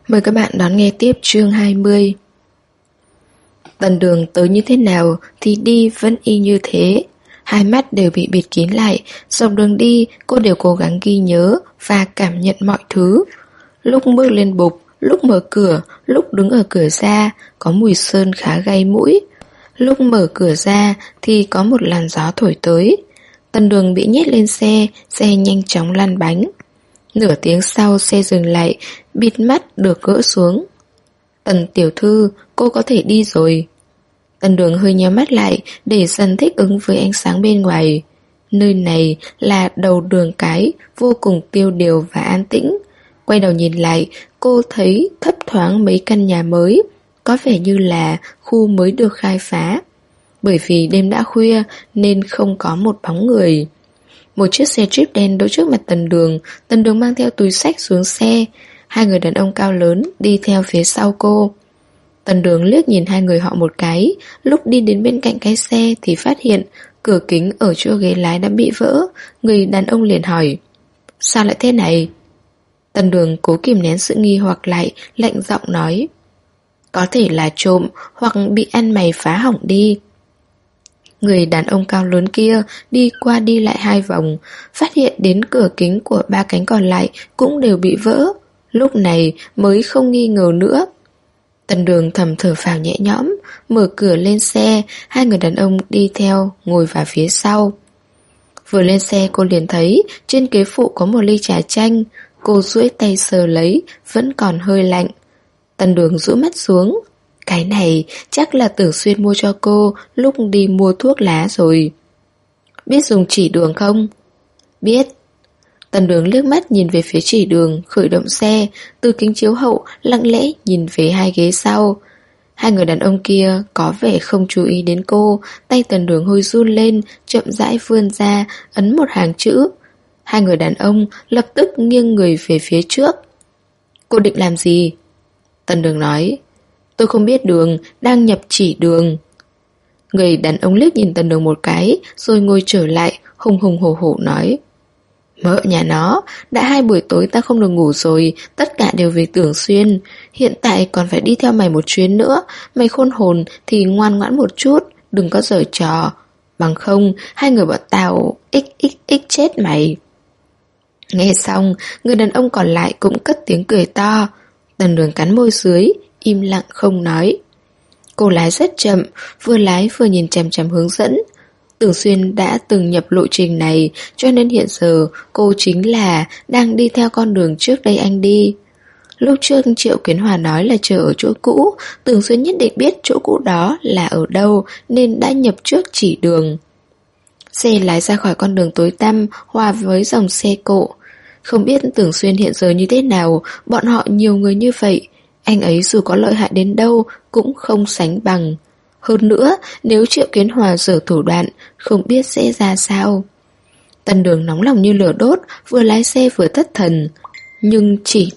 Mời các bạn đón nghe tiếp chương 20. Tần Đường tới như thế nào thì đi vẫn y như thế. Hai mắt đều bị bịt kín lại. Dọc đường đi cô đều cố gắng ghi nhớ và cảm nhận mọi thứ. Lúc bước lên bục, lúc mở cửa, lúc đứng ở cửa ra, có mùi sơn khá gây mũi. Lúc mở cửa ra thì có một làn gió thổi tới. Tần Đường bị nhét lên xe, xe nhanh chóng lăn bánh. Nửa tiếng sau xe dừng lại, bịt mắt được gỡ xuống. Tần tiểu thư, cô có thể đi rồi. Tần Đường hơi nhắm mắt lại để dần thích ứng với ánh sáng bên ngoài. Nơi này là đầu đường cái, vô cùng tiêu điều và an tĩnh. Quay đầu nhìn lại, cô thấy thấp thoáng mấy căn nhà mới, có vẻ như là khu mới được khai phá. Bởi vì đêm đã khuya nên không có một bóng người. Một chiếc xe Jeep đen đỗ trước mặt Tần Đường mang theo túi xách xuống xe. Hai người đàn ông cao lớn đi theo phía sau cô. Tần Đường liếc nhìn hai người họ một cái. Lúc đi đến bên cạnh cái xe thì phát hiện cửa kính ở chỗ ghế lái đã bị vỡ. Người đàn ông liền hỏi: sao lại thế này? Tần Đường cố kìm nén sự nghi hoặc lại, lạnh giọng nói: có thể là trộm hoặc bị ăn mày phá hỏng đi. Người đàn ông cao lớn kia đi qua đi lại hai vòng, phát hiện đến cửa kính của ba cánh còn lại cũng đều bị vỡ. Lúc này mới không nghi ngờ nữa. Tần Đường thầm thở phào nhẹ nhõm, mở cửa lên xe, hai người đàn ông đi theo, ngồi vào phía sau. Vừa lên xe cô liền thấy trên ghế phụ có một ly trà chanh. Cô duỗi tay sờ lấy, vẫn còn hơi lạnh. Tần Đường rũ mắt xuống. Cái này chắc là Tưởng Xuyên mua cho cô lúc đi mua thuốc lá rồi. Biết dùng chỉ đường không? Biết. Tần Đường liếc mắt nhìn về phía chỉ đường, khởi động xe, từ kính chiếu hậu lặng lẽ nhìn về hai ghế sau. Hai người đàn ông kia có vẻ không chú ý đến cô, tay Tần Đường hơi run lên, chậm rãi vươn ra, ấn một hàng chữ. Hai người đàn ông lập tức nghiêng người về phía trước. Cô định làm gì? Tần Đường nói: tôi không biết đường, đang nhập chỉ đường. Người đàn ông liếc nhìn Tần Đường một cái, rồi ngồi trở lại, hùng hùng hổ hổ nói: mợ nhà nó, đã 2 buổi tối ta không được ngủ rồi, tất cả đều về Tưởng Xuyên. Hiện tại còn phải đi theo mày một chuyến nữa, mày khôn hồn thì ngoan ngoãn một chút, đừng có giở trò. Bằng không, hai người bọn tao xxx chết mày. Nghe xong, người đàn ông còn lại cũng cất tiếng cười to. Tần Đường cắn môi dưới, im lặng không nói. Cô lái rất chậm, vừa lái vừa nhìn chằm chằm hướng dẫn. Tưởng Xuyên đã từng nhập lộ trình này, cho nên hiện giờ cô chính là đang đi theo con đường trước đây anh đi. Lúc trước Triệu Kiến Hòa nói là chờ ở chỗ cũ, Tưởng Xuyên nhất định biết chỗ cũ đó là ở đâu nên đã nhập trước chỉ đường. Xe lái ra khỏi con đường tối tăm, hòa với dòng xe cộ. Không biết Tưởng Xuyên hiện giờ như thế nào, bọn họ nhiều người như vậy, anh ấy dù có lợi hại đến đâu cũng không sánh bằng. Hơn nữa, nếu Triệu Kiến Hòa giở thủ đoạn, không biết sẽ ra sao. Tần Đường nóng lòng như lửa đốt, vừa lái xe vừa thất thần. Nhưng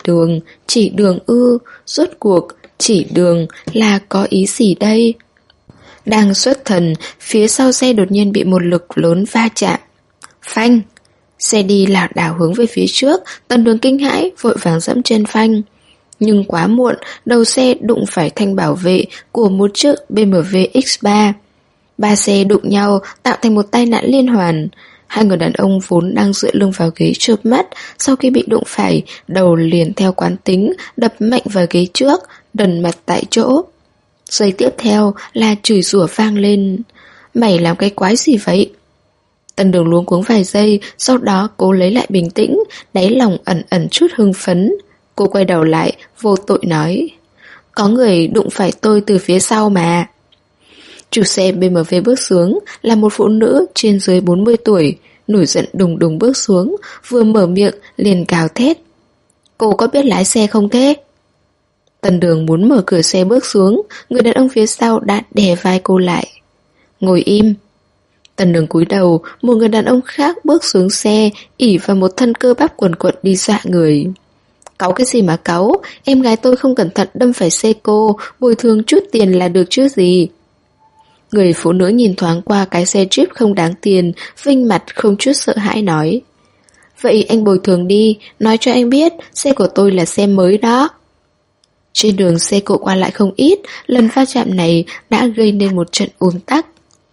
chỉ đường ư, rốt cuộc chỉ đường là có ý gì đây? Đang xuất thần, phía sau xe đột nhiên bị một lực lớn va chạm. Phanh! Xe đi lảo đảo hướng về phía trước, Tần Đường kinh hãi, vội vàng dẫm chân phanh. Nhưng quá muộn, đầu xe đụng phải thanh bảo vệ của một chiếc BMW X3. Ba xe đụng nhau tạo thành một tai nạn liên hoàn. Hai người đàn ông vốn đang dựa lưng vào ghế chợp mắt, sau khi bị đụng phải, đầu liền theo quán tính đập mạnh vào ghế trước, đần mặt tại chỗ. Giây tiếp theo là chửi rủa vang lên: mày làm cái quái gì vậy? Tần Đường luống cuống vài giây, sau đó cố lấy lại bình tĩnh, đáy lòng ẩn ẩn chút hưng phấn. Cô quay đầu lại, vô tội nói: có người đụng phải tôi từ phía sau mà. Chủ xe BMW bước xuống, là một phụ nữ trên dưới 40 tuổi, nổi giận đùng đùng bước xuống, vừa mở miệng liền gào thét: cô có biết lái xe không thế? Tần Đường muốn mở cửa xe bước xuống, người đàn ông phía sau đã đè vai cô lại. Ngồi im. Tần Đường cúi đầu, một người đàn ông khác bước xuống xe, ỉ vào một thân cơ bắp quần quật đi dọa người. Cáu cái gì mà cáu, em gái tôi không cẩn thận đâm phải xe cô, bồi thường chút tiền là được chứ gì. Người phụ nữ nhìn thoáng qua cái xe Jeep không đáng tiền, vinh mặt không chút sợ hãi nói: vậy anh bồi thường đi, nói cho anh biết xe của tôi là xe mới đó. Trên đường xe cộ qua lại không ít, lần va chạm này đã gây nên một trận ùn tắc.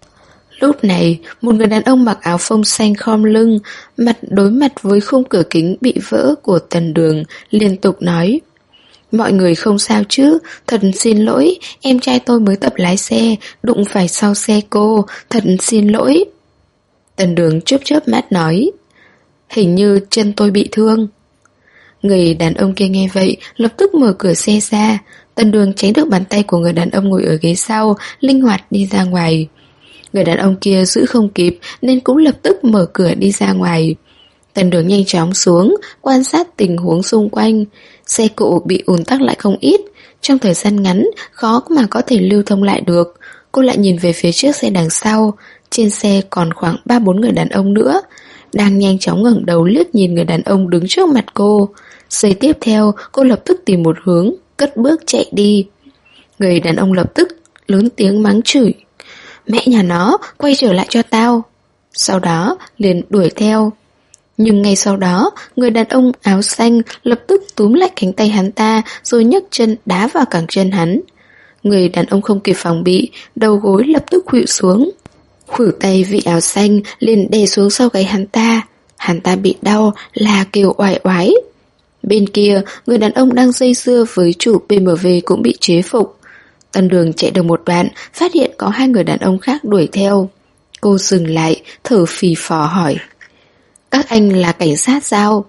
Lúc này, một người đàn ông mặc áo phông xanh khom lưng, mặt đối mặt với khung cửa kính bị vỡ của Tần Đường, liên tục nói: "Mọi người không sao chứ, thật xin lỗi, em trai tôi mới tập lái xe, đụng phải sau xe cô, thật xin lỗi." Tần Đường chớp chớp mắt nói: "Hình như chân tôi bị thương." Người đàn ông kia nghe vậy, lập tức mở cửa xe ra. Tần Đường tránh được bàn tay của người đàn ông ngồi ở ghế sau, linh hoạt đi ra ngoài. Người đàn ông kia giữ không kịp nên cũng lập tức mở cửa đi ra ngoài. Tần Đường nhanh chóng xuống, quan sát tình huống xung quanh. Xe cộ bị ùn tắc lại không ít. Trong thời gian ngắn, khó mà có thể lưu thông lại được. Cô lại nhìn về phía trước xe đằng sau. Trên xe còn khoảng 3-4 người đàn ông nữa. Đang nhanh chóng ngẩng đầu liếc nhìn người đàn ông đứng trước mặt cô. Giây tiếp theo, cô lập tức tìm một hướng, cất bước chạy đi. Người đàn ông lập tức lớn tiếng mắng chửi: "Mẹ nhà nó, quay trở lại cho tao." Sau đó liền đuổi theo. Nhưng ngay sau đó, người đàn ông áo xanh lập tức túm lại cánh tay hắn ta rồi nhấc chân đá vào cẳng chân hắn. Người đàn ông không kịp phòng bị, đầu gối lập tức khuỵu xuống. Khuỷu tay vị áo xanh liền đè xuống sau gáy hắn ta. Hắn ta bị đau, là kêu oải oái. Bên kia, người đàn ông đang dây dưa với chủ BMW cũng bị chế phục. Tần Đường chạy được một đoạn, phát hiện có 2 người đàn ông khác đuổi theo. Cô dừng lại, thở phì phò hỏi: "Các anh là cảnh sát sao?"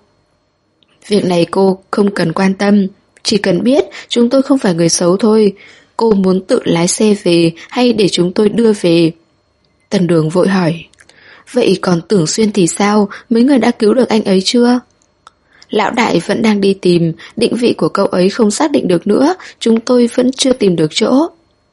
"Việc này cô không cần quan tâm, chỉ cần biết chúng tôi không phải người xấu thôi. Cô muốn tự lái xe về hay để chúng tôi đưa về?" Tần Đường vội hỏi: "Vậy còn Tưởng Xuyên thì sao? Mấy người đã cứu được anh ấy chưa?" "Lão đại vẫn đang đi tìm, định vị của cậu ấy không xác định được nữa, chúng tôi vẫn chưa tìm được chỗ."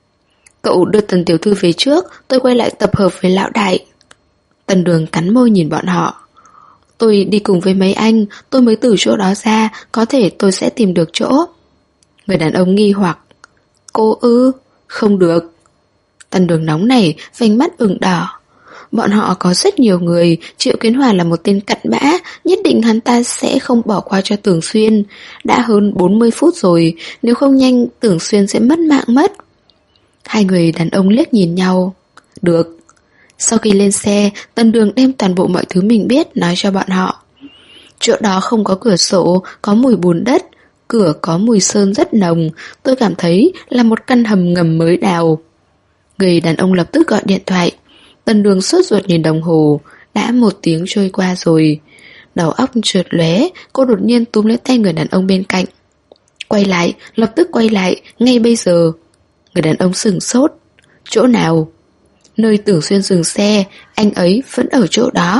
"Cậu đưa Tần tiểu thư về trước, tôi quay lại tập hợp với lão đại." Tần Đường cắn môi nhìn bọn họ. "Tôi đi cùng với mấy anh, tôi mới từ chỗ đó ra, có thể tôi sẽ tìm được chỗ." Người đàn ông nghi hoặc: "Cô ư? Không được." Tần Đường nóng nảy, vành mắt ửng đỏ. Bọn họ có rất nhiều người, Triệu Kiến Hòa là một tên cặn bã, nhất định hắn ta sẽ không bỏ qua cho Tưởng Xuyên. Đã hơn 40 phút rồi, nếu không nhanh Tưởng Xuyên sẽ mất mạng mất. 2 người đàn ông liếc nhìn nhau. Được. Sau khi lên xe, Tần Đường đem toàn bộ mọi thứ mình biết nói cho bọn họ. Chỗ đó không có cửa sổ, có mùi bùn đất, cửa có mùi sơn rất nồng, tôi cảm thấy là một căn hầm ngầm mới đào. Người đàn ông lập tức gọi điện thoại. Tần Đường sốt ruột nhìn đồng hồ, đã 1 tiếng trôi qua rồi. Đầu óc trượt lóe, cô đột nhiên túm lấy tay người đàn ông bên cạnh. "Quay lại, lập tức quay lại, ngay bây giờ." Người đàn ông sửng sốt. "Chỗ nào?" "Nơi Tưởng Xuyên dừng xe, anh ấy vẫn ở chỗ đó."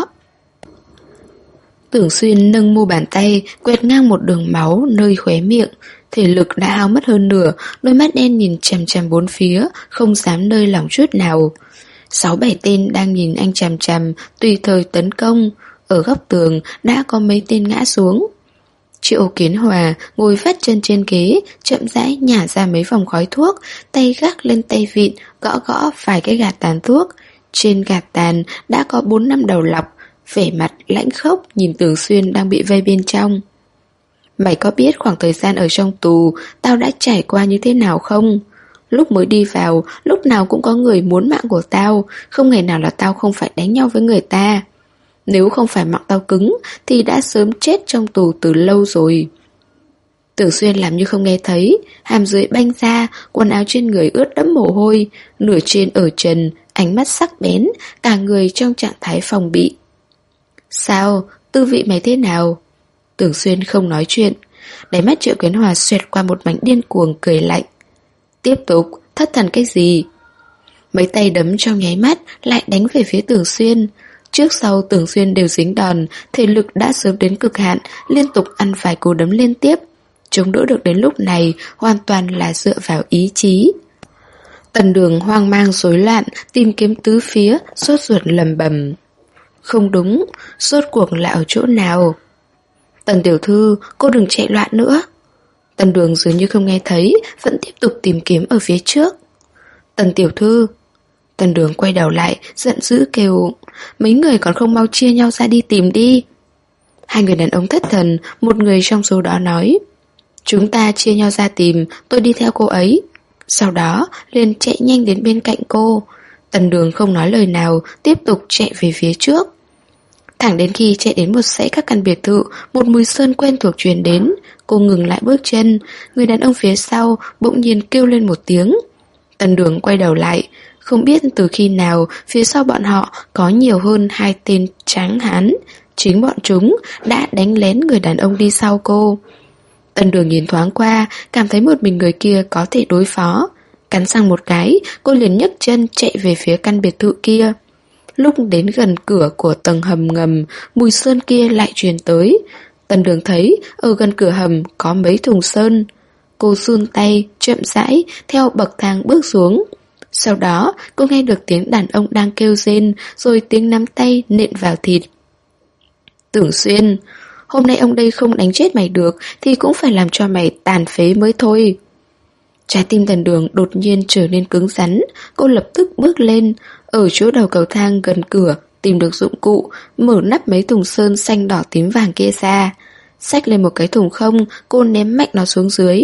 Tưởng Xuyên nâng mu bàn tay, quẹt ngang một đường máu nơi khóe miệng. Thể lực đã hao mất hơn nửa, đôi mắt đen nhìn chằm chằm bốn phía, không dám nơi lỏng chút nào. 6-7 tên đang nhìn anh chằm chằm, tùy thời tấn công. Ở góc tường đã có mấy tên ngã xuống. Triệu Kiến Hòa ngồi vắt chân trên ghế, chậm rãi nhả ra mấy vòng khói thuốc, tay gác lên tay vịn, gõ gõ vài cái gạt tàn thuốc. Trên gạt tàn đã có 4-5 đầu lọc, vẻ mặt lãnh khốc nhìn Tưởng Xuyên đang bị vây bên trong. "Mày có biết khoảng thời gian ở trong tù tao đã trải qua như thế nào không? Lúc mới đi vào, lúc nào cũng có người muốn mạng của tao, không ngày nào là tao không phải đánh nhau với người ta. Nếu không phải mạng tao cứng thì đã sớm chết trong tù từ lâu rồi." Tưởng Xuyên làm như không nghe thấy, hàm dưới banh ra, quần áo trên người ướt đẫm mồ hôi, nửa trên ở trần, ánh mắt sắc bén, cả người trong trạng thái phòng bị. "Sao? Tư vị mày thế nào?" Tưởng Xuyên không nói chuyện. Đáy mắt Triệu Kiến Hòa xoẹt qua một mảnh điên cuồng cười lạnh. "Tiếp tục, thất thần cái gì?" Mấy tay đấm trong nháy mắt lại đánh về phía Tưởng Xuyên. Trước sau Tưởng Xuyên đều dính đòn, thể lực đã sớm đến cực hạn, liên tục ăn vài cú đấm liên tiếp. Chống đỡ được đến lúc này hoàn toàn là dựa vào ý chí. Tần Đường hoang mang rối loạn, tìm kiếm tứ phía, sốt ruột lầm bầm. Không đúng, rốt cuộc là ở chỗ nào? "Tần tiểu thư, cô đừng chạy loạn nữa." Tần Đường dường như không nghe thấy, vẫn tiếp tục tìm kiếm ở phía trước. "Tần tiểu thư." Tần Đường quay đầu lại, giận dữ kêu: "Mấy người còn không mau chia nhau ra đi tìm đi." 2 người đàn ông thất thần, một người trong số đó nói: Chúng ta chia nhau ra tìm, tôi đi theo cô ấy. Sau đó liền chạy nhanh đến bên cạnh cô. Tần Đường không nói lời nào, tiếp tục chạy về phía trước. Thẳng đến khi chạy đến một dãy các căn biệt thự, một mùi sơn quen thuộc truyền đến. Cô ngừng lại bước chân. Người đàn ông phía sau bỗng nhiên kêu lên một tiếng. Tần Đường quay đầu lại. Không biết từ khi nào phía sau bọn họ có nhiều hơn 2 tên tráng hán. Chính bọn chúng đã đánh lén người đàn ông đi sau cô. Tần Đường nhìn thoáng qua, cảm thấy một mình người kia có thể đối phó. Cắn răng một cái, cô liền nhấc chân chạy về phía căn biệt thự kia. Lúc đến gần cửa của tầng hầm ngầm, mùi sơn kia lại truyền tới. Tần Đường thấy ở gần cửa hầm có mấy thùng sơn. Cô giương tay, chậm rãi, theo bậc thang bước xuống. Sau đó, cô nghe được tiếng đàn ông đang kêu rên, rồi tiếng nắm tay nện vào thịt. Tưởng Xuyên, hôm nay ông đây không đánh chết mày được thì cũng phải làm cho mày tàn phế mới thôi. Trái tim Tần Đường đột nhiên trở nên cứng rắn. Cô lập tức bước lên, ở chỗ đầu cầu thang gần cửa tìm được dụng cụ, mở nắp mấy thùng sơn xanh đỏ tím vàng kia ra. Xách lên một cái thùng không, cô ném mạnh nó xuống dưới.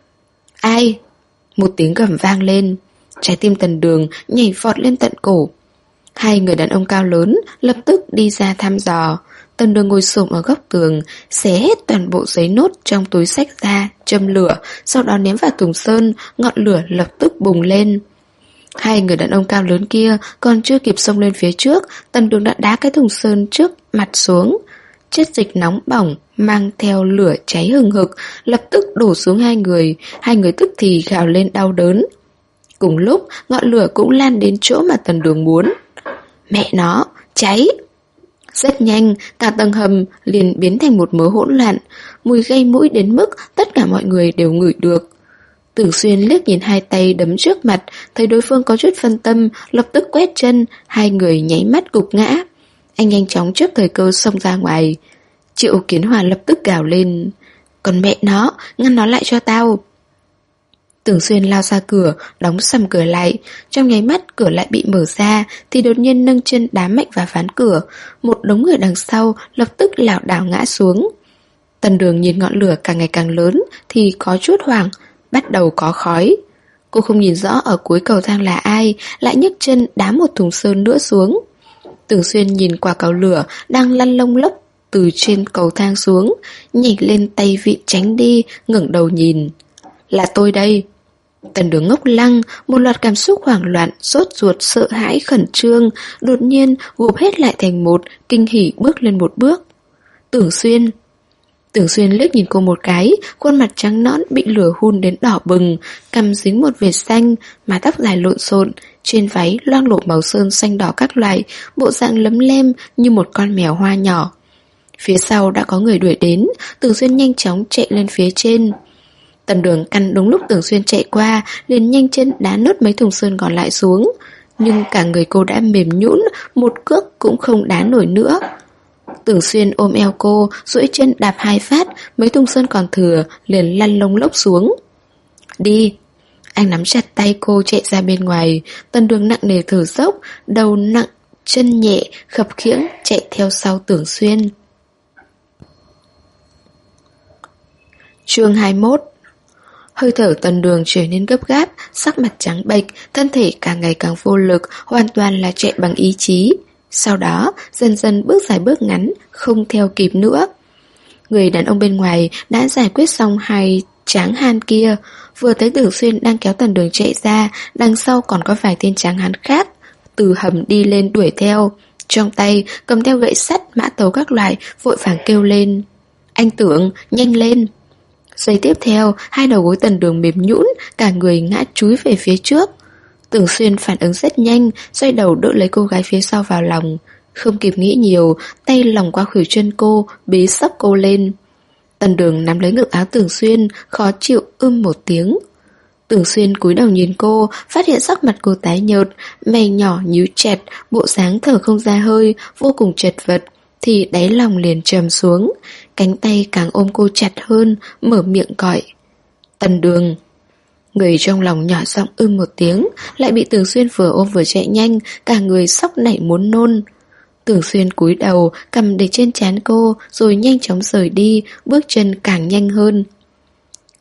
Ai? Một tiếng gầm vang lên. Trái tim Tần Đường nhảy vọt lên tận cổ. Hai người đàn ông cao lớn lập tức đi ra thăm dò. Tần Đường ngồi xổm ở góc tường, xé hết toàn bộ giấy nốt trong túi xách ra, châm lửa, sau đó ném vào thùng sơn, ngọn lửa lập tức bùng lên. Hai người đàn ông cao lớn kia còn chưa kịp xông lên phía trước, Tần Đường đã đá cái thùng sơn trước mặt xuống. Chất dịch nóng bỏng mang theo lửa cháy hừng hực lập tức đổ xuống hai người tức thì gào lên đau đớn. Cùng lúc ngọn lửa cũng lan đến chỗ mà Tần Đường muốn. Mẹ nó, cháy! Rất nhanh, cả tầng hầm liền biến thành một mớ hỗn loạn, mùi gây mũi đến mức tất cả mọi người đều ngửi được. Tưởng Xuyên liếc nhìn hai tay đấm trước mặt, thấy đối phương có chút phân tâm, lập tức quét chân, hai người nháy mắt gục ngã. Anh nhanh chóng trước thời cơ xông ra ngoài. Triệu Kiến Hòa lập tức gào lên, còn mẹ nó, ngăn nó lại cho tao. Tưởng Xuyên lao ra cửa, đóng sầm cửa lại. Trong nháy mắt cửa lại bị mở ra thì đột nhiên nâng chân đá mạnh vào ván cửa. Một đống người đằng sau lập tức lảo đảo ngã xuống. Tần Đường nhìn ngọn lửa càng ngày càng lớn thì có chút hoảng, bắt đầu có khói. Cô không nhìn rõ ở cuối cầu thang là ai, lại nhấc chân đá một thùng sơn nữa xuống. Tưởng Xuyên nhìn quả cầu lửa đang lăn lông lốc từ trên cầu thang xuống, nhảy lên tay vịn tránh đi, ngẩng đầu nhìn. Là tôi đây. Tần Đường ngốc lăng, một loạt cảm xúc hoảng loạn, sốt ruột, sợ hãi, khẩn trương, đột nhiên gộp hết lại thành một, kinh hỉ bước lên một bước. Tưởng Xuyên. Tưởng Xuyên liếc nhìn cô một cái, khuôn mặt trắng nõn bị lửa hun đến đỏ bừng, cằm dính một vệt xanh, mái tóc dài lộn xộn, trên váy loang lổ màu sơn xanh đỏ các loại, bộ dạng lấm lem như một con mèo hoa nhỏ. Phía sau đã có người đuổi đến, Tưởng Xuyên nhanh chóng chạy lên phía trên. Tần Đường căn đúng lúc Tưởng Xuyên chạy qua, liền nhanh chân đá nốt mấy thùng sơn còn lại xuống. Nhưng cả người cô đã mềm nhũn, một cước cũng không đá nổi nữa. Tưởng Xuyên ôm eo cô, duỗi chân đạp hai phát, mấy thùng sơn còn thừa liền lăn lông lốc xuống. Đi! Anh nắm chặt tay cô chạy ra bên ngoài. Tần Đường nặng nề thở dốc, đầu nặng, chân nhẹ, khập khiễng chạy theo sau Tưởng Xuyên. Chương 21. Hơi thở Tần Đường trở nên gấp gáp, sắc mặt trắng bệch, thân thể càng ngày càng vô lực, hoàn toàn là chạy bằng ý chí. Sau đó, dần dần bước dài bước ngắn, không theo kịp nữa. Người đàn ông bên ngoài đã giải quyết xong hai tráng hán kia, vừa thấy Tưởng Xuyên đang kéo Tần Đường chạy ra, đằng sau còn có vài tên tráng hán khác, từ hầm đi lên đuổi theo, trong tay cầm theo gậy sắt, mã tấu các loại, vội vàng kêu lên. Anh Tưởng, nhanh lên! Giây tiếp theo, hai đầu gối Tần Đường mềm nhũn, cả người ngã chúi về phía trước. Tưởng Xuyên phản ứng rất nhanh, xoay đầu đỡ lấy cô gái phía sau vào lòng. Không kịp nghĩ nhiều, tay lòng qua khuỷu chân cô, bế sấp cô lên. Tần Đường nắm lấy ngực áo Tưởng Xuyên, khó chịu một tiếng. Tưởng Xuyên cúi đầu nhìn cô, phát hiện sắc mặt cô tái nhợt, mày nhỏ nhíu chặt, bộ dáng thở không ra hơi, vô cùng chật vật. Thì đáy lòng liền trầm xuống, cánh tay càng ôm cô chặt hơn, mở miệng gọi. Tần Đường. Người trong lòng nhỏ giọng một tiếng, lại bị Tưởng Xuyên vừa ôm vừa chạy nhanh, cả người sóc nảy muốn nôn. Tưởng Xuyên cúi đầu, cầm để trên trán cô, rồi nhanh chóng rời đi, bước chân càng nhanh hơn.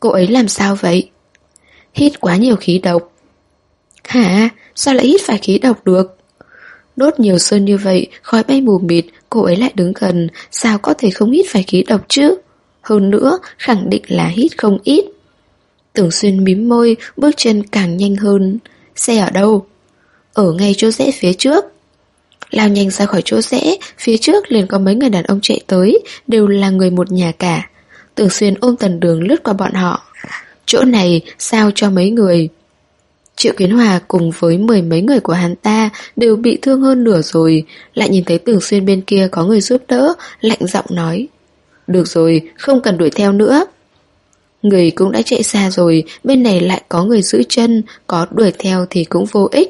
Cô ấy làm sao vậy? Hít quá nhiều khí độc. Hả? Sao lại hít phải khí độc được? Đốt nhiều sơn như vậy, khói bay mù mịt, cô ấy lại đứng gần, sao có thể không hít phải khí độc chứ? Hơn nữa, khẳng định là hít không ít. Tưởng Xuyên mím môi, bước chân càng nhanh hơn. Xe ở đâu? Ở ngay chỗ rẽ phía trước. Lao nhanh ra khỏi chỗ rẽ, phía trước liền có mấy người đàn ông chạy tới, đều là người một nhà cả. Tưởng Xuyên ôm Tần Đường lướt qua bọn họ. Chỗ này sao cho mấy người? Triệu Kiến Hòa cùng với 10 mấy người của hắn ta đều bị thương hơn nửa rồi, lại nhìn thấy Tưởng Xuyên bên kia có người giúp đỡ, lạnh giọng nói. Được rồi, không cần đuổi theo nữa. Người cũng đã chạy xa rồi, bên này lại có người giữ chân, có đuổi theo thì cũng vô ích.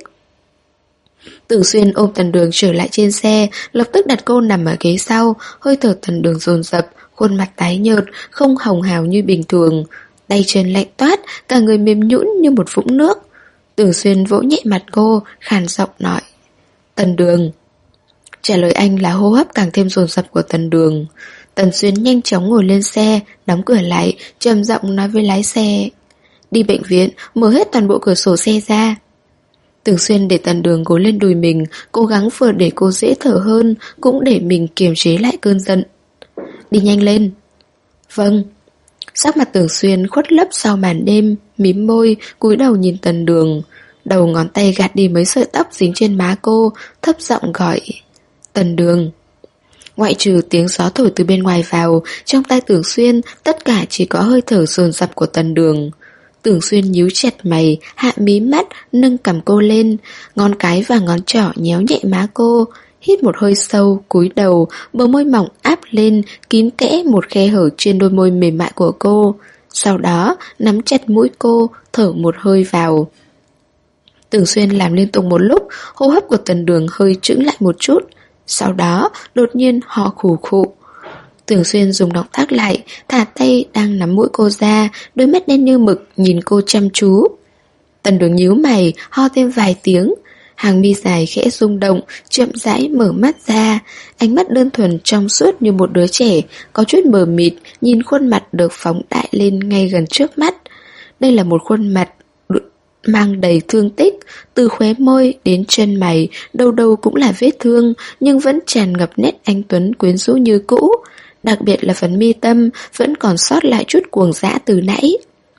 Tưởng Xuyên ôm Tần Đường trở lại trên xe, lập tức đặt cô nằm ở ghế sau, hơi thở Tần Đường dồn dập, khuôn mặt tái nhợt, không hồng hào như bình thường. Tay chân lạnh toát, cả người mềm nhũn như một vũng nước. Tưởng Xuyên vỗ nhẹ mặt cô, khàn giọng nói. Tần Đường. Trả lời anh là hô hấp càng thêm dồn dập của Tần Đường. Tần Xuyên nhanh chóng ngồi lên xe, đóng cửa lại, trầm giọng nói với lái xe. Đi bệnh viện, mở hết toàn bộ cửa sổ xe ra. Tưởng Xuyên để Tần Đường gối lên đùi mình, cố gắng vừa để cô dễ thở hơn, cũng để mình kiềm chế lại cơn giận. Đi nhanh lên. Vâng. Sắc mặt Tưởng Xuyên khuất lấp sau màn đêm, mím môi, cúi đầu nhìn Tần Đường. Đầu ngón tay gạt đi mấy sợi tóc dính trên má cô, thấp giọng gọi. Tần Đường. Ngoại trừ tiếng gió thổi từ bên ngoài vào, trong tai Tưởng Xuyên tất cả chỉ có hơi thở dồn dập của Tần Đường. Tưởng Xuyên nhíu chặt mày, hạ mí mắt, nâng cằm cô lên, ngón cái và ngón trỏ nhéo nhẹ má cô, hít một hơi sâu, cúi đầu, bờ môi mỏng áp lên, kín kẽ một khe hở trên đôi môi mềm mại của cô. Sau đó, nắm chặt mũi cô, thở một hơi vào. Tưởng Xuyên làm liên tục một lúc, hô hấp của Tần Đường hơi chững lại một chút. Sau đó, đột nhiên ho khủ khụ. Tưởng Xuyên dùng động tác lại, thả tay đang nắm mũi cô ra, đôi mắt đen như mực nhìn cô chăm chú. Tần Đường nhíu mày, ho thêm vài tiếng. Hàng mi dài khẽ rung động, chậm rãi mở mắt ra, ánh mắt đơn thuần trong suốt như một đứa trẻ, có chút mờ mịt, nhìn khuôn mặt được phóng đại lên ngay gần trước mắt. Đây là một khuôn mặt mang đầy thương tích, từ khóe môi đến chân mày, đâu đâu cũng là vết thương, nhưng vẫn tràn ngập nét anh tuấn quyến rũ như cũ. Đặc biệt là phần mi tâm vẫn còn sót lại chút cuồng dã từ nãy.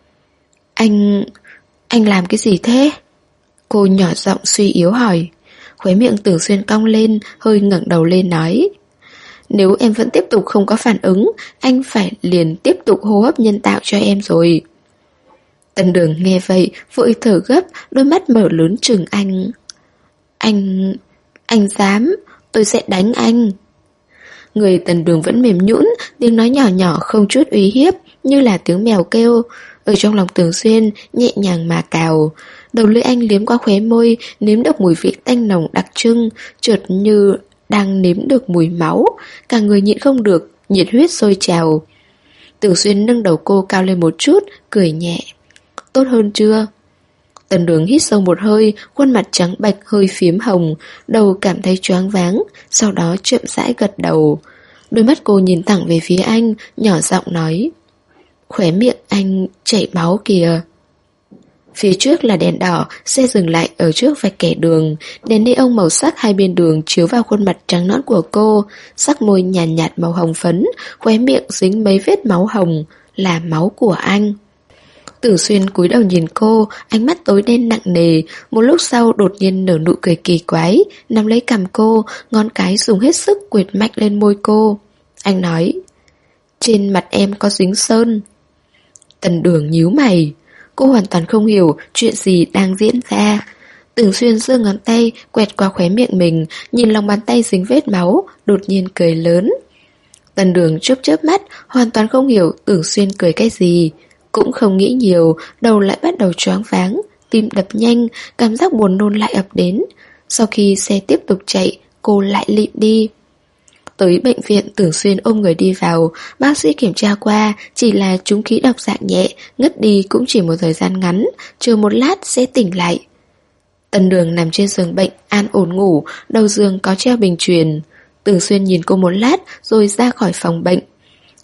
Anh làm cái gì thế? Cô nhỏ giọng suy yếu hỏi. Khóe miệng Tưởng Xuyên cong lên, hơi ngẩng đầu lên nói. Nếu em vẫn tiếp tục không có phản ứng, anh phải liền tiếp tục hô hấp nhân tạo cho em rồi. Tần Đường nghe vậy, vội thở gấp, đôi mắt mở lớn trừng anh. Anh dám, tôi sẽ đánh anh. Người Tần Đường vẫn mềm nhũn, tiếng nói nhỏ nhỏ không chút uy hiếp, như là tiếng mèo kêu. Ở trong lòng Tưởng Xuyên, nhẹ nhàng mà cào. Đầu lưỡi anh liếm qua khóe môi, nếm được mùi vị tanh nồng đặc trưng, chợt như đang nếm được mùi máu. Cả người nhịn không được, nhiệt huyết sôi trào. Tưởng Xuyên nâng đầu cô cao lên một chút, cười nhẹ. Tốt hơn chưa? Tần Đường hít sâu một hơi, khuôn mặt trắng bạch hơi phím hồng, đầu cảm thấy choáng váng, sau đó chậm rãi gật đầu. Đôi mắt cô nhìn thẳng về phía anh, nhỏ giọng nói. Khóe miệng anh chảy máu kìa. Phía trước là đèn đỏ, xe dừng lại ở trước vạch kẻ đường. Đèn neon màu sắc hai bên đường chiếu vào khuôn mặt trắng nõn của cô, sắc môi nhàn nhạt màu hồng phấn, khóe miệng dính mấy vết máu hồng, là máu của anh. Tưởng Xuyên cúi đầu nhìn cô, ánh mắt tối đen nặng nề, một lúc sau đột nhiên nở nụ cười kỳ quái, nắm lấy cằm cô, ngón cái dùng hết sức quệt mạnh lên môi cô. Anh nói, trên mặt em có dính sơn. Tần Đường nhíu mày, cô hoàn toàn không hiểu chuyện gì đang diễn ra. Tưởng Xuyên giơ ngón tay quẹt qua khóe miệng mình, nhìn lòng bàn tay dính vết máu, đột nhiên cười lớn. Tần Đường chớp mắt, hoàn toàn không hiểu Tưởng Xuyên cười cái gì. Cũng không nghĩ nhiều, đầu lại bắt đầu choáng váng, tim đập nhanh, cảm giác buồn nôn lại ập đến. Sau khi xe tiếp tục chạy, cô lại lịm đi. Tới bệnh viện, Tưởng Xuyên ôm người đi vào, bác sĩ kiểm tra qua, chỉ là trúng khí độc dạng nhẹ, ngất đi cũng chỉ một thời gian ngắn, chờ một lát sẽ tỉnh lại. Tần Đường nằm trên giường bệnh, an ổn ngủ, đầu giường có treo bình truyền. Tưởng Xuyên nhìn cô một lát rồi ra khỏi phòng bệnh.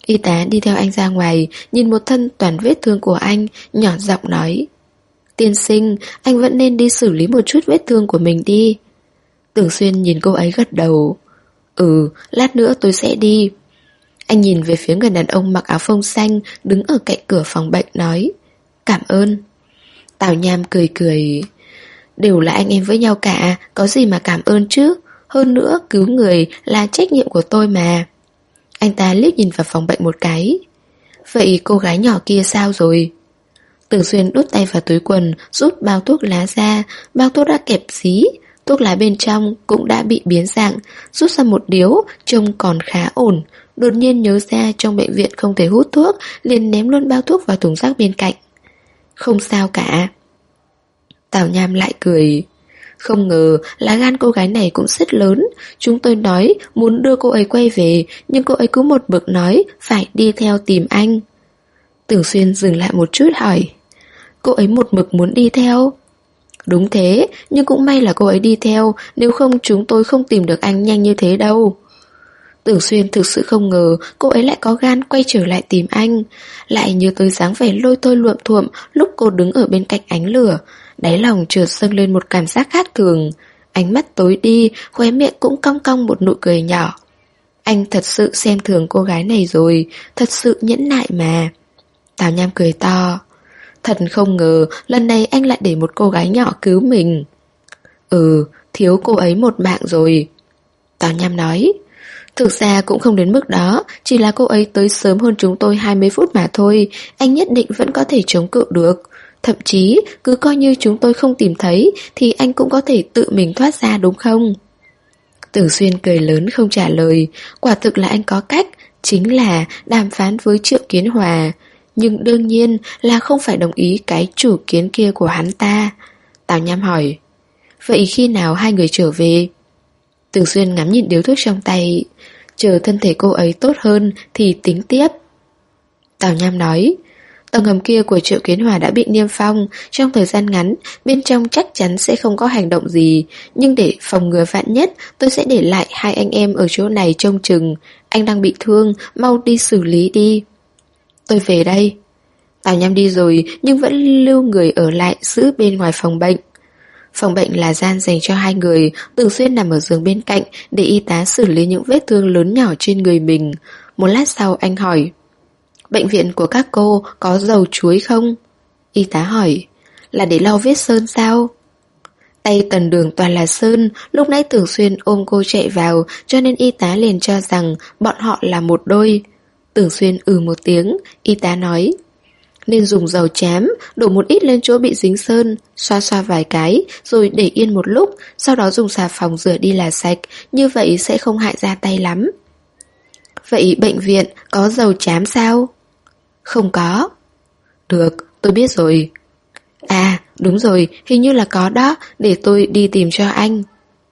Y tá đi theo anh ra ngoài, nhìn một thân toàn vết thương của anh, nhỏ giọng nói: Tiên sinh, anh vẫn nên đi xử lý một chút vết thương của mình đi. Tưởng Xuyên nhìn cô ấy gật đầu. Lát nữa tôi sẽ đi. Anh nhìn về phía người đàn ông mặc áo phông xanh đứng ở cạnh cửa phòng bệnh nói: Cảm ơn. Tào Nham cười cười: Đều là anh em với nhau cả, có gì mà cảm ơn chứ. Hơn nữa cứu người là trách nhiệm của tôi mà. Anh ta liếc nhìn vào phòng bệnh một cái. Vậy cô gái nhỏ kia sao rồi? Tưởng Xuyên đút tay vào túi quần, rút bao thuốc lá ra. Bao thuốc đã kẹp dí, thuốc lá bên trong cũng đã bị biến dạng. Rút ra một điếu, trông còn khá ổn. Đột nhiên nhớ ra trong bệnh viện không thể hút thuốc, liền ném luôn bao thuốc vào thùng rác bên cạnh. Không sao cả. Tào Nham lại cười. Không ngờ lá gan cô gái này cũng rất lớn. Chúng tôi nói muốn đưa cô ấy quay về, nhưng cô ấy cứ một mực nói phải đi theo tìm anh. Tưởng Xuyên dừng lại một chút hỏi: Cô ấy một mực muốn đi theo? Đúng thế, nhưng cũng may là cô ấy đi theo, nếu không chúng tôi không tìm được anh nhanh như thế đâu. Tưởng Xuyên thực sự không ngờ cô ấy lại có gan quay trở lại tìm anh. Lại nhớ tới dáng vẻ lôi thôi luộm thuộm lúc cô đứng ở bên cạnh ánh lửa. Đáy lòng chợt dâng lên một cảm giác khác thường. Ánh mắt tối đi, khóe miệng cũng cong cong một nụ cười nhỏ. Anh thật sự xem thường cô gái này rồi, thật sự nhẫn nại mà. Tào Nham cười to. Thật không ngờ lần này anh lại để một cô gái nhỏ cứu mình. Thiếu cô ấy một mạng rồi. Tào Nham nói. Thực ra cũng không đến mức đó, chỉ là cô ấy tới sớm hơn chúng tôi 20 phút mà thôi. Anh nhất định vẫn có thể chống cự được. Thậm chí cứ coi như chúng tôi không tìm thấy thì anh cũng có thể tự mình thoát ra đúng không? Tưởng Xuyên cười lớn không trả lời. Quả thực là anh có cách, chính là đàm phán với Triệu Kiến Hòa. Nhưng đương nhiên là không phải đồng ý cái chủ kiến kia của hắn ta. Tào Nham hỏi: Vậy khi nào hai người trở về? Tưởng Xuyên ngắm nhìn điếu thuốc trong tay. Chờ thân thể cô ấy tốt hơn thì tính tiếp. Tào Nham nói: Tầng hầm kia của Triệu Kiến Hòa đã bị niêm phong. Trong thời gian ngắn, bên trong chắc chắn sẽ không có hành động gì. Nhưng để phòng ngừa vạn nhất, tôi sẽ để lại hai anh em ở chỗ này trông chừng. Anh đang bị thương, mau đi xử lý đi. Tôi về đây. Tào Nham đi rồi nhưng vẫn lưu người ở lại giữ bên ngoài phòng bệnh. Phòng bệnh là gian dành cho hai người. Tưởng Xuyên nằm ở giường bên cạnh để y tá xử lý những vết thương lớn nhỏ trên người mình. Một lát sau anh hỏi: Bệnh viện của các cô có dầu chuối không? Y tá hỏi: Là để lau vết sơn sao? Tay Tần Đường toàn là sơn. Lúc nãy Tưởng Xuyên ôm cô chạy vào, cho nên y tá liền cho rằng bọn họ là một đôi. Tưởng Xuyên một tiếng. Y tá nói: Nên dùng dầu chám, đổ một ít lên chỗ bị dính sơn, xoa xoa vài cái, rồi để yên một lúc, sau đó dùng xà phòng rửa đi là sạch, như vậy sẽ không hại da tay lắm. Vậy bệnh viện có dầu chám sao? Không có. Được, tôi biết rồi. À, đúng rồi, hình như là có đó, để tôi đi tìm cho anh.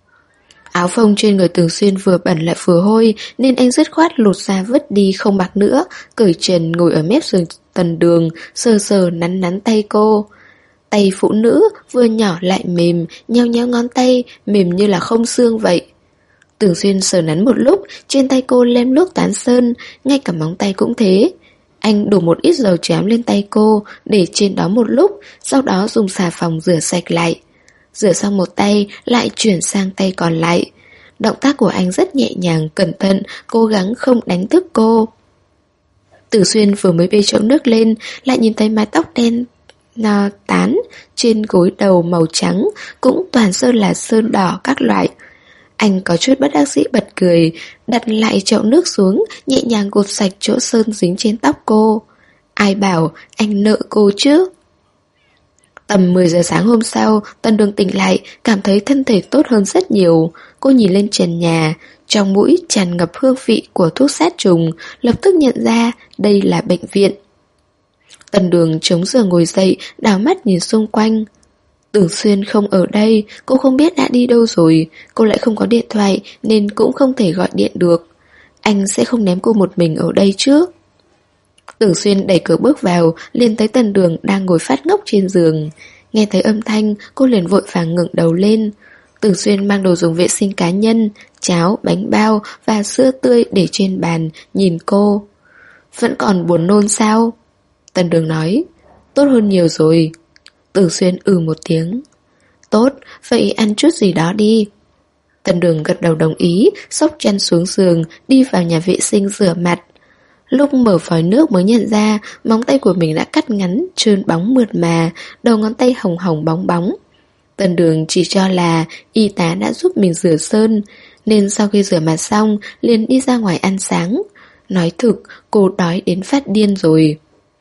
Áo phông trên người Tưởng Xuyên vừa bẩn lại vừa hôi, nên anh dứt khoát lột ra vứt đi không mặc nữa, cởi trần ngồi ở mép giường Tần Đường, sờ sờ nắn nắn tay cô. Tay phụ nữ vừa nhỏ lại mềm, nheo nheo ngón tay, mềm như là không xương vậy. Tưởng Xuyên sờ nắn một lúc, trên tay cô lem luốc tán sơn, ngay cả móng tay cũng thế. Anh đổ một ít dầu chám lên tay cô, để trên đó một lúc, sau đó dùng xà phòng rửa sạch lại. Rửa xong một tay, lại chuyển sang tay còn lại. Động tác của anh rất nhẹ nhàng, cẩn thận, cố gắng không đánh thức cô. Tưởng Xuyên vừa mới bê chậu nước lên, lại nhìn thấy mái tóc đen tán trên gối đầu màu trắng, cũng toàn sơn là sơn đỏ các loại. Anh có chút bất đắc dĩ bật cười, đặt lại chậu nước xuống, nhẹ nhàng gột sạch chỗ sơn dính trên tóc cô. Ai bảo anh nợ cô chứ? Tầm 10 giờ sáng hôm sau, Tần Đường tỉnh lại, cảm thấy thân thể tốt hơn rất nhiều. Cô nhìn lên trần nhà, trong mũi tràn ngập hương vị của thuốc sát trùng, lập tức nhận ra đây là bệnh viện. Tần Đường chống giường ngồi dậy, đảo mắt nhìn xung quanh. Tưởng Xuyên không ở đây, cô không biết đã đi đâu rồi, cô lại không có điện thoại nên cũng không thể gọi điện được. Anh sẽ không ném cô một mình ở đây chứ? Tưởng Xuyên đẩy cửa bước vào, liền thấy Tần Đường đang ngồi phát ngốc trên giường. Nghe thấy âm thanh, cô liền vội vàng ngẩng đầu lên. Tưởng Xuyên mang đồ dùng vệ sinh cá nhân, cháo, bánh bao và sữa tươi để trên bàn, nhìn cô. Vẫn còn buồn nôn sao? Tần Đường nói. Tốt hơn nhiều rồi. Tưởng Xuyên một tiếng. Tốt, vậy ăn chút gì đó đi. Tần Đường gật đầu đồng ý, xốc chăn xuống giường, đi vào nhà vệ sinh rửa mặt. Lúc mở vòi nước mới nhận ra móng tay của mình đã cắt ngắn, trơn bóng mượt mà, đầu ngón tay hồng hồng bóng bóng. Tần Đường chỉ cho là y tá đã giúp mình rửa sơn, nên sau khi rửa mặt xong liền đi ra ngoài ăn sáng. Nói thực, cô đói đến phát điên rồi.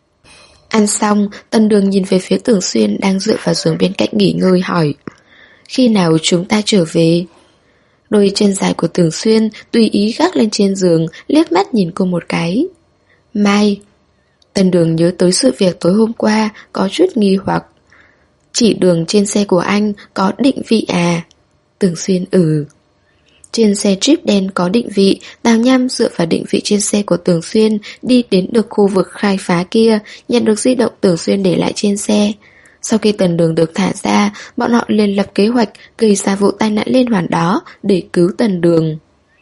Ăn xong, Tần Đường nhìn về phía Tưởng Xuyên đang dựa vào giường bên cạnh nghỉ ngơi hỏi: Khi nào chúng ta trở về? Đôi chân dài của Tưởng Xuyên tùy ý gác lên trên giường, liếc mắt nhìn cô một cái. Mai. Tần Đường nhớ tới sự việc tối hôm qua, có chút nghi hoặc. Chỉ đường trên xe của anh có định vị à? Tưởng Xuyên Trên xe Jeep đen có định vị, Tào Nham dựa vào định vị trên xe của Tưởng Xuyên đi đến được khu vực khai phá kia, nhận được di động Tưởng Xuyên để lại trên xe. Sau khi Tần Đường được thả ra, bọn họ liền lập kế hoạch gây ra vụ tai nạn liên hoàn đó để cứu Tần Đường.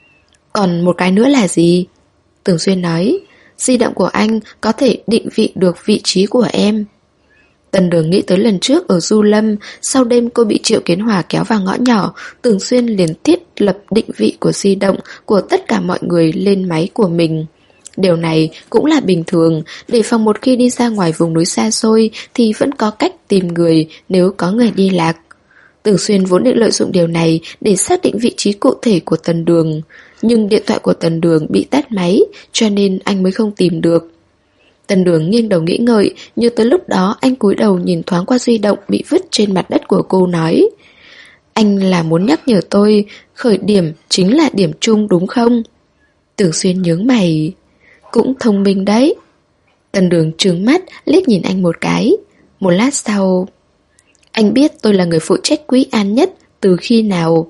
Còn một cái nữa là gì? Tưởng Xuyên nói, di động của anh có thể định vị được vị trí của em. Tần Đường nghĩ tới lần trước ở Du Lâm, sau đêm cô bị Triệu Kiến Hòa kéo vào ngõ nhỏ, Tưởng Xuyên liền thiết lập định vị của di động của tất cả mọi người lên máy của mình. Điều này cũng là bình thường, để phòng một khi đi ra ngoài vùng núi xa xôi thì vẫn có cách tìm người nếu có người đi lạc. Tưởng Xuyên vốn định lợi dụng điều này để xác định vị trí cụ thể của Tần Đường, nhưng điện thoại của Tần Đường bị tắt máy, cho nên anh mới không tìm được. Tần Đường nghiêng đầu nghĩ ngợi, như tới lúc đó anh cúi đầu nhìn thoáng qua di động bị vứt trên mặt đất của cô nói: Anh là muốn nhắc nhở tôi, khởi điểm chính là điểm chung đúng không? Tưởng Xuyên nhướng mày. Cũng thông minh đấy. Tần Đường trừng mắt, liếc nhìn anh một cái. Một lát sau: Anh biết tôi là người phụ trách Quý An Nhất từ khi nào?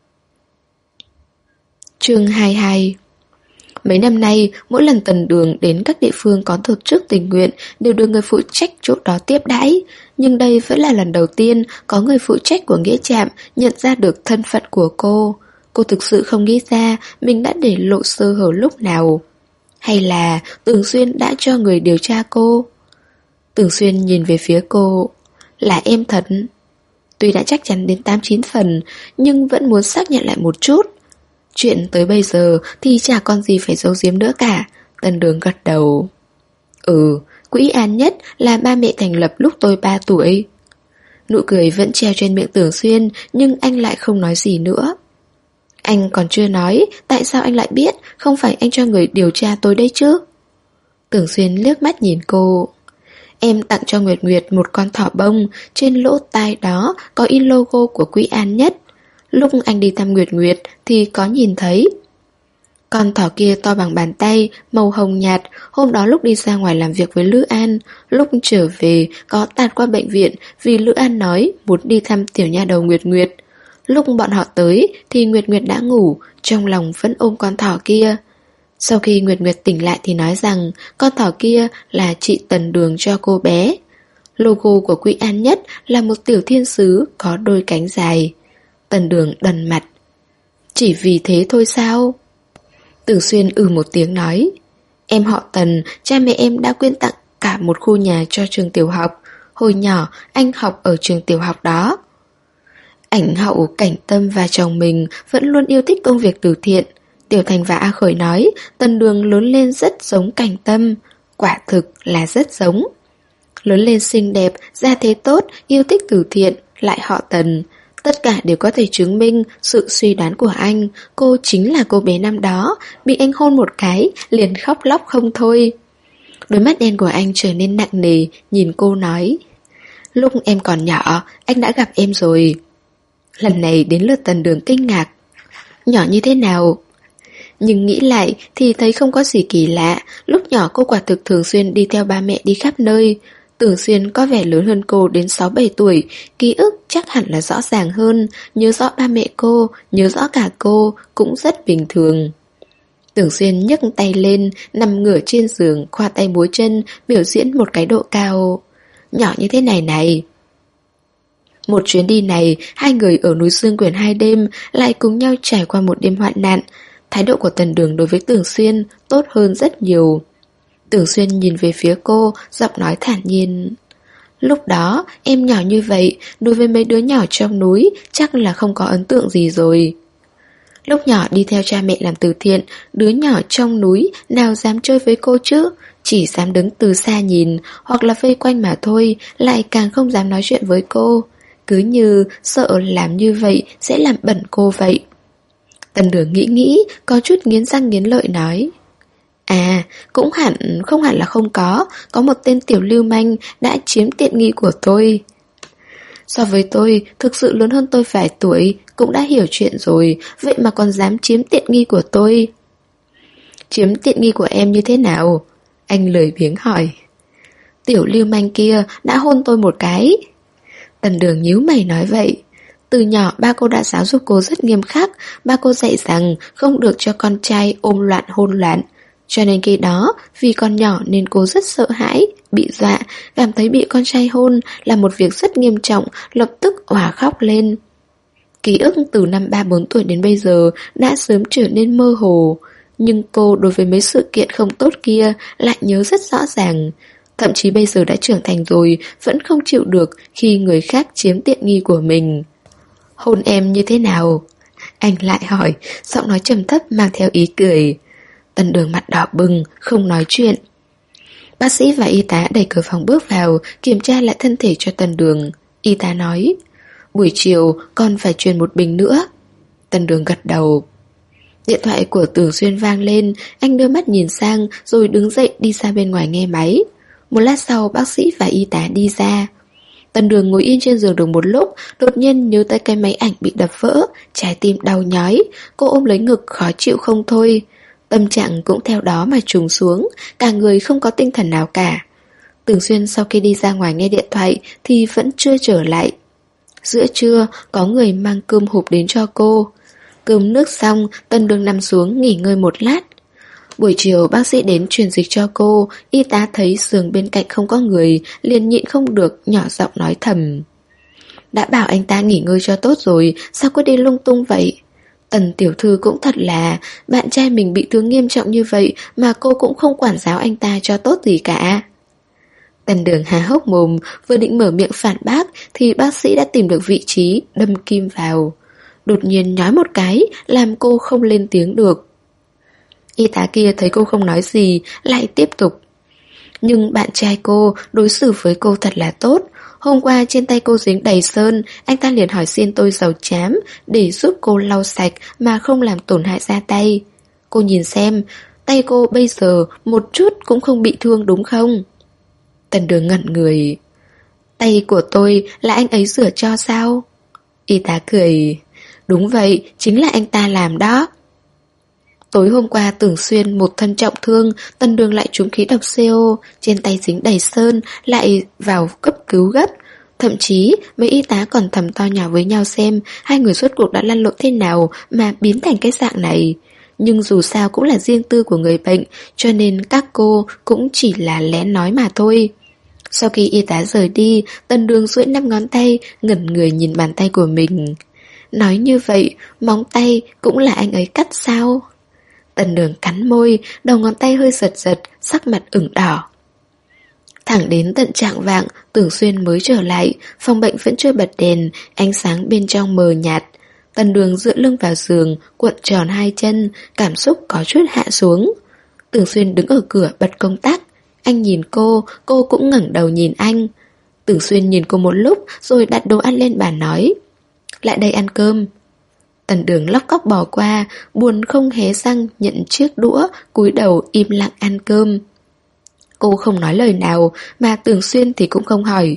Chương 22. Mấy năm nay, mỗi lần Tần Đường đến các địa phương có tổ chức tình nguyện đều được người phụ trách chỗ đó tiếp đãi. Nhưng đây vẫn là lần đầu tiên có người phụ trách của nghĩa trạm nhận ra được thân phận của cô. Cô thực sự không nghĩ ra mình đã để lộ sơ hở lúc nào. Hay là Tưởng Xuyên đã cho người điều tra cô? Tưởng Xuyên nhìn về phía cô. Là em thật. Tuy đã chắc chắn đến 8-9 phần, nhưng vẫn muốn xác nhận lại một chút. Chuyện tới bây giờ thì chả còn gì phải giấu giếm nữa cả. Tần Đường gật đầu. Quỹ An Nhất là ba mẹ thành lập lúc tôi 3 tuổi. Nụ cười vẫn treo trên miệng Tưởng Xuyên, nhưng anh lại không nói gì nữa. Anh còn chưa nói, tại sao anh lại biết? Không phải anh cho người điều tra tôi đấy chứ? Tưởng Xuyên liếc mắt nhìn cô. Em tặng cho Nguyệt Nguyệt một con thỏ bông, trên lỗ tai đó có in logo của Quỹ An Nhất. Lúc anh đi thăm Nguyệt Nguyệt thì có nhìn thấy. Con thỏ kia to bằng bàn tay, màu hồng nhạt. Hôm đó lúc đi ra ngoài làm việc với Lữ An, lúc trở về có tạt qua bệnh viện vì Lữ An nói muốn đi thăm tiểu nha đầu Nguyệt Nguyệt. Lúc bọn họ tới thì Nguyệt Nguyệt đã ngủ, trong lòng vẫn ôm con thỏ kia. Sau khi Nguyệt Nguyệt tỉnh lại thì nói rằng con thỏ kia là chị Tần Đường cho cô bé. Logo của Quỹ An Nhất là một tiểu thiên sứ có đôi cánh dài. Tần Đường đần mặt. Chỉ vì thế thôi sao? Tưởng Xuyên một tiếng nói. Em họ Tần, cha mẹ em đã quyên tặng cả một khu nhà cho trường tiểu học. Hồi nhỏ anh học ở trường tiểu học đó. Ảnh hậu Cảnh Tâm và chồng mình vẫn luôn yêu thích công việc từ thiện. Tiểu Thành và A Khởi nói Tần Đường lớn lên rất giống Cảnh Tâm. Quả thực là rất giống. Lớn lên xinh đẹp, gia thế tốt, yêu thích từ thiện, lại họ Tần. Tất cả đều có thể chứng minh sự suy đoán của anh. Cô chính là cô bé năm đó, bị anh hôn một cái, liền khóc lóc không thôi. Đôi mắt đen của anh trở nên nặng nề, nhìn cô nói. Lúc em còn nhỏ, anh đã gặp em rồi. Lần này đến lượt Tần Đường kinh ngạc. Nhỏ như thế nào? Nhưng nghĩ lại thì thấy không có gì kỳ lạ. Lúc nhỏ cô quả thực thường xuyên đi theo ba mẹ đi khắp nơi. Tưởng Xuyên có vẻ lớn hơn cô đến 6-7 tuổi, ký ức chắc hẳn là rõ ràng hơn, nhớ rõ ba mẹ cô, nhớ rõ cả cô, cũng rất bình thường. Tưởng Xuyên nhấc tay lên, nằm ngửa trên giường, khoa tay múa chân, biểu diễn một cái độ cao. Nhỏ như thế này này. Một chuyến đi này, hai người ở núi Dương Quyển 2 đêm, lại cùng nhau trải qua một đêm hoạn nạn. Thái độ của Tần Đường đối với Tưởng Xuyên tốt hơn rất nhiều. Tưởng Xuyên nhìn về phía cô, giọng nói thản nhiên. Lúc đó, em nhỏ như vậy, đối với mấy đứa nhỏ trong núi, chắc là không có ấn tượng gì rồi. Lúc nhỏ đi theo cha mẹ làm từ thiện, đứa nhỏ trong núi nào dám chơi với cô chứ, chỉ dám đứng từ xa nhìn, hoặc là vây quanh mà thôi, lại càng không dám nói chuyện với cô. Cứ như sợ làm như vậy sẽ làm bẩn cô vậy. Tần Đường nghĩ, có chút nghiến răng nghiến lợi nói. À, cũng không hẳn là không có một tên tiểu lưu manh đã chiếm tiện nghi của tôi. So với tôi, thực sự lớn hơn tôi vài tuổi, cũng đã hiểu chuyện rồi, vậy mà còn dám chiếm tiện nghi của tôi. Chiếm tiện nghi của em như thế nào? Anh lười biếng hỏi. Tiểu lưu manh kia đã hôn tôi một cái. Tần Đường nhíu mày nói vậy. Từ nhỏ ba cô đã giáo dục cô rất nghiêm khắc, ba cô dạy rằng không được cho con trai ôm loạn hôn loạn. Cho nên khi đó, vì còn nhỏ nên cô rất sợ hãi, bị dọa, cảm thấy bị con trai hôn là một việc rất nghiêm trọng, lập tức òa khóc lên. Ký ức từ năm 3-4 tuổi đến bây giờ đã sớm trở nên mơ hồ, nhưng cô đối với mấy sự kiện không tốt kia lại nhớ rất rõ ràng. Thậm chí bây giờ đã trưởng thành rồi, vẫn không chịu được khi người khác chiếm tiện nghi của mình. Hôn em như thế nào? Anh lại hỏi, giọng nói trầm thấp mang theo ý cười. Tần Đường mặt đỏ bừng, không nói chuyện. Bác sĩ và y tá đẩy cửa phòng bước vào, kiểm tra lại thân thể cho Tần Đường. Y tá nói, buổi chiều con phải truyền một bình nữa. Tần Đường gật đầu. Điện thoại của Tưởng Xuyên vang lên, anh đưa mắt nhìn sang rồi đứng dậy đi ra bên ngoài nghe máy. Một lát sau bác sĩ và y tá đi ra. Tần Đường ngồi yên trên giường được một lúc, đột nhiên nhớ tới cái máy ảnh bị đập vỡ, trái tim đau nhói, cô ôm lấy ngực khó chịu không thôi. Tâm trạng cũng theo đó mà trùng xuống, cả người không có tinh thần nào cả. Tưởng Xuyên sau khi đi ra ngoài nghe điện thoại thì vẫn chưa trở lại. Giữa trưa có người mang cơm hộp đến cho cô. Cơm nước xong, Tần Đường nằm xuống nghỉ ngơi một lát. Buổi chiều bác sĩ đến truyền dịch cho cô, y tá thấy giường bên cạnh không có người, liền nhịn không được, nhỏ giọng nói thầm. Đã bảo anh ta nghỉ ngơi cho tốt rồi, sao cứ đi lung tung vậy? Tần tiểu thư cũng thật là, bạn trai mình bị thương nghiêm trọng như vậy mà cô cũng không quản giáo anh ta cho tốt gì cả. Tần Đường há hốc mồm, vừa định mở miệng phản bác thì bác sĩ đã tìm được vị trí, đâm kim vào. Đột nhiên nói một cái, làm cô không lên tiếng được. Y tá kia thấy cô không nói gì, lại tiếp tục. Nhưng bạn trai cô đối xử với cô thật là tốt. Hôm qua trên tay cô dính đầy sơn, anh ta liền hỏi xin tôi dầu chám để giúp cô lau sạch mà không làm tổn hại da tay. Cô nhìn xem, tay cô bây giờ một chút cũng không bị thương đúng không? Tần Đường ngẩn người. Tay của tôi là anh ấy rửa cho sao? Y tá cười. Đúng vậy, chính là anh ta làm đó. Tối hôm qua Tưởng Xuyên một thân trọng thương, Tần Đường lại trúng khí độc CO, trên tay dính đầy sơn, lại vào cấp cứu gấp. Thậm chí mấy y tá còn thầm to nhỏ với nhau xem hai người rốt cuộc đã lăn lộn thế nào mà biến thành cái dạng này. Nhưng dù sao cũng là riêng tư của người bệnh, cho nên các cô cũng chỉ là lén nói mà thôi. Sau khi y tá rời đi, Tần Đường duỗi 5 ngón tay, ngẩn người nhìn bàn tay của mình. Nói như vậy, móng tay cũng là anh ấy cắt sao? Tần Đường cắn môi, đầu ngón tay hơi giật giật, sắc mặt ửng đỏ. Thẳng đến tận chạng vạng, Tưởng Xuyên mới trở lại, phòng bệnh vẫn chưa bật đèn, ánh sáng bên trong mờ nhạt. Tần Đường dựa lưng vào giường, cuộn tròn hai chân, cảm xúc có chút hạ xuống. Tưởng Xuyên đứng ở cửa bật công tắc. Anh nhìn cô cũng ngẩng đầu nhìn anh. Tưởng Xuyên nhìn cô một lúc rồi đặt đồ ăn lên bàn nói. Lại đây ăn cơm. Tần Đường lóc cóc bỏ qua, buồn không hé răng nhận chiếc đũa, cúi đầu im lặng ăn cơm. Cô không nói lời nào, mà Tưởng Xuyên thì cũng không hỏi.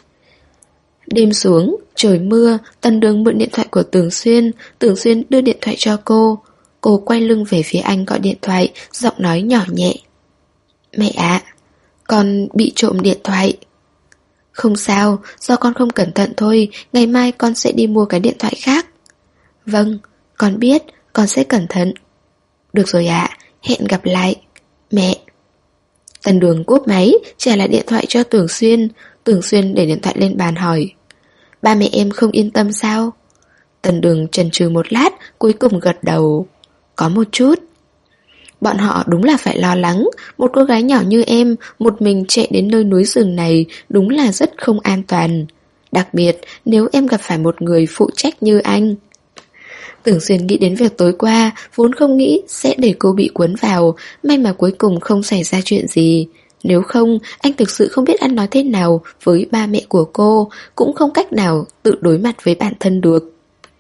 Đêm xuống, trời mưa, Tần Đường mượn điện thoại của Tưởng Xuyên đưa điện thoại cho cô. Cô quay lưng về phía anh gọi điện thoại, giọng nói nhỏ nhẹ. Mẹ ạ, con bị trộm điện thoại. Không sao, do con không cẩn thận thôi, ngày mai con sẽ đi mua cái điện thoại khác. Vâng, con biết, con sẽ cẩn thận. Được rồi ạ, hẹn gặp lại. Mẹ. Tần Đường cúp máy, trả lại điện thoại cho Tưởng Xuyên. Tưởng Xuyên để điện thoại lên bàn hỏi. Ba mẹ em không yên tâm sao? Tần Đường chần chừ một lát, cuối cùng gật đầu. Có một chút. Bọn họ đúng là phải lo lắng. Một cô gái nhỏ như em một mình chạy đến nơi núi rừng này đúng là rất không an toàn. Đặc biệt nếu em gặp phải một người phụ trách như anh. Tưởng Xuyên nghĩ đến việc tối qua, vốn không nghĩ sẽ để cô bị cuốn vào. May mà cuối cùng không xảy ra chuyện gì. Nếu không, anh thực sự không biết ăn nói thế nào với ba mẹ của cô, cũng không cách nào tự đối mặt với bản thân được.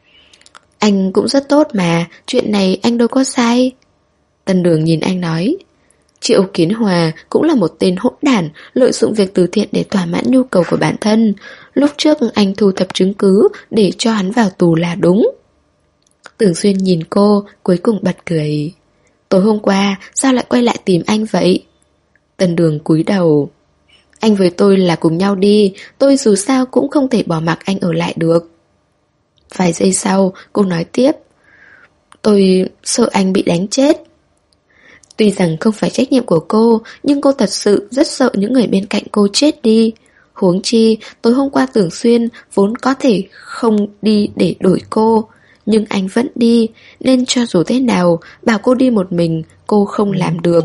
Anh cũng rất tốt mà, chuyện này anh đâu có sai. Tân Đường nhìn anh nói. Triệu Kiến Hòa cũng là một tên hỗn đản, lợi dụng việc từ thiện để thỏa mãn nhu cầu của bản thân. Lúc trước anh thu thập chứng cứ để cho hắn vào tù là đúng. Tưởng Xuyên nhìn cô, cuối cùng bật cười. Tối hôm qua, sao lại quay lại tìm anh vậy? Tân Đường cúi đầu. Anh với tôi là cùng nhau đi, tôi dù sao cũng không thể bỏ mặc anh ở lại được. Vài giây sau, cô nói tiếp. Tôi sợ anh bị đánh chết. Tuy rằng không phải trách nhiệm của cô, nhưng cô thật sự rất sợ những người bên cạnh cô chết đi. Huống chi, tối hôm qua Tưởng Xuyên vốn có thể không đi để đổi cô, nhưng anh vẫn đi, nên cho dù thế nào, bảo cô đi một mình, cô không làm được.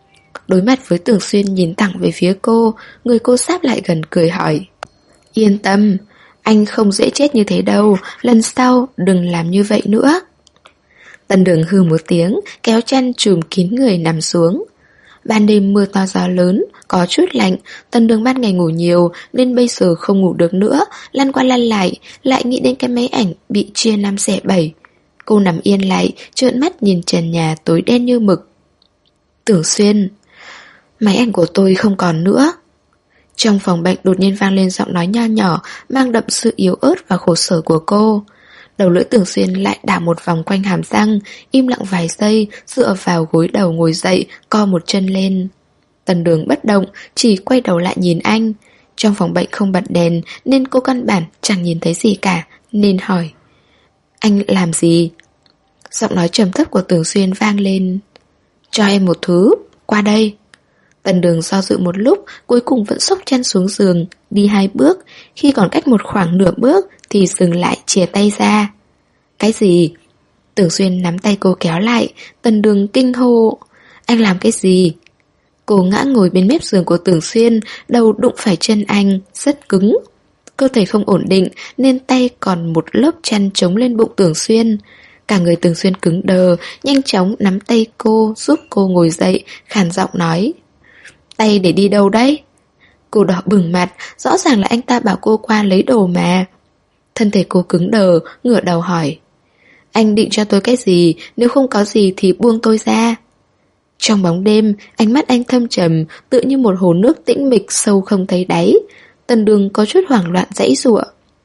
Đối mặt với Tưởng Xuyên nhìn thẳng về phía cô, người cô sáp lại gần cười hỏi. Yên tâm, anh không dễ chết như thế đâu, lần sau đừng làm như vậy nữa. Tân Đường hừ một tiếng, kéo chăn trùm kín người nằm xuống. Ban đêm mưa to gió lớn, có chút lạnh, Tân Đường ban ngày ngủ nhiều nên bây giờ không ngủ được nữa, lăn qua lăn lại nghĩ đến cái máy ảnh bị chia 5 xẻ 7. Cô nằm yên lại, trợn mắt nhìn trần nhà tối đen như mực. Tưởng Xuyên, máy ảnh của tôi không còn nữa. Trong phòng bệnh đột nhiên vang lên giọng nói nho nhỏ, mang đậm sự yếu ớt và khổ sở của cô. Đầu lưỡi Tưởng Xuyên lại đảo một vòng quanh hàm răng, im lặng vài giây, dựa vào gối đầu ngồi dậy, co một chân lên. Tần Đường bất động, chỉ quay đầu lại nhìn anh. Trong phòng bệnh không bật đèn nên cô căn bản chẳng nhìn thấy gì cả, nên hỏi. Anh làm gì? Giọng nói trầm thấp của Tưởng Xuyên vang lên. Cho em một thứ, qua đây. Tần Đường do dự một lúc, cuối cùng vẫn xốc chân xuống giường, đi 2 bước, khi còn cách một khoảng nửa bước thì dừng lại chìa tay ra. Cái gì? Tưởng Xuyên nắm tay cô kéo lại, Tần Đường kinh hô. Anh làm cái gì? Cô ngã ngồi bên mép giường của Tưởng Xuyên, đầu đụng phải chân anh, rất cứng. Cơ thể không ổn định nên tay còn một lớp chăn chống lên bụng Tưởng Xuyên. Cả người Tưởng Xuyên cứng đờ, nhanh chóng nắm tay cô, giúp cô ngồi dậy, khàn giọng nói. Tay để đi đâu đấy? Cô đỏ bừng mặt, rõ ràng là anh ta bảo cô qua lấy đồ mà. Thân thể cô cứng đờ, ngửa đầu hỏi. Anh định cho tôi cái gì, nếu không có gì thì buông tôi ra. Trong bóng đêm, ánh mắt anh thâm trầm, tựa như một hồ nước tĩnh mịch sâu không thấy đáy. Tần Đường có chút hoảng loạn giãy giụa.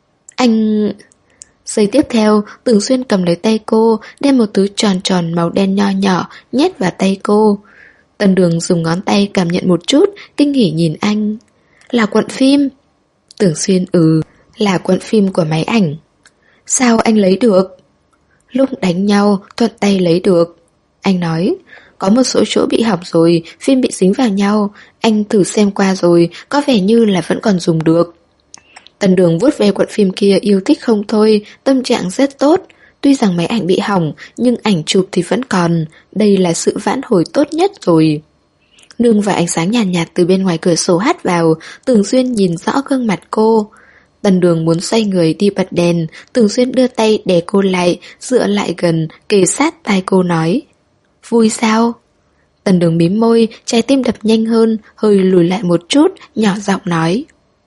Anh... Giây tiếp theo, Tưởng Xuyên cầm lấy tay cô, đem một thứ tròn tròn màu đen nho nhỏ nhét vào tay cô. Tần Đường dùng ngón tay cảm nhận một chút, kinh hỉ nhìn anh. Là cuộn phim. Tưởng Xuyên là cuộn phim của máy ảnh. Sao anh lấy được? Lúc đánh nhau, thuận tay lấy được. Anh nói, có một số chỗ bị hỏng rồi, phim bị dính vào nhau. Anh thử xem qua rồi, có vẻ như là vẫn còn dùng được. Tần Đường vuốt ve cuộn phim kia yêu thích không thôi, tâm trạng rất tốt. Tuy rằng máy ảnh bị hỏng, nhưng ảnh chụp thì vẫn còn. Đây là sự vãn hồi tốt nhất rồi. Nương vào ánh sáng nhàn nhạt từ bên ngoài cửa sổ hắt vào, Tưởng Xuyên nhìn rõ gương mặt cô. Tần Đường muốn xoay người đi bật đèn, Tưởng Xuyên đưa tay đè cô lại, dựa lại gần, kề sát tai cô nói. Vui sao? Tần Đường mím môi, trái tim đập nhanh hơn, hơi lùi lại một chút, nhỏ giọng nói.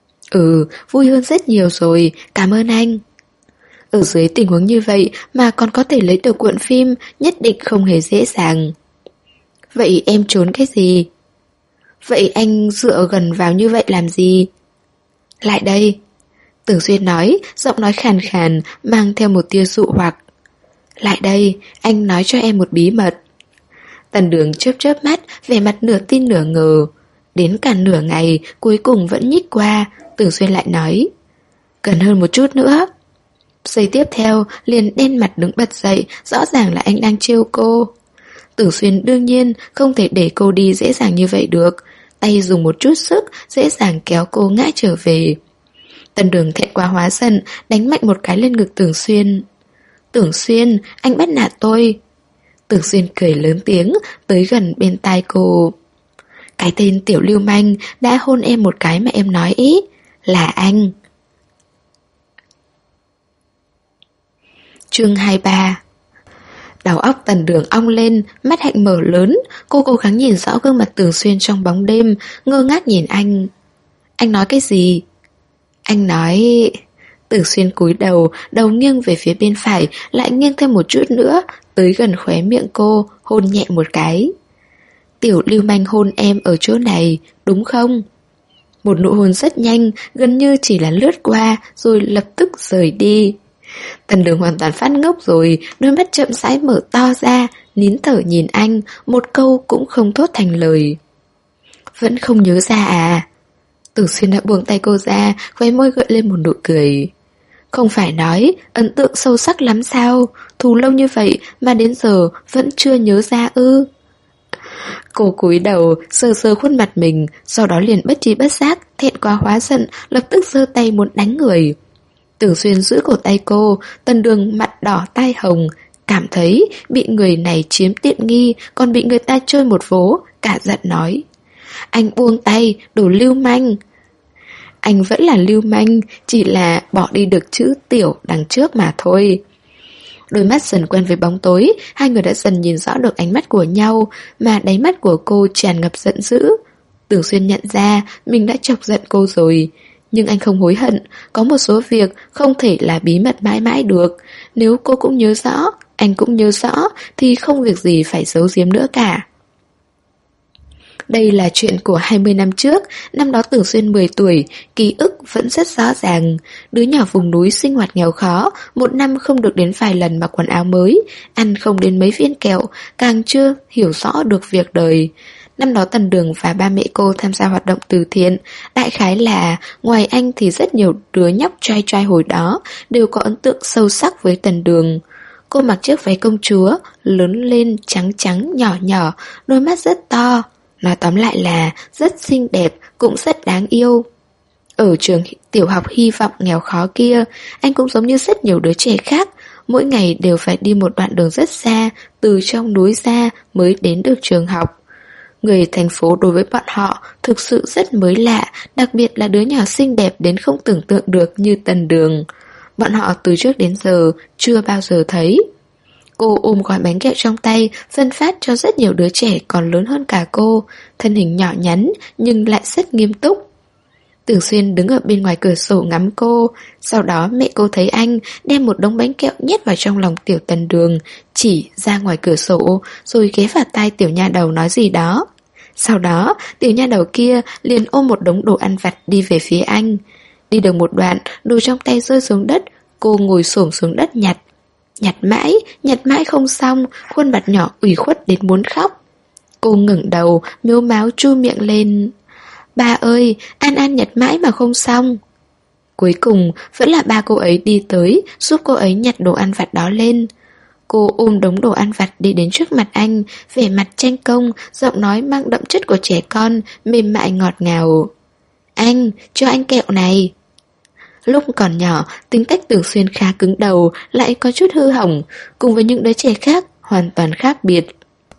Vui hơn rất nhiều rồi, cảm ơn anh. Ở dưới tình huống như vậy mà còn có thể lấy được cuộn phim, nhất định không hề dễ dàng. Vậy em trốn cái gì? Vậy anh dựa gần vào như vậy làm gì? Lại đây. Tưởng Xuyên nói, giọng nói khàn khàn, mang theo một tia dụ hoặc. Lại đây, anh nói cho em một bí mật. Tần Đường chớp chớp mắt, vẻ mặt nửa tin nửa ngờ. Đến cả nửa ngày, cuối cùng vẫn nhích qua, Tưởng Xuyên lại nói. Gần hơn một chút nữa. Giây tiếp theo, liền đen mặt đứng bật dậy, rõ ràng là anh đang trêu cô. Tưởng Xuyên đương nhiên không thể để cô đi dễ dàng như vậy được. Tay dùng một chút sức, dễ dàng kéo cô ngã trở về. Tần Đường thẹn quá hóa giận, đánh mạnh một cái lên ngực Tưởng Xuyên. Tưởng Xuyên, anh bắt nạt tôi. Tưởng Xuyên cười lớn tiếng, tới gần bên tai cô. Cái tên tiểu lưu manh đã hôn em một cái mà em nói ý, là anh. Chương 23. Đầu óc Tần Đường ong lên, mắt hạnh mở lớn. Cô cố gắng nhìn rõ gương mặt Tưởng Xuyên trong bóng đêm, ngơ ngác nhìn anh. Anh nói cái gì? Anh nói... Tưởng Xuyên cúi đầu, đầu nghiêng về phía bên phải, lại nghiêng thêm một chút nữa, tới gần khóe miệng cô, hôn nhẹ một cái. Tiểu lưu manh hôn em ở chỗ này, đúng không? Một nụ hôn rất nhanh, gần như chỉ là lướt qua, rồi lập tức rời đi. Tần Đường hoàn toàn phát ngốc rồi, đôi mắt chậm rãi mở to ra, nín thở nhìn anh, một câu cũng không thốt thành lời. Vẫn không nhớ ra à? Tưởng Xuyên đã buông tay cô ra, khóe môi gợi lên một nụ cười. Không phải nói, ấn tượng sâu sắc lắm sao? Thù lâu như vậy mà đến giờ vẫn chưa nhớ ra ư? Cô cúi đầu, sờ sờ khuôn mặt mình, sau đó liền bất tri bất giác, thẹn quá hóa giận, lập tức giơ tay muốn đánh người. Tưởng Xuyên giữ cổ tay cô, Tần Đường mặt đỏ tai hồng, cảm thấy bị người này chiếm tiện nghi, còn bị người ta chơi một vố, cả giận nói. Anh buông tay, đồ lưu manh. Anh vẫn là lưu manh, chỉ là bỏ đi được chữ tiểu đằng trước mà thôi. Đôi mắt dần quen với bóng tối, hai người đã dần nhìn rõ được ánh mắt của nhau, mà đáy mắt của cô tràn ngập giận dữ. Tưởng Xuyên nhận ra mình đã chọc giận cô rồi, nhưng anh không hối hận, có một số việc không thể là bí mật mãi mãi được. Nếu cô cũng nhớ rõ, anh cũng nhớ rõ, thì không việc gì phải giấu giếm nữa cả. Đây là chuyện của 20 năm trước, năm đó Tưởng Xuyên 10 tuổi, ký ức vẫn rất rõ ràng. Đứa nhỏ vùng núi sinh hoạt nghèo khó, một năm không được đến vài lần mặc quần áo mới, ăn không đến mấy viên kẹo, càng chưa hiểu rõ được việc đời. Năm đó Tần Đường và ba mẹ cô tham gia hoạt động từ thiện, đại khái là ngoài anh thì rất nhiều đứa nhóc trai trai hồi đó đều có ấn tượng sâu sắc với Tần Đường. Cô mặc chiếc váy công chúa, lớn lên trắng trắng nhỏ nhỏ, đôi mắt rất to. Nói tóm lại là rất xinh đẹp, cũng rất đáng yêu. Ở trường tiểu học hy vọng nghèo khó kia, anh cũng giống như rất nhiều đứa trẻ khác, mỗi ngày đều phải đi một đoạn đường rất xa, từ trong núi ra mới đến được trường học. Người thành phố đối với bọn họ thực sự rất mới lạ, đặc biệt là đứa nhỏ xinh đẹp đến không tưởng tượng được như Tần Đường. Bọn họ từ trước đến giờ chưa bao giờ thấy. Cô ôm gói bánh kẹo trong tay, phân phát cho rất nhiều đứa trẻ còn lớn hơn cả cô, thân hình nhỏ nhắn nhưng lại rất nghiêm túc. Tưởng Xuyên đứng ở bên ngoài cửa sổ ngắm cô, sau đó mẹ cô thấy anh đem một đống bánh kẹo nhét vào trong lòng tiểu Tần Đường, chỉ ra ngoài cửa sổ, rồi ghé vào tai tiểu nha đầu nói gì đó. Sau đó, tiểu nha đầu kia liền ôm một đống đồ ăn vặt đi về phía anh. Đi được một đoạn, đồ trong tay rơi xuống đất, cô ngồi xổm xuống đất nhặt. Nhặt mãi không xong, khuôn mặt nhỏ ủy khuất đến muốn khóc. Cô ngẩng đầu, mếu máo chu miệng lên. Ba ơi, An nhặt mãi mà không xong. Cuối cùng, vẫn là ba cô ấy đi tới, giúp cô ấy nhặt đồ ăn vặt đó lên. Cô ôm đống đồ ăn vặt đi đến trước mặt anh, vẻ mặt tranh công, giọng nói mang đậm chất của trẻ con, mềm mại ngọt ngào. Anh, cho anh kẹo này. Lúc còn nhỏ, tính cách Tưởng Xuyên khá cứng đầu, lại có chút hư hỏng, cùng với những đứa trẻ khác, hoàn toàn khác biệt.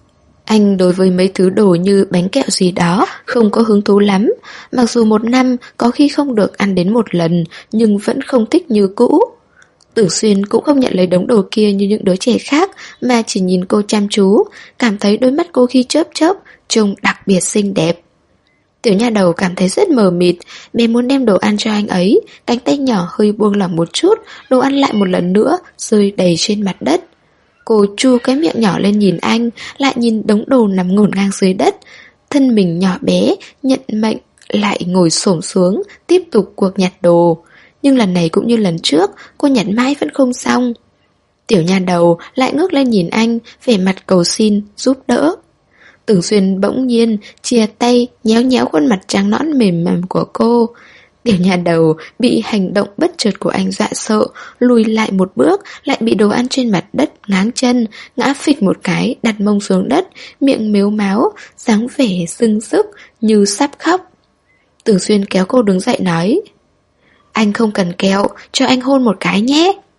Anh đối với mấy thứ đồ như bánh kẹo gì đó không có hứng thú lắm, mặc dù một năm có khi không được ăn đến một lần, nhưng vẫn không thích như cũ. Tưởng Xuyên cũng không nhận lấy đống đồ kia như những đứa trẻ khác, mà chỉ nhìn cô chăm chú, cảm thấy đôi mắt cô khi chớp chớp, trông đặc biệt xinh đẹp. Tiểu nha đầu cảm thấy rất mờ mịt, bé muốn đem đồ ăn cho anh ấy, cánh tay nhỏ hơi buông lỏng một chút, đồ ăn lại một lần nữa, rơi đầy trên mặt đất. Cô chu cái miệng nhỏ lên nhìn anh, lại nhìn đống đồ nằm ngổn ngang dưới đất. Thân mình nhỏ bé, nhận mệnh, lại ngồi xổm xuống, tiếp tục cuộc nhặt đồ. Nhưng lần này cũng như lần trước, cô nhặt mãi vẫn không xong. Tiểu nha đầu lại ngước lên nhìn anh, vẻ mặt cầu xin, giúp đỡ. Tưởng Xuyên bỗng nhiên chia tay nhéo nhéo khuôn mặt trắng nõn mềm mềm của cô. Tiểu nhà đầu bị hành động bất chợt của anh dọa sợ, lùi lại một bước, lại bị đồ ăn trên mặt đất ngáng chân, ngã phịch một cái, đặt mông xuống đất, miệng mếu máo, dáng vẻ sưng sức như sắp khóc. Tưởng Xuyên kéo cô đứng dậy nói: Anh không cần kẹo, cho anh hôn một cái nhé.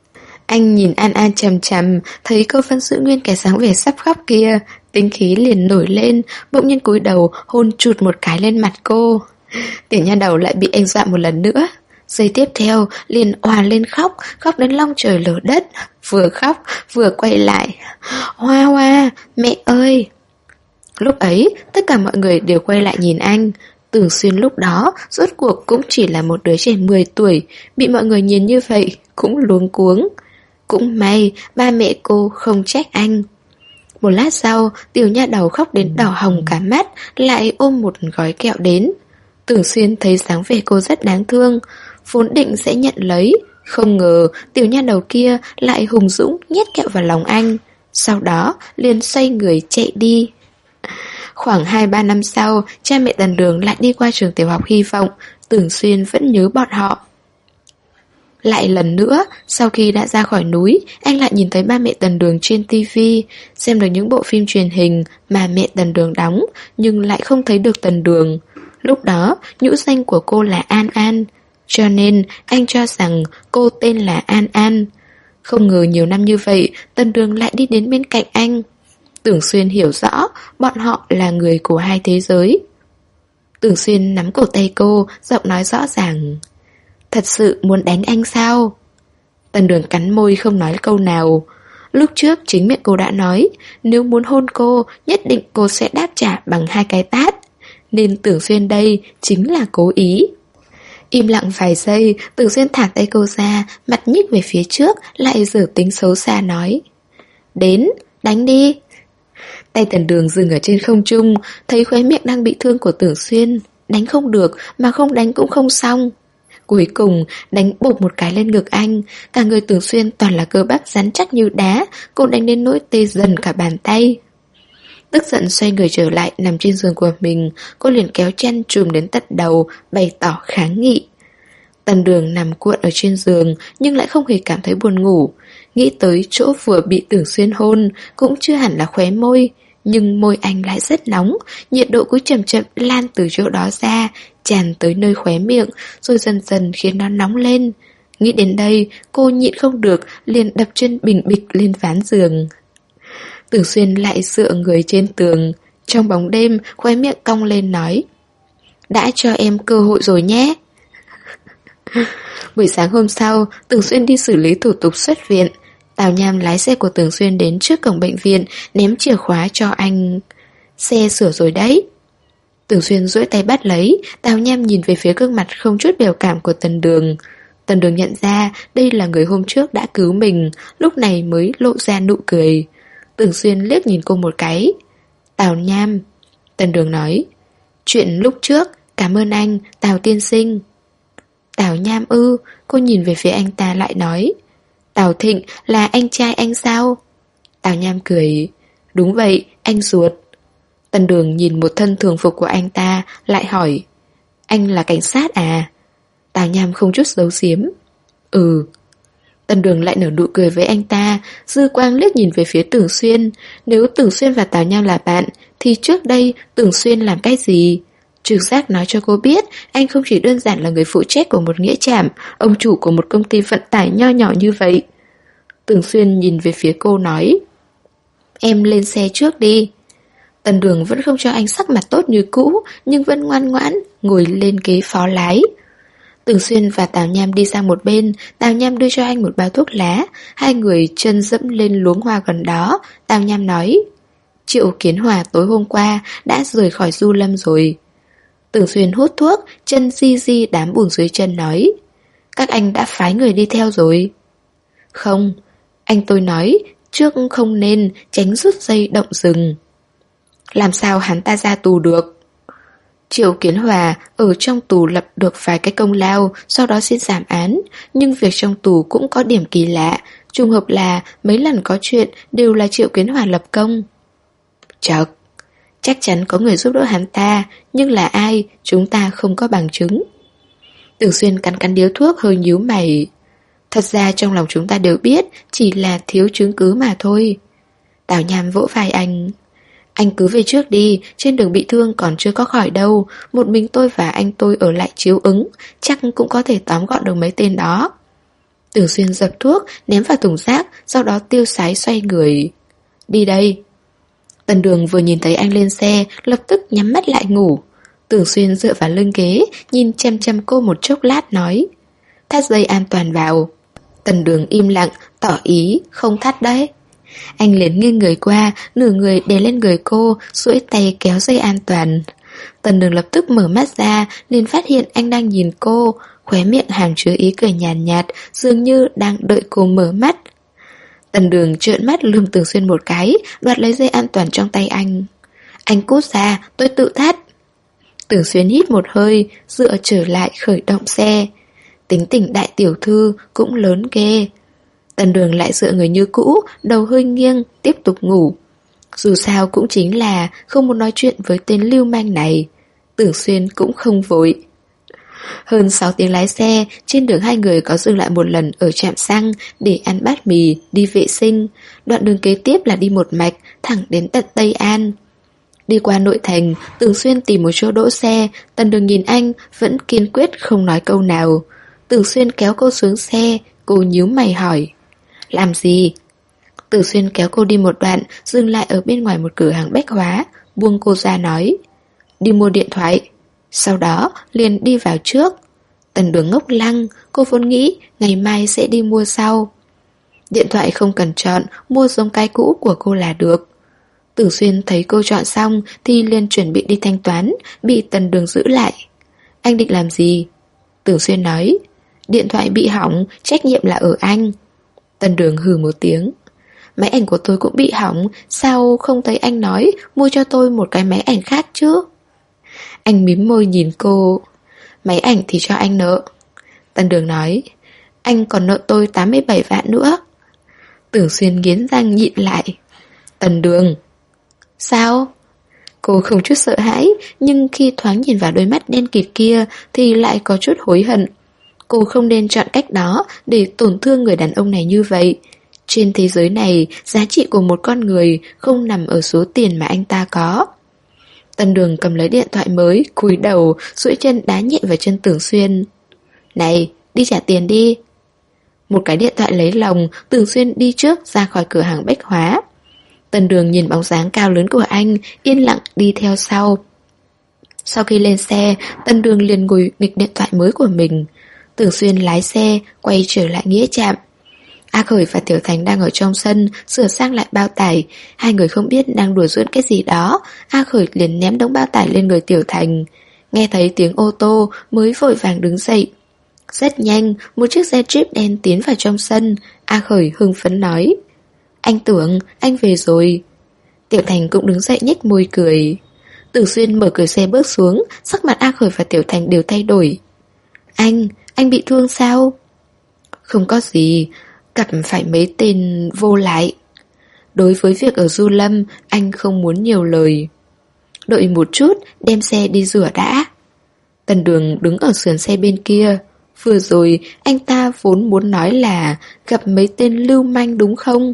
Anh nhìn An An chằm chằm, thấy cô vẫn giữ nguyên cái dáng vẻ sắp khóc kia, tính khí liền nổi lên, bỗng nhiên cúi đầu hôn chụt một cái lên mặt cô. Tiểu nha đầu lại bị anh dọa một lần nữa. Giây tiếp theo liền òa lên khóc, khóc đến long trời lở đất, vừa khóc vừa quay lại. Hoa Hoa, mẹ ơi! Lúc ấy, tất cả mọi người đều quay lại nhìn anh. Tưởng Xuyên lúc đó, rốt cuộc cũng chỉ là một đứa trẻ 10 tuổi, bị mọi người nhìn như vậy, cũng luống cuống. Cũng may, ba mẹ cô không trách anh. Một lát sau, tiểu nha đầu khóc đến đỏ hồng cả mắt, lại ôm một gói kẹo đến. Tưởng Xuyên thấy dáng vẻ cô rất đáng thương, vốn định sẽ nhận lấy, không ngờ tiểu nha đầu kia lại hùng dũng nhét kẹo vào lòng anh. Sau đó liền xoay người chạy đi. Khoảng 2-3 năm sau, cha mẹ Tần Đường lại đi qua trường tiểu học Hy Vọng, Tưởng Xuyên vẫn nhớ bọn họ. Lại lần nữa, sau khi đã ra khỏi núi, anh lại nhìn thấy ba mẹ Tần Đường trên TV, xem được những bộ phim truyền hình mà mẹ Tần Đường đóng, nhưng lại không thấy được Tần Đường. Lúc đó, nhũ danh của cô là An An, cho nên anh cho rằng cô tên là An An. Không ngờ nhiều năm như vậy, Tần Đường lại đi đến bên cạnh anh. Tưởng Xuyên hiểu rõ, bọn họ là người của hai thế giới. Tưởng Xuyên nắm cổ tay cô, giọng nói rõ ràng. Thật sự muốn đánh anh sao? Tần Đường cắn môi không nói câu nào. Lúc trước chính miệng cô đã nói, nếu muốn hôn cô, nhất định cô sẽ đáp trả bằng 2 cái tát. Nên Tưởng Xuyên đây chính là cố ý. Im lặng vài giây, Tưởng Xuyên thả tay cô ra, mặt nhích về phía trước, lại giở tính xấu xa nói. Đến, đánh đi. Tay Tần Đường dừng ở trên không trung, thấy khóe miệng đang bị thương của Tưởng Xuyên. Đánh không được, mà không đánh cũng không xong. Cuối cùng, đánh bộp một cái lên ngực anh. Cả người Tưởng Xuyên toàn là cơ bắp rắn chắc như đá, cô đánh đến nỗi tê dần cả bàn tay. Tức giận xoay người trở lại nằm trên giường của mình, cô liền kéo chăn trùm đến tận đầu, bày tỏ kháng nghị. Tần Đường nằm cuộn ở trên giường nhưng lại không hề cảm thấy buồn ngủ. Nghĩ tới chỗ vừa bị Tưởng Xuyên hôn, cũng chưa hẳn là khóe môi, nhưng môi anh lại rất nóng, nhiệt độ cứ chậm chậm lan từ chỗ đó ra, tràn tới nơi khóe miệng, rồi dần dần khiến nó nóng lên. Nghĩ đến đây, cô nhịn không được, liền đập chân bình bịch lên ván giường. Tưởng Xuyên lại dựa người trên tường, trong bóng đêm khóe miệng cong lên nói. Đã cho em cơ hội rồi nhé. Buổi sáng hôm sau, Tưởng Xuyên đi xử lý thủ tục xuất viện. Tào Nham lái xe của Tưởng Xuyên đến trước cổng bệnh viện, ném chìa khóa cho anh. Xe sửa rồi đấy. Tưởng Xuyên duỗi tay bắt lấy, Tào Nham nhìn về phía gương mặt không chút biểu cảm của Tần Đường. Tần Đường nhận ra đây là người hôm trước đã cứu mình, lúc này mới lộ ra nụ cười. Tưởng Xuyên liếc nhìn cô một cái. Tào Nham. Tần Đường nói. Chuyện lúc trước, cảm ơn anh, Tào tiên sinh. Tào Nham ư, cô nhìn về phía anh ta lại nói. Tào Thịnh là anh trai anh sao? Tào Nham cười. Đúng vậy, anh ruột. Tần Đường nhìn một thân thường phục của anh ta, lại hỏi. Anh là cảnh sát à? Tào Nham không chút giấu giếm. Ừ. Tần Đường lại nở nụ cười với anh ta, dư quang liếc nhìn về phía Tưởng Xuyên. Nếu Tưởng Xuyên và Tào Nham là bạn, thì trước đây Tưởng Xuyên làm cái gì? Trực giác nói cho cô biết, anh không chỉ đơn giản là người phụ trách của một nghĩa trảm, ông chủ của một công ty vận tải nho nhỏ như vậy. Tưởng Xuyên nhìn về phía cô nói. Em lên xe trước đi. Tần Đường vẫn không cho anh sắc mặt tốt như cũ, nhưng vẫn ngoan ngoãn, ngồi lên ghế phó lái. Tưởng Xuyên và Tào Nham đi sang một bên, Tào Nham đưa cho anh một bao thuốc lá, hai người chân dẫm lên luống hoa gần đó. Tào Nham nói. Triệu Kiến Hòa tối hôm qua đã rời khỏi Du Lâm rồi. Tưởng Xuyên hút thuốc, chân di di đám bùn dưới chân nói. Các anh đã phái người đi theo rồi. Không, anh tôi nói, trước không nên tránh rút dây động rừng. Làm sao hắn ta ra tù được? Triệu Kiến Hòa ở trong tù lập được vài cái công lao, sau đó xin giảm án. Nhưng việc trong tù cũng có điểm kỳ lạ, trùng hợp là mấy lần có chuyện đều là Triệu Kiến Hòa lập công. Chật, chắc chắn có người giúp đỡ hắn ta, nhưng là ai, chúng ta không có bằng chứng. Tưởng Xuyên cắn cắn điếu thuốc hơi nhíu mày. Thật ra trong lòng chúng ta đều biết, chỉ là thiếu chứng cứ mà thôi. Tào Nham vỗ vai anh. Anh cứ về trước đi, trên đường bị thương còn chưa có khỏi đâu. Một mình tôi và anh tôi ở lại chiếu ứng, chắc cũng có thể tóm gọn được mấy tên đó. Tưởng Xuyên dập thuốc, ném vào thùng rác, sau đó tiêu sái xoay người. Đi đây. Tần Đường vừa nhìn thấy anh lên xe, lập tức nhắm mắt lại ngủ. Tưởng Xuyên dựa vào lưng ghế, nhìn chăm chăm cô một chốc lát nói. Thắt dây an toàn vào. Tần Đường im lặng, tỏ ý, không thắt đấy. Anh liền nghiêng người qua, nửa người đè lên người cô, duỗi tay kéo dây an toàn. Tần Đường lập tức mở mắt ra, liền phát hiện anh đang nhìn cô, khóe miệng hàm chứa ý cười nhàn nhạt, dường như đang đợi cô mở mắt. Tần Đường trợn mắt lườm Tưởng Xuyên một cái, đoạt lấy dây an toàn trong tay anh. Anh cút ra, tôi tự thắt. Tưởng Xuyên hít một hơi, dựa trở lại khởi động xe. Tính tình đại tiểu thư cũng lớn ghê. Tần Đường lại dựa người như cũ, đầu hơi nghiêng, tiếp tục ngủ. Dù sao cũng chính là không muốn nói chuyện với tên lưu manh này. Tưởng Xuyên cũng không vội. Hơn 6 tiếng lái xe, trên đường hai người có dừng lại một lần ở trạm xăng để ăn bát mì, đi vệ sinh. Đoạn đường kế tiếp là đi một mạch, thẳng đến tận Tây An. Đi qua nội thành, Tưởng Xuyên tìm một chỗ đỗ xe, Tần Đường nhìn anh, vẫn kiên quyết không nói câu nào. Tưởng Xuyên kéo cô xuống xe, cô nhíu mày hỏi. Làm gì? Tưởng Xuyên kéo cô đi một đoạn, dừng lại ở bên ngoài một cửa hàng bách hóa, buông cô ra nói. Đi mua điện thoại. Sau đó liền đi vào trước. Tần Đường ngốc lăng, cô vốn nghĩ ngày mai sẽ đi mua sau. Điện thoại không cần chọn, mua giống cái cũ của cô là được. Tưởng Xuyên thấy cô chọn xong thì liền chuẩn bị đi thanh toán, bị Tần Đường giữ lại. Anh định làm gì? Tưởng Xuyên nói. Điện thoại bị hỏng, trách nhiệm là ở anh. Tần Đường hừ một tiếng. Máy ảnh của tôi cũng bị hỏng, sao không thấy anh nói mua cho tôi một cái máy ảnh khác chứ? Anh mím môi nhìn cô. Máy ảnh thì cho anh nợ. Tần Đường nói. Anh còn nợ tôi 87 vạn nữa. Tưởng Xuyên nghiến răng nhịn lại. Tần Đường. Sao? Cô không chút sợ hãi, nhưng khi thoáng nhìn vào đôi mắt đen kịt kia thì lại có chút hối hận. Cô không nên chọn cách đó để tổn thương người đàn ông này như vậy. Trên thế giới này, giá trị của một con người không nằm ở số tiền mà anh ta có. Tần Đường cầm lấy điện thoại mới, cúi đầu, duỗi chân đá nhẹ vào chân Tưởng Xuyên. Này, đi trả tiền đi. Một cái điện thoại lấy lòng, Tưởng Xuyên đi trước ra khỏi cửa hàng bách hóa. Tần Đường nhìn bóng dáng cao lớn của anh, yên lặng đi theo sau. Sau khi lên xe, Tần Đường liền ngồi nghịch điện thoại mới của mình. Tưởng Xuyên lái xe, quay trở lại nghĩa trạm. A Khởi và Tiểu Thành đang ở trong sân, sửa sang lại bao tải. Hai người không biết đang đùa giỡn cái gì đó. A Khởi liền ném đống bao tải lên người Tiểu Thành. Nghe thấy tiếng ô tô mới vội vàng đứng dậy. Rất nhanh, một chiếc xe Jeep đen tiến vào trong sân. A Khởi hưng phấn nói. Anh Tưởng, anh về rồi. Tiểu Thành cũng đứng dậy nhếch môi cười. Tưởng Xuyên mở cửa xe bước xuống, sắc mặt A Khởi và Tiểu Thành đều thay đổi. Anh bị thương sao? Không có gì, gặp phải mấy tên vô lại. Đối với việc ở Du Lâm, anh không muốn nhiều lời. Đợi một chút, đem xe đi rửa đã. Tần Đường đứng ở sườn xe bên kia. Vừa rồi, anh ta vốn muốn nói là gặp mấy tên lưu manh đúng không?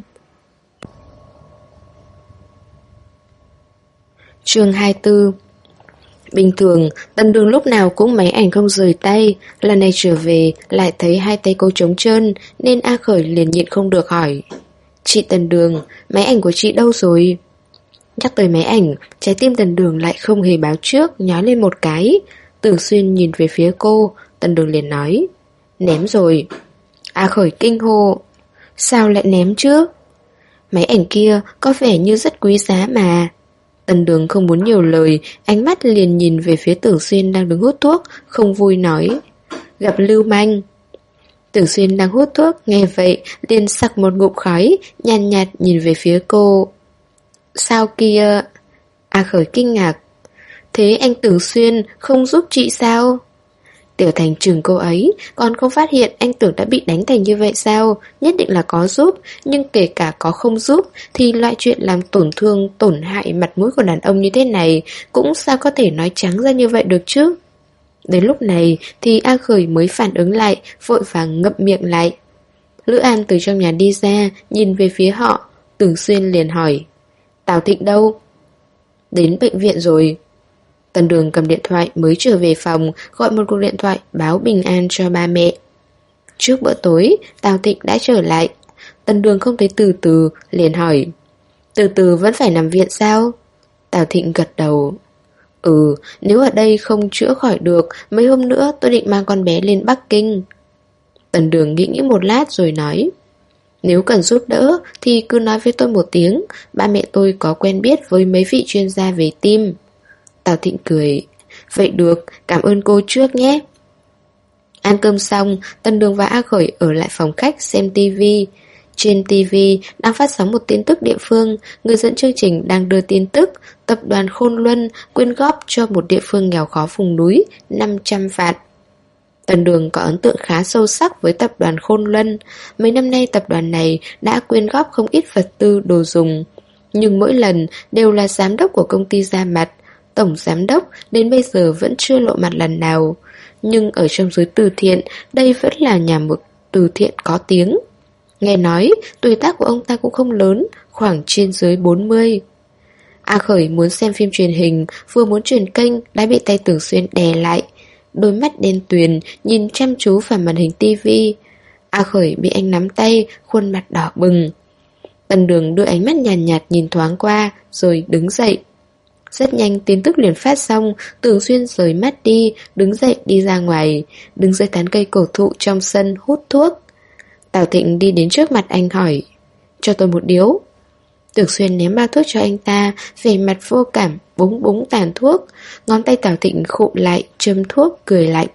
Chương 24. Bình thường, Tần Đường lúc nào cũng máy ảnh không rời tay. Lần này trở về, lại thấy hai tay cô trống trơn, nên A Khởi liền nhịn không được hỏi. Chị Tần Đường, máy ảnh của chị đâu rồi? Nhắc tới máy ảnh, trái tim Tần Đường lại không hề báo trước, nhói lên một cái. Tưởng Xuyên nhìn về phía cô, Tần Đường liền nói. Ném rồi. A Khởi kinh hô. Sao lại ném chứ? Máy ảnh kia có vẻ như rất quý giá mà. Tần Đường không muốn nhiều lời, ánh mắt liền nhìn về phía Tưởng Xuyên đang đứng hút thuốc, không vui nói. Gặp lưu manh. Tưởng Xuyên đang hút thuốc, nghe vậy, liền sặc một ngụm khói, nhàn nhạt nhìn về phía cô. Sao kia? A Khởi kinh ngạc. Thế anh Tưởng Xuyên không giúp chị sao? Tiểu Thành chừng cô ấy, còn không phát hiện anh Tưởng đã bị đánh thành như vậy sao? Nhất định là có giúp, nhưng kể cả có không giúp thì loại chuyện làm tổn thương, tổn hại mặt mũi của đàn ông như thế này cũng sao có thể nói trắng ra như vậy được chứ? Đến lúc này thì A Khởi mới phản ứng lại, vội vàng ngậm miệng lại. Lữ An từ trong nhà đi ra, nhìn về phía họ. Tưởng Xuyên liền hỏi. Tào Thịnh đâu? Đến bệnh viện rồi. Tần Đường cầm điện thoại mới trở về phòng, gọi một cuộc điện thoại báo bình an cho ba mẹ. Trước bữa tối, Tào Thịnh đã trở lại. Tần Đường không thấy Từ Từ, liền hỏi: Từ Từ vẫn phải nằm viện sao? Tào Thịnh gật đầu. Nếu ở đây không chữa khỏi được, mấy hôm nữa tôi định mang con bé lên Bắc Kinh. Tần Đường nghĩ một lát rồi nói: Nếu cần giúp đỡ thì cứ nói với tôi một tiếng. Ba mẹ tôi có quen biết với mấy vị chuyên gia về tim. Tào Thịnh cười: Vậy được, cảm ơn cô trước nhé. Ăn cơm xong, Tần Đường và A Khởi ở lại phòng khách xem tivi. Trên tivi đang phát sóng một tin tức địa phương. Người dẫn chương trình đang đưa tin tức tập đoàn Khôn Luân quyên góp cho một địa phương nghèo khó vùng núi 500 vạn. Tần Đường có ấn tượng khá sâu sắc với tập đoàn Khôn Luân. Mấy năm nay tập đoàn này đã quyên góp không ít vật tư đồ dùng, nhưng mỗi lần đều là giám đốc của công ty ra mặt. Tổng giám đốc đến bây giờ vẫn chưa lộ mặt lần nào. Nhưng ở trong giới từ thiện, đây vẫn là nhà một từ thiện có tiếng. Nghe nói tuổi tác của ông ta cũng không lớn, khoảng trên dưới 40. A Khởi muốn xem phim truyền hình, vừa muốn chuyển kênh đã bị tay Tưởng Xuyên đè lại. Đôi mắt đen tuyền nhìn chăm chú vào màn hình tivi. A Khởi bị anh nắm tay, khuôn mặt đỏ bừng. Tần Đường đưa ánh mắt nhàn nhạt nhìn thoáng qua, rồi đứng dậy. Rất nhanh tin tức liền phát xong. Tưởng Xuyên rời mắt đi, đứng dậy đi ra ngoài, đứng dưới tán cây cổ thụ trong sân hút thuốc. Tào Thịnh đi đến trước mặt anh hỏi: Cho tôi một điếu. Tưởng Xuyên ném bao thuốc cho anh ta, vẻ mặt vô cảm, búng búng tàn thuốc. Ngón tay Tào Thịnh khụm lại, châm thuốc, cười lạnh: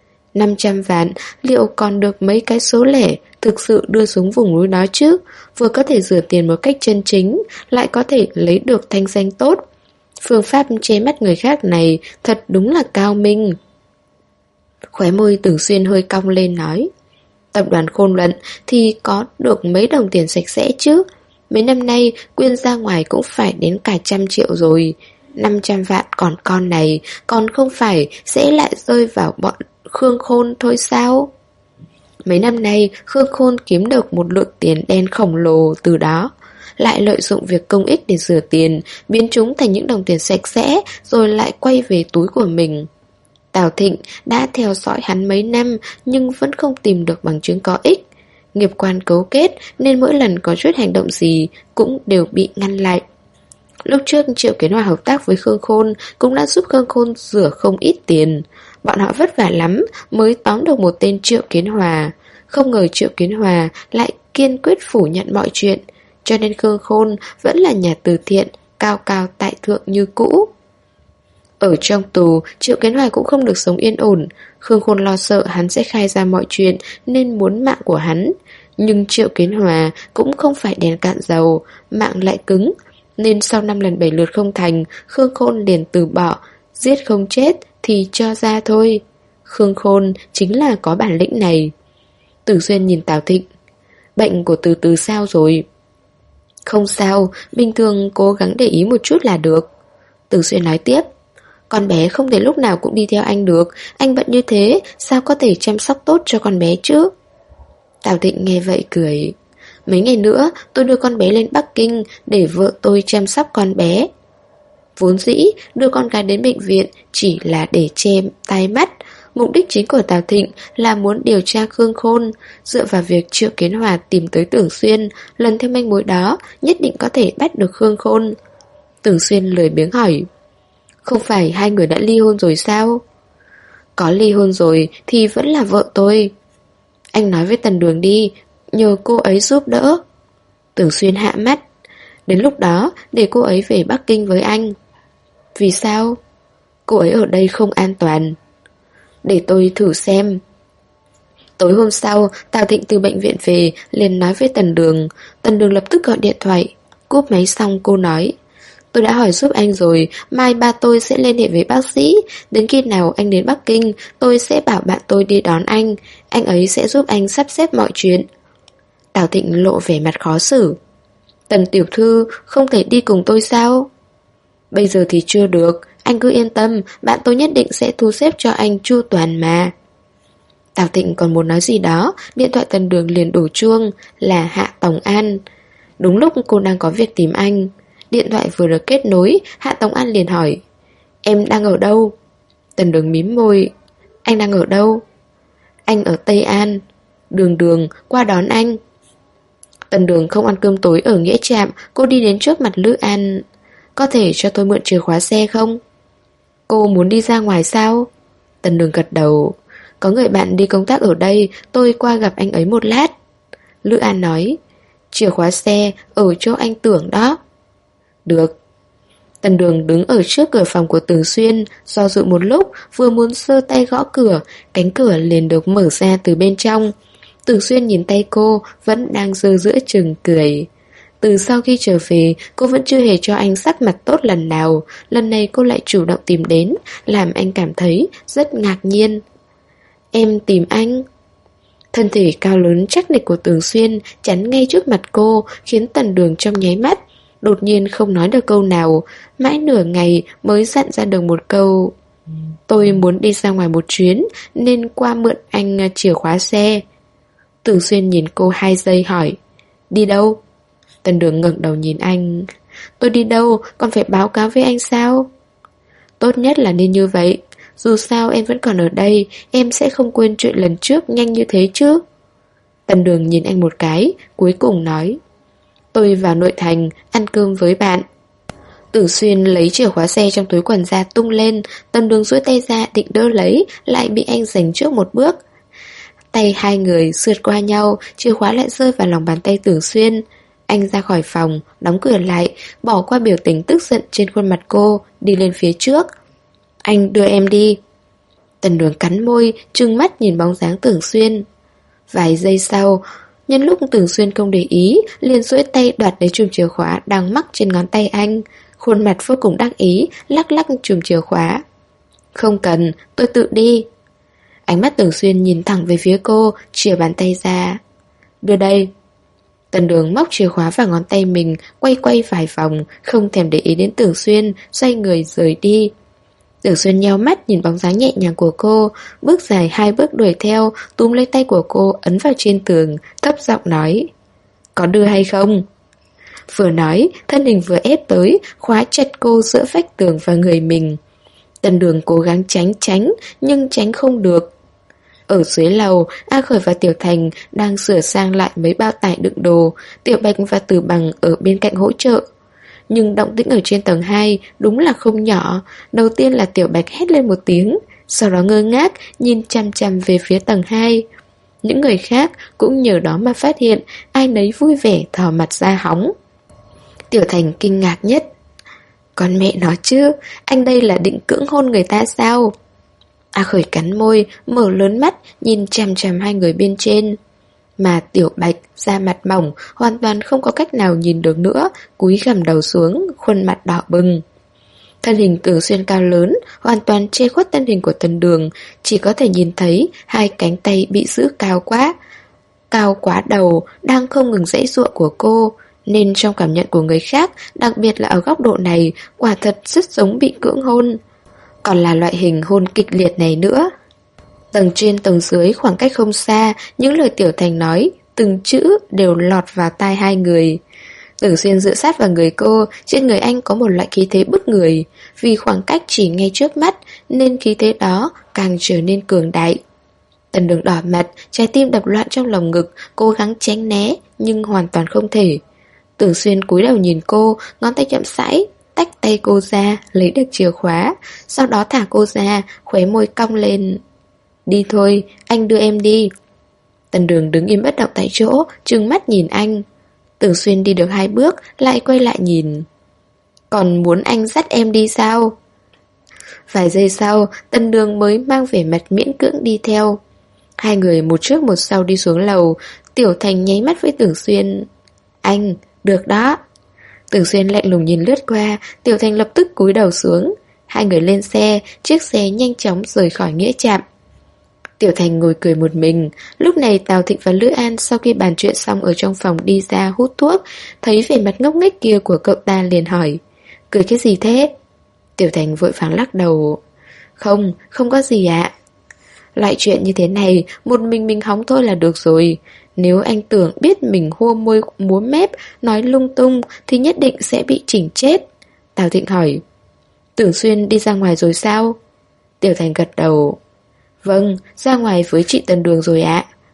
500 vạn, liệu còn được mấy cái số lẻ thực sự đưa xuống vùng núi đó chứ? Vừa có thể rửa tiền một cách chân chính, lại có thể lấy được thanh danh tốt. Phương pháp che mắt người khác này thật đúng là cao minh. Khóe môi Tưởng Xuyên hơi cong lên nói: Tập đoàn Khôn Luận thì có được mấy đồng tiền sạch sẽ chứ? Mấy năm nay quyên ra ngoài cũng phải đến cả 100 triệu rồi. 500 vạn còn con này, còn không phải sẽ lại rơi vào bọn Khương Khôn thôi sao? Mấy năm nay Khương Khôn kiếm được một lượng tiền đen khổng lồ từ đó, lại lợi dụng việc công ích để rửa tiền, biến chúng thành những đồng tiền sạch sẽ, rồi lại quay về túi của mình. Tào Thịnh đã theo dõi hắn mấy năm nhưng vẫn không tìm được bằng chứng có ích. Nghiệp quan cấu kết nên mỗi lần có chút hành động gì cũng đều bị ngăn lại. Lúc trước Triệu Kiến Hòa hợp tác với Khương Khôn cũng đã giúp Khương Khôn rửa không ít tiền. Bọn họ vất vả lắm mới tóm được một tên Triệu Kiến Hòa. Không ngờ Triệu Kiến Hòa lại kiên quyết phủ nhận mọi chuyện, cho nên Khương Khôn vẫn là nhà từ thiện, cao cao tại thượng như cũ. Ở trong tù, Triệu Kiến Hòa cũng không được sống yên ổn. Khương Khôn lo sợ hắn sẽ khai ra mọi chuyện nên muốn mạng của hắn. Nhưng Triệu Kiến Hòa cũng không phải đèn cạn dầu, mạng lại cứng. Nên sau 5 lần 7 lượt không thành, Khương Khôn liền từ bỏ. Giết không chết thì cho ra thôi. Khương Khôn chính là có bản lĩnh này. Tử Xuyên nhìn Tào Thịnh: Bệnh của Từ Từ sao rồi? Không sao, bình thường cố gắng để ý một chút là được. Tử Xuyên nói tiếp: Con bé không thể lúc nào cũng đi theo anh được. Anh bận như thế, sao có thể chăm sóc tốt cho con bé chứ? Tào Thịnh nghe vậy cười: Mấy ngày nữa tôi đưa con bé lên Bắc Kinh để vợ tôi chăm sóc con bé. Vốn dĩ đưa con gái đến bệnh viện chỉ là để che tai mắt. Mục đích chính của Tào Thịnh là muốn điều tra Khương Khôn. Dựa vào việc Triệu Kiến Hòa tìm tới Tưởng Xuyên, lần theo manh mối đó nhất định có thể bắt được Khương Khôn. Tưởng Xuyên lười biếng hỏi: Không phải hai người đã ly hôn rồi sao? Có ly hôn rồi thì vẫn là vợ tôi. Anh nói với Tần Đường đi, nhờ cô ấy giúp đỡ. Tưởng Xuyên hạ mắt: Đến lúc đó để cô ấy về Bắc Kinh với anh. Vì sao? Cô ấy ở đây không an toàn. Để tôi thử xem. Tối hôm sau, Tào Thịnh từ bệnh viện về liền nói với Tần Đường. Tần Đường lập tức gọi điện thoại. Cúp máy xong cô nói: Tôi đã hỏi giúp anh rồi, mai ba tôi sẽ liên hệ với bác sĩ. Đến khi nào anh đến Bắc Kinh, tôi sẽ bảo bạn tôi đi đón anh. Anh ấy sẽ giúp anh sắp xếp mọi chuyện. Tào Thịnh lộ vẻ mặt khó xử: Tần tiểu thư không thể đi cùng tôi sao? Bây giờ thì chưa được, anh cứ yên tâm, bạn tôi nhất định sẽ thu xếp cho anh chu toàn mà. Tào Thịnh còn muốn nói gì đó, điện thoại Tần Đường liền đổ chuông, là Hạ Tòng An. Đúng lúc cô đang có việc tìm anh. Điện thoại vừa được kết nối, Hạ Tòng An liền hỏi: Em đang ở đâu? Tần Đường mím môi: Anh đang ở đâu? Anh ở Tây An. Đường Đường, qua đón anh. Tần Đường không ăn cơm tối ở Nghĩa Trạm, cô đi đến trước mặt Lữ An. Có thể cho tôi mượn chìa khóa xe không? Cô muốn đi ra ngoài sao? Tần Đường gật đầu. Có người bạn đi công tác ở đây, tôi qua gặp anh ấy một lát. Lữ An nói. Chìa khóa xe ở chỗ anh Tưởng đó. Được. Tần Đường đứng ở trước cửa phòng của Tưởng Xuyên, do dự một lúc, vừa muốn giơ tay gõ cửa, cánh cửa liền được mở ra từ bên trong. Tưởng Xuyên nhìn tay cô, vẫn đang giơ giữa chừng cười. Từ sau khi trở về, cô vẫn chưa hề cho anh sắc mặt tốt lần nào. Lần này cô lại chủ động tìm đến, làm anh cảm thấy rất ngạc nhiên. Em tìm anh. Thân thể cao lớn chắc nịch của Tưởng Xuyên chắn ngay trước mặt cô, khiến Tần Đường trong nháy mắt đột nhiên không nói được câu nào, mãi nửa ngày mới dặn ra được một câu. Tôi muốn đi ra ngoài một chuyến, nên qua mượn anh chìa khóa xe. Tưởng Xuyên nhìn cô 2 giây hỏi. Đi đâu? Tần Đường ngẩng đầu nhìn anh. Tôi đi đâu, còn phải báo cáo với anh sao? Tốt nhất là nên như vậy. Dù sao em vẫn còn ở đây, em sẽ không quên chuyện lần trước nhanh như thế chứ. Tần Đường nhìn anh một cái, cuối cùng nói. Tôi vào nội thành, ăn cơm với bạn. Tưởng Xuyên lấy chìa khóa xe trong túi quần ra tung lên. Tần Đường duỗi tay ra định đỡ lấy, lại bị anh giành trước một bước. Tay hai người sượt qua nhau, chìa khóa lại rơi vào lòng bàn tay Tưởng Xuyên. Anh ra khỏi phòng, đóng cửa lại, bỏ qua biểu tình tức giận trên khuôn mặt cô, đi lên phía trước. Anh đưa em đi. Tần Đường cắn môi, trừng mắt nhìn bóng dáng Tưởng Xuyên. Vài giây sau, nhân lúc Tưởng Xuyên không để ý, liền duỗi tay đoạt lấy chùm chìa khóa đang mắc trên ngón tay anh. Khuôn mặt vô cùng đắc ý, lắc lắc chùm chìa khóa. Không cần, tôi tự đi. Ánh mắt Tưởng Xuyên nhìn thẳng về phía cô, chìa bàn tay ra. Đưa đây. Tần Đường móc chìa khóa vào ngón tay mình, quay quay vài vòng, không thèm để ý đến Tưởng Xuyên, xoay người rời đi. Tưởng Xuyên nheo mắt nhìn bóng dáng nhẹ nhàng của cô, bước dài 2 bước đuổi theo, túm lấy tay của cô ấn vào trên tường, thấp giọng nói. Có đưa hay không? Vừa nói, thân hình vừa ép tới, khóa chặt cô giữa vách tường và người mình. Tần Đường cố gắng tránh, nhưng tránh không được. Ở dưới lầu, A Khởi và Tiểu Thành đang sửa sang lại mấy bao tải đựng đồ, Tiểu Bạch và Từ Bằng ở bên cạnh hỗ trợ. Nhưng động tĩnh ở trên tầng 2 đúng là không nhỏ. Đầu tiên là Tiểu Bạch hét lên một tiếng, sau đó ngơ ngác nhìn chằm chằm về phía tầng 2. Những người khác cũng nhờ đó mà phát hiện, ai nấy vui vẻ thò mặt ra hóng. Tiểu Thành kinh ngạc nhất. Con mẹ nó chứ, anh đây là định cưỡng hôn người ta sao? A Khởi cắn môi, mở lớn mắt, nhìn chằm chằm hai người bên trên. Mà Tiểu Bạch, da mặt mỏng, hoàn toàn không có cách nào nhìn được nữa, cúi gằm đầu xuống, khuôn mặt đỏ bừng. Thân hình Tưởng Xuyên cao lớn, hoàn toàn che khuất thân hình của Tần Đường, chỉ có thể nhìn thấy 2 cánh tay bị giữ cao quá đầu, đang không ngừng giãy giụa của cô. Nên trong cảm nhận của người khác, đặc biệt là ở góc độ này, quả thật rất giống bị cưỡng hôn. Còn là loại hình hôn kịch liệt này nữa. Tầng trên tầng dưới khoảng cách không xa, những lời Tiểu Thành nói, từng chữ đều lọt vào tai hai người. Tưởng Xuyên dựa sát vào người cô, trên người anh có một loại khí thế bức người. Vì khoảng cách chỉ ngay trước mắt, nên khí thế đó càng trở nên cường đại. Tần Đường đỏ mặt, trái tim đập loạn trong lồng ngực, cố gắng tránh né, nhưng hoàn toàn không thể. Tưởng Xuyên cúi đầu nhìn cô, ngón tay chậm rãi tách tay cô ra, lấy được chìa khóa, sau đó thả cô ra, khóe môi cong lên. Đi thôi, anh đưa em đi. Tần Đường đứng im bất động tại chỗ, trừng mắt nhìn anh. Tưởng Xuyên đi được 2 bước, lại quay lại nhìn. Còn muốn anh dắt em đi sao? Vài giây sau, Tần Đường mới mang vẻ mặt miễn cưỡng đi theo. Hai người một trước một sau đi xuống lầu. Tiểu Thành nháy mắt với Tưởng Xuyên. Anh, được đó. Tưởng Xuyên lạnh lùng nhìn lướt qua, Tiểu Thành lập tức cúi đầu xuống. Hai người lên xe, chiếc xe nhanh chóng rời khỏi nghĩa trạm. Tiểu Thành ngồi cười một mình. Lúc này Tào Thịnh và Lữ An sau khi bàn chuyện xong ở trong phòng đi ra hút thuốc, thấy vẻ mặt ngốc nghếch kia của cậu ta liền hỏi. Cười cái gì thế? Tiểu Thành vội vàng lắc đầu. Không có gì ạ. Loại chuyện như thế này, một mình hóng thôi là được rồi. Nếu anh Tưởng biết mình hua môi múa mép, nói lung tung thì nhất định sẽ bị chỉnh chết. Tào Thịnh hỏi. Tưởng Xuyên đi ra ngoài rồi sao? Tiểu Thành gật đầu. Vâng, ra ngoài với chị Tần Đường rồi ạ.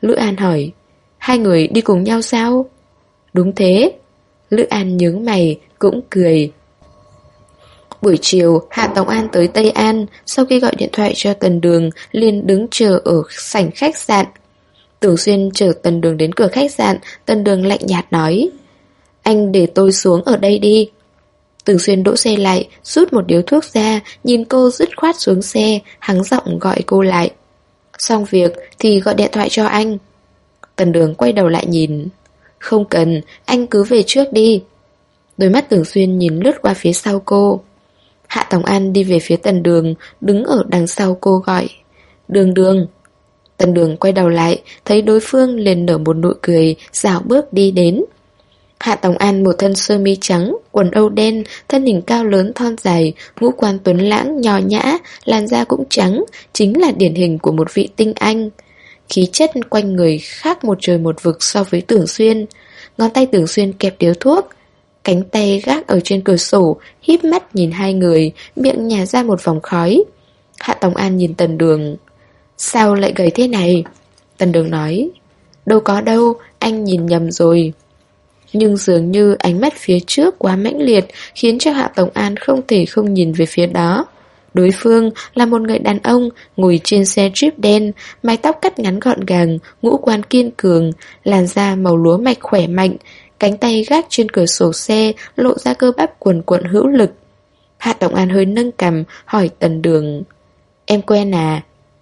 Lữ An hỏi, hai người đi cùng nhau sao? Đúng thế. Lữ An nhướng mày, cũng cười. Buổi chiều, Hạ Tòng An tới Tây An, sau khi gọi điện thoại cho Tần Đường, liền đứng chờ ở sảnh khách sạn. Tưởng Xuyên chở Tần Đường đến cửa khách sạn, Tần Đường lạnh nhạt nói, anh để tôi xuống ở đây đi. Tưởng Xuyên đỗ xe lại, rút một điếu thuốc ra, nhìn cô dứt khoát xuống xe, hắng giọng gọi cô lại. Xong việc thì gọi điện thoại cho anh. Tần Đường quay đầu lại nhìn. Không cần, anh cứ về trước đi. Đôi mắt Tưởng Xuyên nhìn lướt qua phía sau cô. Hạ Tòng An đi về phía Tần Đường, đứng ở đằng sau cô gọi, Đường Đường. Tần Đường quay đầu lại, thấy đối phương liền nở một nụ cười, dạo bước đi đến. Hạ Tòng An một thân sơ mi trắng, quần âu đen, thân hình cao lớn thon dài, ngũ quan tuấn lãng, nho nhã, làn da cũng trắng, chính là điển hình của một vị tinh anh. Khí chất quanh người khác một trời một vực so với Tưởng Xuyên. Ngón tay Tưởng Xuyên kẹp điếu thuốc, cánh tay gác ở trên cửa sổ, híp mắt nhìn hai người, miệng nhả ra một vòng khói. Hạ Tòng An nhìn Tần Đường. Sao lại gầy thế này? Tần Đường nói, đâu có đâu, anh nhìn nhầm rồi. Nhưng dường như ánh mắt phía trước quá mãnh liệt, khiến cho Hạ Tòng An không thể không nhìn về phía đó. Đối phương là một người đàn ông ngồi trên xe Jeep đen, mái tóc cắt ngắn gọn gàng, ngũ quan kiên cường, làn da màu lúa mạch khỏe mạnh, cánh tay gác trên cửa sổ xe lộ ra cơ bắp cuồn cuộn hữu lực. Hạ Tòng An hơi nâng cằm hỏi Tần Đường, em quen à?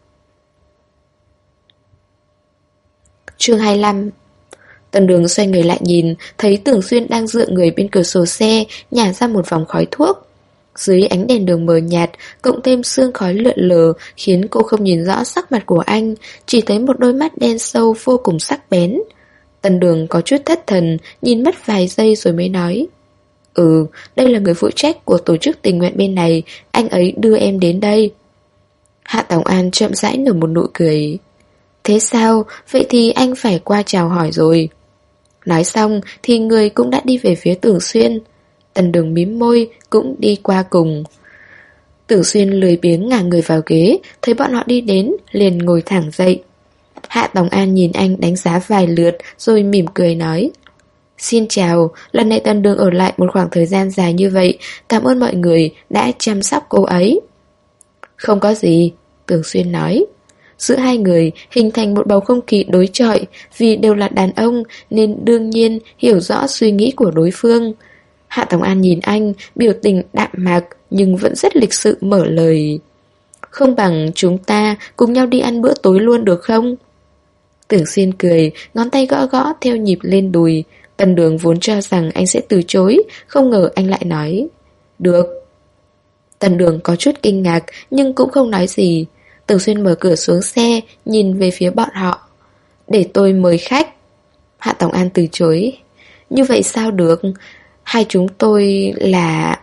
Chương 25. Tần Đường xoay người lại nhìn, thấy Tưởng Xuyên đang dựa người bên cửa sổ xe, nhả ra một vòng khói thuốc. Dưới ánh đèn đường mờ nhạt, cộng thêm sương khói lượn lờ, khiến cô không nhìn rõ sắc mặt của anh, chỉ thấy một đôi mắt đen sâu vô cùng sắc bén. Tần Đường có chút thất thần, nhìn mất vài giây rồi mới nói, đây là người phụ trách của tổ chức tình nguyện bên này, anh ấy đưa em đến đây. Hạ Tòng An chậm rãi nở một nụ cười. Thế sao? Vậy thì anh phải qua chào hỏi rồi. Nói xong thì người cũng đã đi về phía Tưởng Xuyên. Tần Đường mím môi, cũng đi qua cùng. Tưởng Xuyên lười biếng ngả người vào ghế, thấy bọn họ đi đến, liền ngồi thẳng dậy. Hạ Tòng An nhìn anh đánh giá vài lượt, rồi mỉm cười nói, xin chào, lần này Tần Đường ở lại một khoảng thời gian dài như vậy, cảm ơn mọi người đã chăm sóc cô ấy. Không có gì, Tưởng Xuyên nói. Giữa hai người hình thành một bầu không khí đối chọi, vì đều là đàn ông nên đương nhiên hiểu rõ suy nghĩ của đối phương. Hạ Tòng An nhìn anh, biểu tình đạm mạc nhưng vẫn rất lịch sự mở lời. Không bằng chúng ta cùng nhau đi ăn bữa tối luôn được không? Tưởng Xuyên cười, ngón tay gõ gõ theo nhịp lên đùi. Tần Đường vốn cho rằng anh sẽ từ chối, không ngờ anh lại nói, được. Tần Đường có chút kinh ngạc nhưng cũng không nói gì. Tưởng Xuyên mở cửa xuống xe, nhìn về phía bọn họ. Để tôi mời khách. Hạ Tòng An từ chối. Như vậy sao được? Hai chúng tôi là...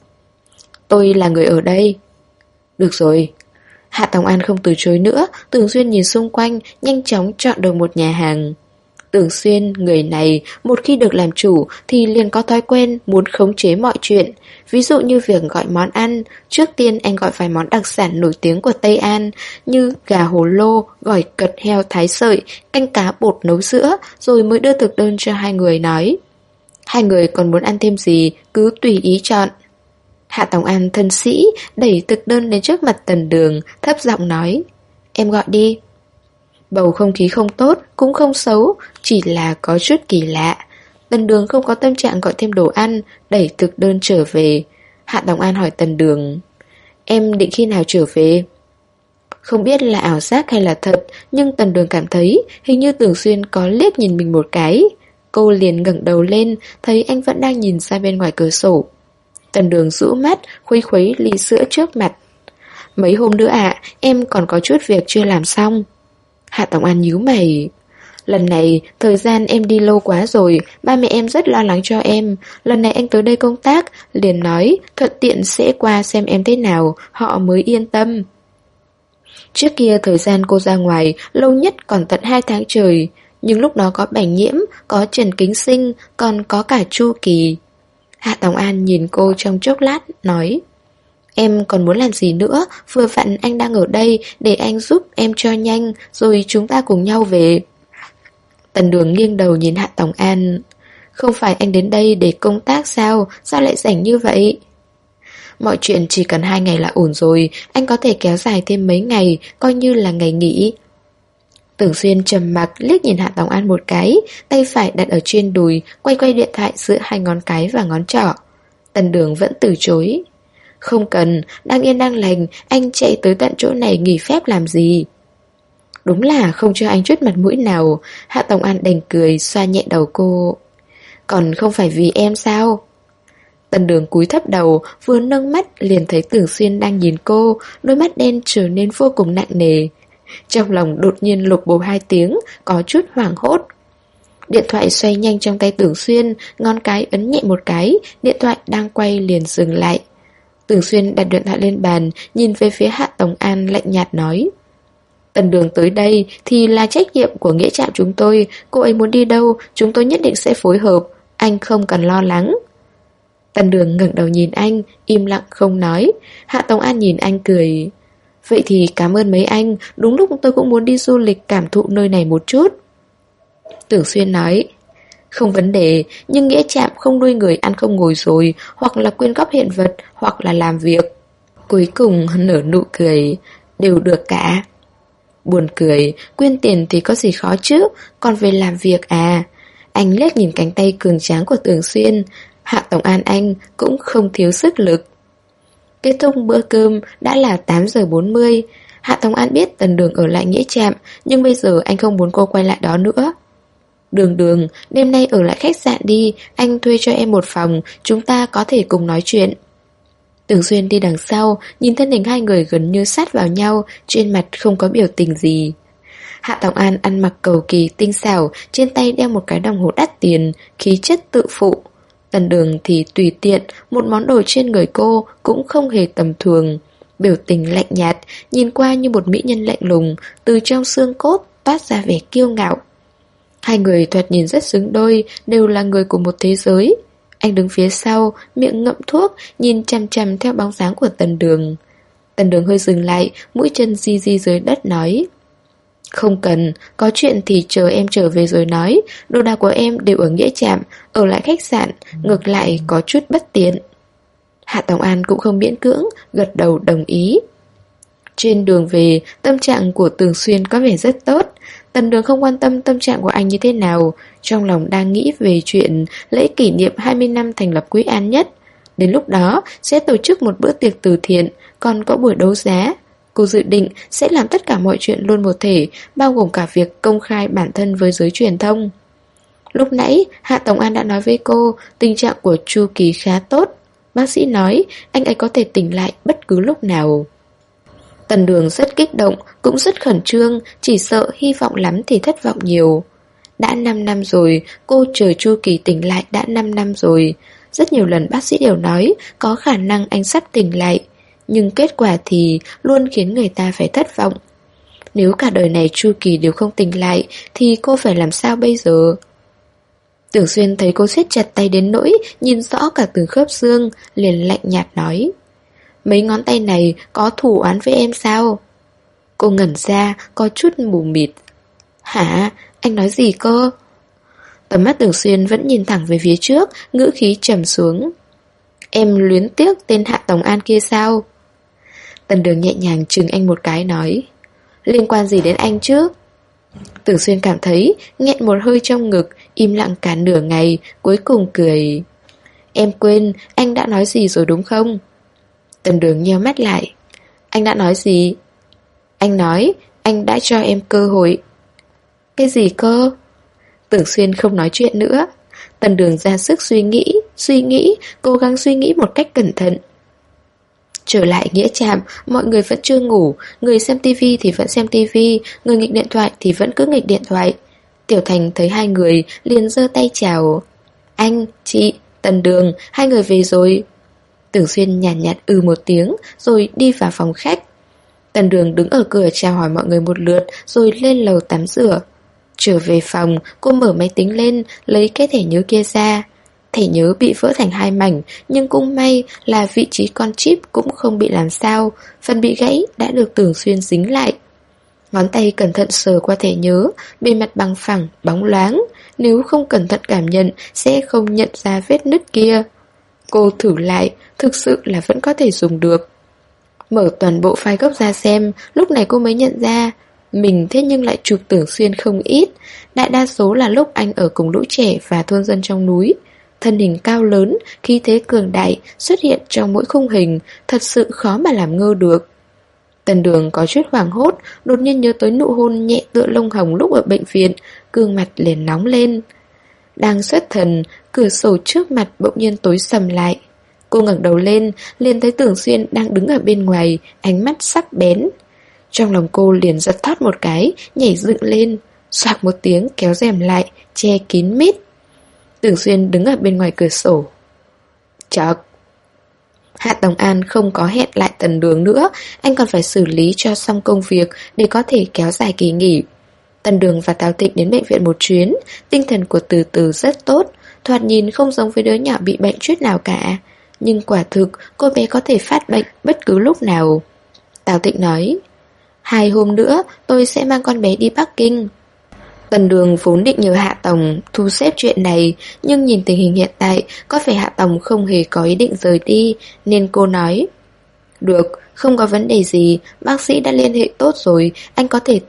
Tôi là người ở đây. Được rồi. Hạ Tòng An không từ chối nữa. Tưởng Xuyên nhìn xung quanh, nhanh chóng chọn được một nhà hàng. Tưởng Xuyên, người này, một khi được làm chủ thì liền có thói quen muốn khống chế mọi chuyện. Ví dụ như việc gọi món ăn, trước tiên anh gọi vài món đặc sản nổi tiếng của Tây An như gà hồ lô, gỏi cật heo thái sợi, canh cá bột nấu sữa, rồi mới đưa thực đơn cho hai người nói. Hai người còn muốn ăn thêm gì, cứ tùy ý chọn. Hạ Tòng An thân sĩ, đẩy thực đơn đến trước mặt Tần Đường, thấp giọng nói, em gọi đi. Bầu không khí không tốt, cũng không xấu, chỉ là có chút kỳ lạ. Tần Đường không có tâm trạng gọi thêm đồ ăn, đẩy thực đơn trở về. Hạ Tòng An hỏi Tần Đường, em định khi nào trở về? Không biết là ảo giác hay là thật, nhưng Tần Đường cảm thấy hình như Tưởng Xuyên có liếc nhìn mình một cái. Cô liền ngẩng đầu lên, thấy anh vẫn đang nhìn ra bên ngoài cửa sổ. Tần Đường rũ mắt, khuấy khuấy ly sữa trước mặt. Mấy hôm nữa ạ, em còn có chút việc chưa làm xong. Hạ Tòng An nhíu mày. Lần này, thời gian em đi lâu quá rồi, ba mẹ em rất lo lắng cho em. Lần này anh tới đây công tác, liền nói thuận tiện sẽ qua xem em thế nào, họ mới yên tâm. Trước kia thời gian cô ra ngoài, lâu nhất còn tận 2 tháng trời. Nhưng lúc đó có Bảnh Nhiễm, có Trần Kính Sinh, còn có cả Chu Kỳ. Hạ Tòng An nhìn cô trong chốc lát, nói, em còn muốn làm gì nữa, vừa vặn anh đang ở đây, để anh giúp em cho nhanh, rồi chúng ta cùng nhau về. Tần Đường nghiêng đầu nhìn Hạ Tòng An. Không phải anh đến đây để công tác sao? Sao lại rảnh như vậy? Mọi chuyện chỉ cần 2 ngày là ổn rồi. Anh có thể kéo dài thêm mấy ngày, coi như là ngày nghỉ. Tưởng Xuyên trầm mặc liếc nhìn Hạ Tòng An một cái, tay phải đặt ở trên đùi, quay quay điện thoại giữa 2 ngón cái và ngón trỏ. Tần Đường vẫn từ chối. Không cần, đang yên đang lành, anh chạy tới tận chỗ này nghỉ phép làm gì? Đúng là không cho anh chút mặt mũi nào. Hạ Tòng An đành cười, xoa nhẹ đầu cô. Còn không phải vì em sao? Tần Đường cúi thấp đầu, vừa nâng mắt liền thấy Tưởng Xuyên đang nhìn cô, đôi mắt đen trở nên vô cùng nặng nề. Trong lòng đột nhiên lục bộp 2 tiếng, có chút hoảng hốt. Điện thoại xoay nhanh trong tay Tưởng Xuyên, ngón cái ấn nhẹ một cái, điện thoại đang quay liền dừng lại. Tưởng Xuyên đặt điện thoại lên bàn, nhìn về phía Hạ Tòng An lạnh nhạt nói. Tần Đường tới đây thì là trách nhiệm của nghĩa trạm chúng tôi, cô ấy muốn đi đâu, chúng tôi nhất định sẽ phối hợp, anh không cần lo lắng. Tần Đường ngẩng đầu nhìn anh, im lặng không nói. Hạ Tòng An nhìn anh cười. Vậy thì cảm ơn mấy anh, đúng lúc tôi cũng muốn đi du lịch cảm thụ nơi này một chút. Tưởng Xuyên nói. Không vấn đề, nhưng nghĩa trạm không nuôi người ăn không ngồi rồi, hoặc là quyên góp hiện vật, hoặc là làm việc. Cuối cùng nở nụ cười. Đều được cả. Buồn cười, quyên tiền thì có gì khó chứ, còn về làm việc à? Anh liếc nhìn cánh tay cường tráng của Tưởng Xuyên. Hạ Tòng An anh cũng không thiếu sức lực. Kết thúc bữa cơm đã là 8 giờ 40. Hạ Tòng An biết Tần Đường ở lại nghĩa trạm, nhưng bây giờ anh không muốn cô quay lại đó nữa. Đường, đêm nay ở lại khách sạn đi, anh thuê cho em một phòng, chúng ta có thể cùng nói chuyện. Tưởng Xuyên đi đằng sau, nhìn thân hình hai người gần như sát vào nhau, trên mặt không có biểu tình gì. Hạ Tòng An ăn mặc cầu kỳ tinh xảo, trên tay đeo một cái đồng hồ đắt tiền, khí chất tự phụ. Tần Đường thì tùy tiện, một món đồ trên người cô cũng không hề tầm thường. Biểu tình lạnh nhạt, nhìn qua như một mỹ nhân lạnh lùng, từ trong xương cốt toát ra vẻ kiêu ngạo. Hai người thoạt nhìn rất xứng đôi, đều là người của một thế giới. Anh đứng phía sau, miệng ngậm thuốc, nhìn chằm chằm theo bóng dáng của Tần Đường. Tần Đường hơi dừng lại, mũi chân di di dưới đất nói. Không cần, có chuyện thì chờ em trở về rồi nói. Đồ đạc của em đều ở nghĩa trạm, ở lại khách sạn, ngược lại có chút bất tiện. Hạ Tòng An cũng không miễn cưỡng, gật đầu đồng ý. Trên đường về, tâm trạng của Tưởng Xuyên có vẻ rất tốt. Tần Đường không quan tâm tâm trạng của anh như thế nào, trong lòng đang nghĩ về chuyện lễ kỷ niệm 20 năm thành lập Quý An Nhất. Đến lúc đó sẽ tổ chức một bữa tiệc từ thiện, còn có buổi đấu giá. Cô dự định sẽ làm tất cả mọi chuyện luôn một thể, bao gồm cả việc công khai bản thân với giới truyền thông. Lúc nãy, Hạ Tòng An đã nói với cô tình trạng của Chu Kỳ khá tốt. Bác sĩ nói anh ấy có thể tỉnh lại bất cứ lúc nào. Tần Đường rất kích động, cũng rất khẩn trương, chỉ sợ hy vọng lắm thì thất vọng nhiều. Đã 5 năm rồi, cô chờ Chu Kỳ tỉnh lại đã 5 năm rồi. Rất nhiều lần bác sĩ đều nói có khả năng anh sắp tỉnh lại, nhưng kết quả thì luôn khiến người ta phải thất vọng. Nếu cả đời này Chu Kỳ đều không tỉnh lại thì cô phải làm sao bây giờ? Tưởng Xuyên thấy cô siết chặt tay đến nỗi nhìn rõ cả từng khớp xương, liền lạnh nhạt nói. Mấy ngón tay này có thù oán với em sao? Cô ngẩn ra, có chút mù mịt. Hả? Anh nói gì cơ? Tầm mắt Tưởng Xuyên vẫn nhìn thẳng về phía trước, ngữ khí trầm xuống. Em luyến tiếc tên Hạ Tòng An kia sao? Tần Đường nhẹ nhàng chừng anh một cái nói. Liên quan gì đến anh chứ? Tưởng Xuyên cảm thấy nghẹn một hơi trong ngực, im lặng cả nửa ngày, cuối cùng cười. Em quên anh đã nói gì rồi đúng không? Tần Đường nheo mắt lại. Anh đã nói gì? Anh nói anh đã cho em cơ hội. Cái gì cơ? Tưởng Xuyên không nói chuyện nữa. Tần Đường ra sức suy nghĩ, cố gắng suy nghĩ một cách cẩn thận. Trở lại nghĩa trạm, mọi người vẫn chưa ngủ, người xem tivi thì vẫn xem tivi, người nghịch điện thoại thì vẫn cứ nghịch điện thoại. Tiểu Thành thấy hai người liền giơ tay chào. Anh, chị, Tần Đường, hai người về rồi. Tưởng Xuyên nhàn nhạt một tiếng rồi đi vào phòng khách. Tần Đường đứng ở cửa chào hỏi mọi người một lượt rồi lên lầu tắm rửa. Trở về phòng, cô mở máy tính lên, lấy cái thẻ nhớ kia ra. Thẻ nhớ bị vỡ thành 2 mảnh, nhưng cũng may là vị trí con chip cũng không bị làm sao, phần bị gãy đã được Tưởng Xuyên dính lại. Ngón tay cẩn thận sờ qua thẻ nhớ, bề mặt bằng phẳng, bóng loáng. Nếu không cẩn thận cảm nhận sẽ không nhận ra vết nứt kia. Cô thử lại, thực sự là vẫn có thể dùng được. Mở toàn bộ file gốc ra xem, lúc này cô mới nhận ra mình thế nhưng lại chụp Tưởng Xuyên không ít. Đại đa số là lúc anh ở cùng lũ trẻ và thôn dân trong núi. Thân hình cao lớn, khí thế cường đại xuất hiện trong mỗi khung hình, thật sự khó mà làm ngơ được. Tần Đường có chút hoảng hốt, đột nhiên nhớ tới nụ hôn nhẹ tựa lông hồng lúc ở bệnh viện, gương mặt liền nóng lên. Đang xuất thần, cửa sổ trước mặt bỗng nhiên tối sầm lại. Cô ngẩng đầu lên, liền thấy Tưởng Xuyên đang đứng ở bên ngoài, ánh mắt sắc bén. Trong lòng cô liền giật thót một cái, nhảy dựng lên, xoạc một tiếng kéo rèm lại, che kín mít. Tưởng Xuyên đứng ở bên ngoài cửa sổ. Chợt, Hạ Tòng An không có hẹn lại Tần Đường nữa, anh còn phải xử lý cho xong công việc để có thể kéo dài kỳ nghỉ. Tần Đường và Tào Tịnh đến bệnh viện một chuyến, tinh thần của Từ Từ rất tốt, thoạt nhìn không giống với đứa nhỏ bị bệnh chút nào cả. Nhưng quả thực cô bé có thể phát bệnh bất cứ lúc nào. Tào Tịnh nói, 2 hôm nữa tôi sẽ mang con bé đi Bắc Kinh. Tần Đường vốn định nhờ Hạ Tổng thu xếp chuyện này, nhưng nhìn tình hình hiện tại có vẻ Hạ Tổng không hề có ý định rời đi, nên cô nói, được, không có vấn đề gì, bác sĩ đã liên hệ tốt rồi, anh có thể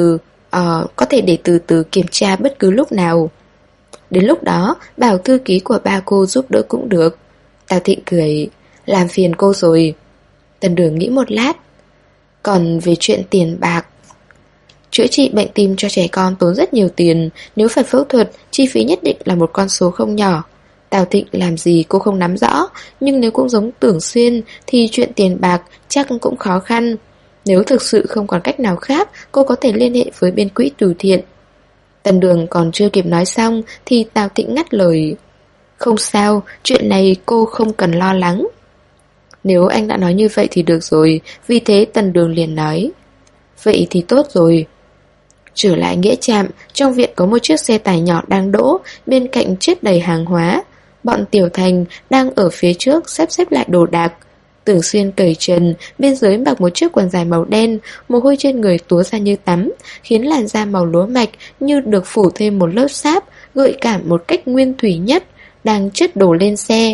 để từ từ kiểm tra bất cứ lúc nào. Đến lúc đó, bảo thư ký của ba cô giúp đỡ cũng được. Tào Thịnh cười, làm phiền cô rồi. Tần Đường nghĩ một lát, còn về chuyện tiền bạc, chữa trị bệnh tim cho trẻ con tốn rất nhiều tiền, nếu phải phẫu thuật, chi phí nhất định là một con số không nhỏ. Tào Thịnh làm gì cô không nắm rõ, nhưng nếu cũng giống Tưởng Xuyên thì chuyện tiền bạc chắc cũng khó khăn. Nếu thực sự không còn cách nào khác, cô có thể liên hệ với bên quỹ từ thiện. Tần Đường còn chưa kịp nói xong thì Tào Thịnh ngắt lời, không sao, chuyện này cô không cần lo lắng. Nếu anh đã nói như vậy thì được rồi, vì thế Tần Đường liền nói, vậy thì tốt rồi. Trở lại nghĩa trạm, trong viện có một chiếc xe tải nhỏ đang đỗ, bên cạnh chất đầy hàng hóa. Bọn Tiểu Thành đang ở phía trước xếp lại đồ đạc. Tưởng Xuyên cởi trần, bên dưới mặc một chiếc quần dài màu đen, mồ hôi trên người túa ra như tắm, khiến làn da màu lúa mạch như được phủ thêm một lớp sáp, gợi cảm một cách nguyên thủy nhất, đang chất đồ lên xe.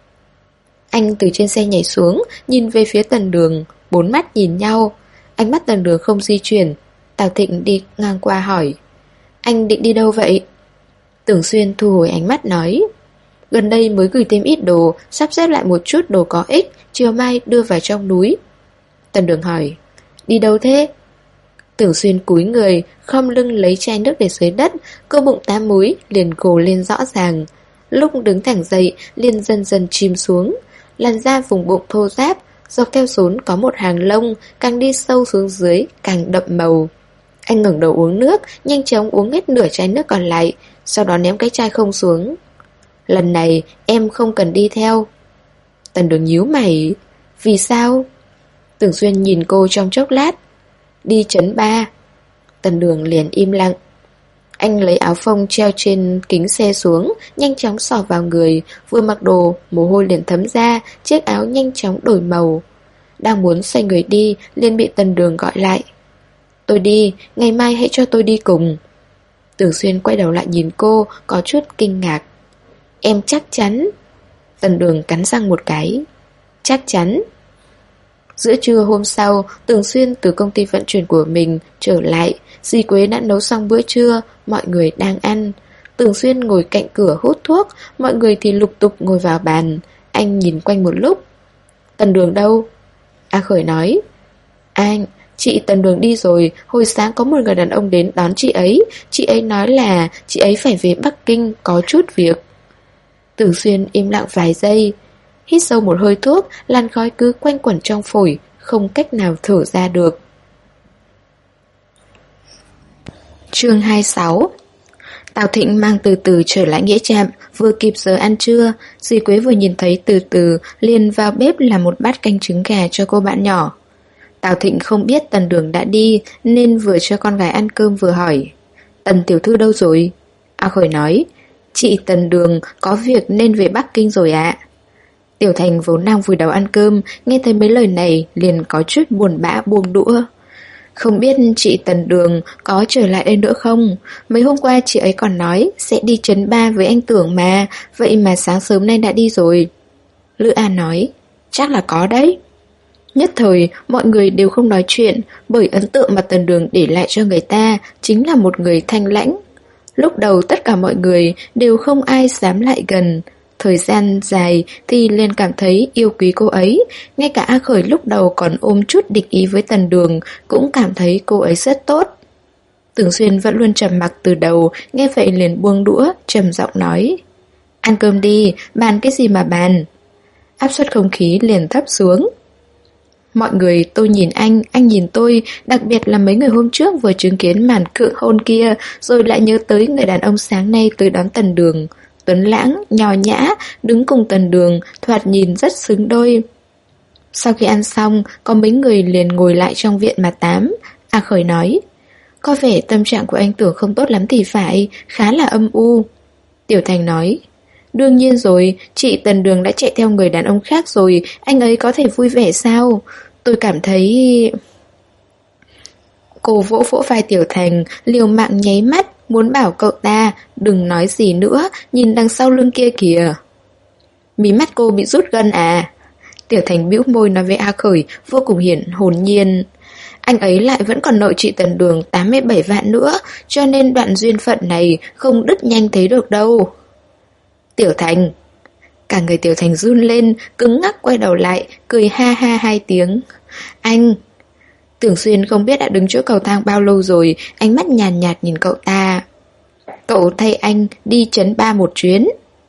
Anh từ trên xe nhảy xuống, nhìn về phía Tần Đường, 4 mắt nhìn nhau. Ánh mắt Tần Đường không di chuyển. Tào Thịnh đi ngang qua hỏi, anh định đi đâu vậy? Tưởng Xuyên thu hồi ánh mắt nói, gần đây mới gửi thêm ít đồ, sắp xếp lại một chút đồ có ích, chiều mai đưa vào trong núi. Tần Đường hỏi, đi đâu thế? Tưởng Xuyên cúi người, khom lưng lấy chai nước để dưới đất, cơ bụng 8 múi liền gồ lên rõ ràng. Lúc đứng thẳng dậy, liền dần dần chìm xuống. Làn da vùng bụng thô ráp, dọc theo rốn có một hàng lông, càng đi sâu xuống dưới, càng đậm màu. Anh ngẩng đầu uống nước, nhanh chóng uống hết nửa chai nước còn lại, sau đó ném cái chai không xuống. Lần này em không cần đi theo. Tần Đường nhíu mày, vì sao? Tưởng Xuyên nhìn cô trong chốc lát, đi trấn 3. Tần Đường liền im lặng. Anh lấy áo phông treo trên kính xe xuống, nhanh chóng xỏ vào người, vừa mặc đồ, mồ hôi liền thấm ra, chiếc áo nhanh chóng đổi màu. Đang muốn xoay người đi, liền bị Tần Đường gọi lại. Tôi đi, ngày mai hãy cho tôi đi cùng. Tưởng Xuyên quay đầu lại nhìn cô, có chút kinh ngạc. Em chắc chắn? Tần Đường cắn răng một cái. Chắc chắn. Giữa trưa hôm sau, Tưởng Xuyên từ công ty vận chuyển của mình trở lại. Dì Quế đã nấu xong bữa trưa, mọi người đang ăn. Tưởng Xuyên ngồi cạnh cửa hút thuốc, mọi người thì lục tục ngồi vào bàn. Anh nhìn quanh một lúc. Tần Đường đâu? A Khởi nói. Anh, chị Tần Đường đi rồi, hồi sáng có một người đàn ông đến đón chị ấy nói là chị ấy phải về Bắc Kinh có chút việc. Tưởng Xuyên im lặng vài giây, hít sâu một hơi thuốc, làn khói cứ quanh quẩn trong phổi, không cách nào thở ra được. Chương 26. Tào Thịnh mang Từ Từ trở lại nghĩa trạm, vừa kịp giờ ăn trưa. Dì Quế vừa nhìn thấy Từ Từ liền vào bếp làm một bát canh trứng gà cho cô bạn nhỏ. Tào Thịnh không biết Tần Đường đã đi nên vừa cho con gái ăn cơm vừa hỏi, Tần tiểu thư đâu rồi? A Khởi nói, chị Tần Đường có việc nên về Bắc Kinh rồi ạ. Tiểu Thành vốn đang vùi đầu ăn cơm, nghe thấy mấy lời này liền có chút buồn bã buông đũa. Không biết chị Tần Đường có trở lại đây nữa không? Mấy hôm qua chị ấy còn nói sẽ đi trấn Ba với anh Tưởng mà, vậy mà sáng sớm nay đã đi rồi. Lữ An nói, chắc là có đấy. Nhất thời, mọi người đều không nói chuyện, bởi ấn tượng mà Tần Đường để lại cho người ta chính là một người thanh lãnh. Lúc đầu tất cả mọi người đều không ai dám lại gần. Thời gian dài thì liền cảm thấy yêu quý cô ấy. Ngay cả A Khởi lúc đầu còn ôm chút địch ý với Tần Đường cũng cảm thấy cô ấy rất tốt. Tưởng Xuyên vẫn luôn trầm mặc từ đầu, nghe vậy liền buông đũa, trầm giọng nói, ăn cơm đi, bàn cái gì mà bàn. Áp suất không khí liền thấp xuống. Mọi người tôi nhìn anh nhìn tôi, đặc biệt là mấy người hôm trước vừa chứng kiến màn cự hôn kia, rồi lại nhớ tới người đàn ông sáng nay tới đón Tần Đường. Tuấn lãng, nho nhã, đứng cùng Tần Đường, thoạt nhìn rất xứng đôi. Sau khi ăn xong, có mấy người liền ngồi lại trong viện mà tám. A Khởi nói, có vẻ tâm trạng của anh Tưởng không tốt lắm thì phải, khá là âm u. Tiểu Thành nói, đương nhiên rồi, chị Tần Đường đã chạy theo người đàn ông khác rồi, anh ấy có thể vui vẻ sao? Tôi cảm thấy... Cô vỗ vỗ vai Tiểu Thành, liều mạng nháy mắt, muốn bảo cậu ta đừng nói gì nữa, nhìn đằng sau lưng kia kìa. Mí mắt cô bị rút gân à? Tiểu Thành bĩu môi nói với A Khởi, vô cùng hiển hồn nhiên. Anh ấy lại vẫn còn nợ chị Tần Đường 87 vạn nữa, cho nên đoạn duyên phận này không đứt nhanh thế được đâu. Tiểu Thành. Cả người Tiểu Thành run lên, cứng ngắc quay đầu lại, cười ha ha hai tiếng. Anh. Tưởng Xuyên không biết đã đứng chỗ cầu thang bao lâu rồi, ánh mắt nhàn nhạt nhìn cậu ta. Cậu thay anh đi trấn Ba một chuyến.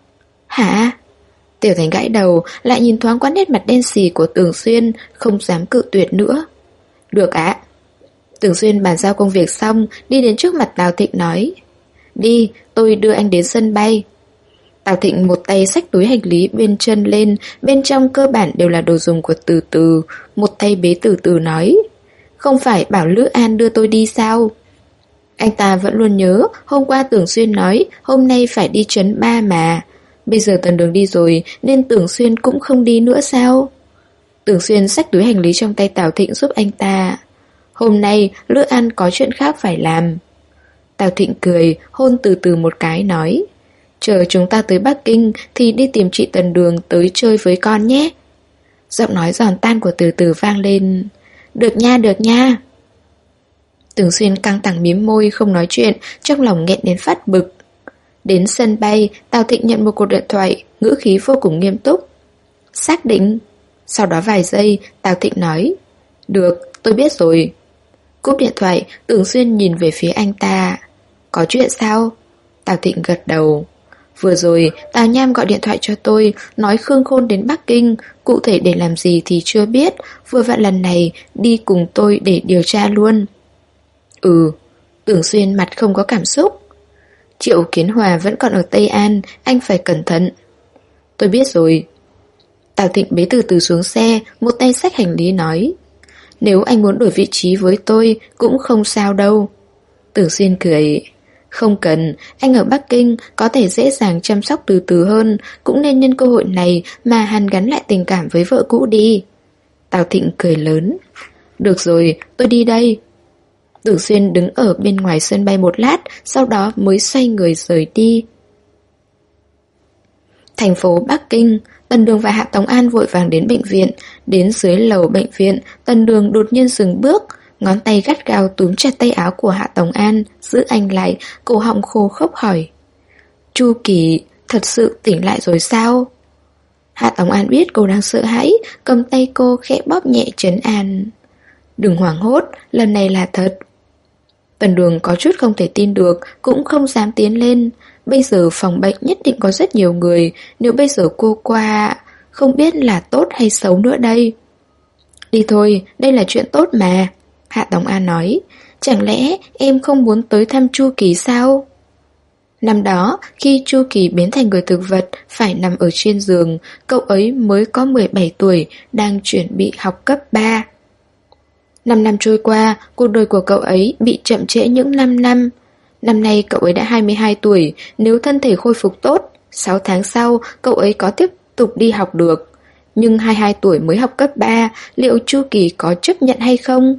Hả? Tiểu Thành gãi đầu, lại nhìn thoáng qua nét mặt đen xì của Tưởng Xuyên, không dám cự tuyệt nữa. Được ạ. Tưởng Xuyên bàn giao công việc xong, đi đến trước mặt Tào Thịnh nói, đi, tôi đưa anh đến sân bay. Tào Thịnh một tay xách túi hành lý bên chân lên, bên trong cơ bản đều là đồ dùng của Từ Từ, một tay bế Từ Từ nói, không phải bảo Lữ An đưa tôi đi sao? Anh ta vẫn luôn nhớ, hôm qua Tưởng Xuyên nói hôm nay phải đi trấn Ba mà. Bây giờ Tần Đường đi rồi nên Tưởng Xuyên cũng không đi nữa sao? Tưởng Xuyên xách túi hành lý trong tay Tào Thịnh giúp anh ta. Hôm nay Lữ An có chuyện khác phải làm. Tào Thịnh cười, hôn Từ Từ một cái nói, chờ chúng ta tới Bắc Kinh thì đi tìm chị Tần Đường tới chơi với con nhé. Giọng nói giòn tan của Từ Từ vang lên. Được nha, được nha. Tưởng Xuyên căng thẳng mím môi không nói chuyện, trong lòng nghẹn đến phát bực. Đến sân bay, Tào Thịnh nhận một cuộc điện thoại, ngữ khí vô cùng nghiêm túc. Xác định. Sau đó vài giây, Tào Thịnh nói, được, tôi biết rồi. Cúp điện thoại, Tưởng Xuyên nhìn về phía anh ta. Có chuyện sao? Tào Thịnh gật đầu. Vừa rồi, Tào Nham gọi điện thoại cho tôi, nói Khương Khôn đến Bắc Kinh, cụ thể để làm gì thì chưa biết, vừa vặn lần này đi cùng tôi để điều tra luôn. Tưởng Xuyên mặt không có cảm xúc. Triệu Kiến Hòa vẫn còn ở Tây An, anh phải cẩn thận. Tôi biết rồi. Tào Thịnh bế Từ Từ xuống xe, một tay xách hành lý nói, nếu anh muốn đổi vị trí với tôi cũng không sao đâu. Tưởng Xuyên cười, không cần, anh ở Bắc Kinh có thể dễ dàng chăm sóc Từ Từ hơn, cũng nên nhân cơ hội này mà hàn gắn lại tình cảm với vợ cũ đi. Tào Thịnh cười lớn, được rồi, tôi đi đây. Tưởng Xuyên đứng ở bên ngoài sân bay một lát, sau đó mới xoay người rời đi. Thành phố Bắc Kinh, Tần Đường và Hạ Tống An vội vàng đến bệnh viện. Đến dưới lầu bệnh viện, Tần Đường đột nhiên dừng bước, ngón tay gắt gao túm chặt tay áo của Hạ Tống An, giữ anh lại, cổ họng khô khốc hỏi, Chu Kỳ thật sự tỉnh lại rồi sao? Hạ Tống An biết cô đang sợ hãi, cầm tay cô khẽ bóp nhẹ trấn an. Đừng hoảng hốt, lần này là thật. Tần Đường có chút không thể tin được, cũng không dám tiến lên. Bây giờ phòng bệnh nhất định có rất nhiều người, nếu bây giờ cô qua, không biết là tốt hay xấu nữa đây. Đi thôi, đây là chuyện tốt mà. Hạ Tống An nói, chẳng lẽ em không muốn tới thăm Chu Kỳ sao? Năm đó, khi Chu Kỳ biến thành người thực vật, phải nằm ở trên giường, cậu ấy mới có 17 tuổi, đang chuẩn bị học cấp 3. 5 năm trôi qua, cuộc đời của cậu ấy bị chậm trễ những 5 năm. Năm nay cậu ấy đã 22 tuổi, nếu thân thể khôi phục tốt, 6 tháng sau cậu ấy có tiếp tục đi học được. Nhưng 22 tuổi mới học cấp 3, liệu Chu Kỳ có chấp nhận hay không?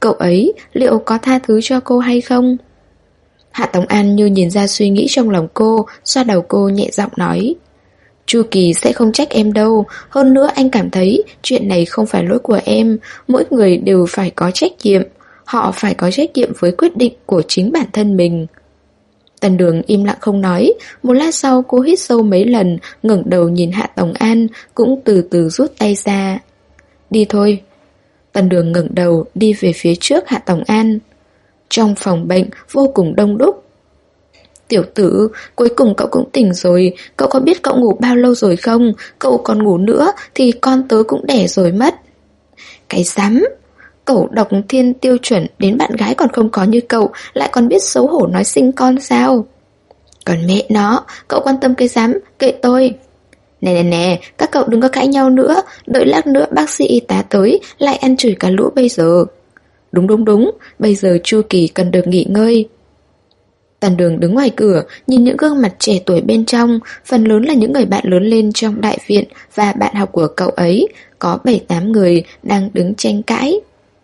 cậu ấy liệu có tha thứ cho cô hay không? Hạ Tống An như nhìn ra suy nghĩ trong lòng cô, xoa đầu cô nhẹ giọng nói: Chu Kỳ sẽ không trách em đâu. Hơn nữa anh cảm thấy chuyện này không phải lỗi của em. Mỗi người đều phải có trách nhiệm. Họ phải có trách nhiệm với quyết định của chính bản thân mình. Tần Đường im lặng không nói. Một lát sau cô hít sâu mấy lần, ngẩng đầu nhìn Hạ Tống An, cũng từ từ rút tay ra. Đi thôi. Tần Đường ngẩng đầu đi về phía trước Hạ Tống An. Trong phòng bệnh vô cùng đông đúc. Tiểu tử, cuối cùng cậu cũng tỉnh rồi. Cậu có biết cậu ngủ bao lâu rồi không? Cậu còn ngủ nữa thì con tớ cũng đẻ rồi mất. Cái rắm. Cậu độc thiên tiêu chuẩn đến bạn gái còn không có như cậu, lại còn biết xấu hổ nói sinh con sao? Còn mẹ nó, cậu quan tâm cái rắm, kệ tôi. Nè, các cậu đừng có cãi nhau nữa. Đợi lát nữa bác sĩ y tá tới lại ăn chửi cả lũ bây giờ. Đúng, bây giờ Chu Kỳ cần được nghỉ ngơi. Tần Đường đứng ngoài cửa, nhìn những gương mặt trẻ tuổi bên trong, phần lớn là những người bạn lớn lên trong đại viện và bạn học của cậu ấy, có 7-8 người đang đứng tranh cãi.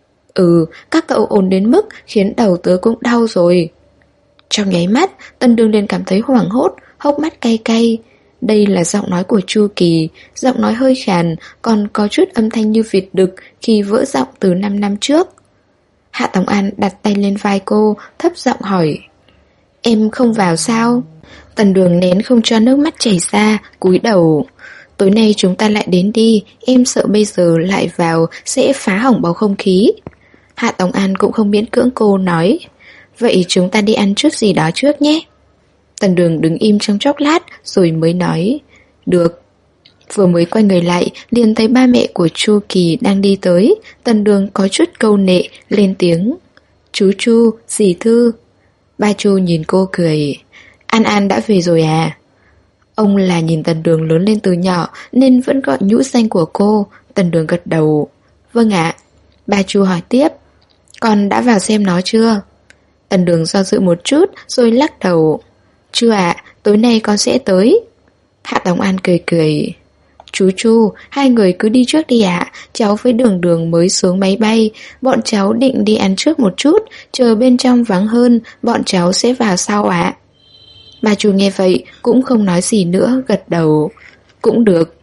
Các cậu ồn đến mức khiến đầu tớ cũng đau rồi. Trong nháy mắt, Tần Đường liền cảm thấy hoảng hốt, hốc mắt cay cay. Đây là giọng nói của Chu Kỳ, giọng nói hơi khàn, còn có chút âm thanh như vịt đực khi vỡ giọng từ 5 năm trước. Hạ Tống An đặt tay lên vai cô, thấp giọng hỏi: Em không vào sao? Tần Đường nén không cho nước mắt chảy ra, cúi đầu. Tối nay chúng ta lại đến đi, em sợ bây giờ lại vào sẽ phá hỏng bầu không khí. Hạ Tống An cũng không miễn cưỡng cô, nói: Vậy chúng ta đi ăn chút gì đó trước nhé. Tần Đường đứng im trong chốc lát rồi mới nói: Được. Vừa mới quay người lại liền thấy ba mẹ của Chu Kỳ đang đi tới. Tần Đường có chút câu nệ lên tiếng: Chú Chu, dì Thư. Ba Chu nhìn cô cười: An An đã về rồi à? Ông là nhìn Tần Đường lớn lên từ nhỏ nên vẫn gọi nhũ danh của cô. Tần Đường gật đầu: Vâng ạ. Ba Chu hỏi tiếp: Con đã vào xem nó chưa? Tần Đường do dự một chút rồi lắc đầu: Chưa ạ, tối nay con sẽ tới. Hạ Tống An cười: Chú Chu, hai người cứ đi trước đi ạ. Cháu với Đường Đường mới xuống máy bay. Bọn cháu định đi ăn trước một chút, chờ bên trong vắng hơn, bọn cháu sẽ vào sau ạ. Bà Chu nghe vậy cũng không nói gì nữa, gật đầu: Cũng được.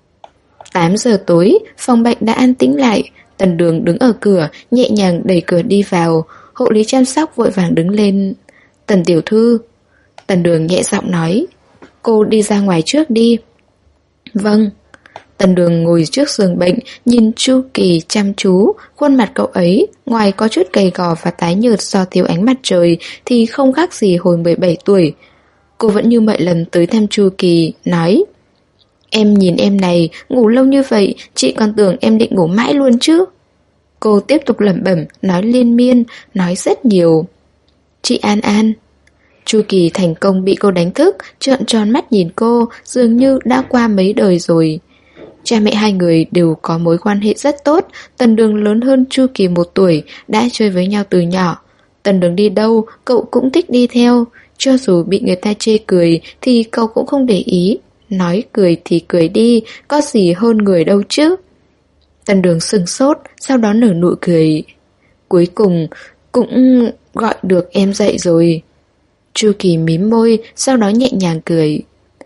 8 giờ tối, phòng bệnh đã an tĩnh lại. Tần Đường đứng ở cửa, nhẹ nhàng đẩy cửa đi vào. Hộ lý chăm sóc vội vàng đứng lên: Tần tiểu thư. Tần Đường nhẹ giọng nói: Cô đi ra ngoài trước đi. Vâng. Tần Đường ngồi trước giường bệnh, nhìn Chu Kỳ chăm chú. Khuôn mặt cậu ấy, ngoài có chút gầy gò và tái nhợt do thiếu ánh mặt trời, thì không khác gì hồi 17 tuổi. Cô vẫn như mọi lần tới thăm Chu Kỳ, nói: Em nhìn em này, ngủ lâu như vậy, chị còn tưởng em định ngủ mãi luôn chứ. Cô tiếp tục lẩm bẩm, nói liên miên, nói rất nhiều. Chị An An. Chu Kỳ thành công bị cô đánh thức, trợn tròn mắt nhìn cô, dường như đã qua mấy đời rồi. Cha mẹ hai người đều có mối quan hệ rất tốt. Tần Đường lớn hơn Chu Kỳ 1 tuổi, đã chơi với nhau từ nhỏ. Tần Đường đi đâu, cậu cũng thích đi theo. Cho dù bị người ta chê cười thì cậu cũng không để ý. Nói cười thì cười đi, có gì hơn người đâu chứ. Tần Đường sững sốt, sau đó nở nụ cười. Cuối cùng cũng gọi được em dậy rồi. Chu Kỳ mím môi, sau đó nhẹ nhàng cười.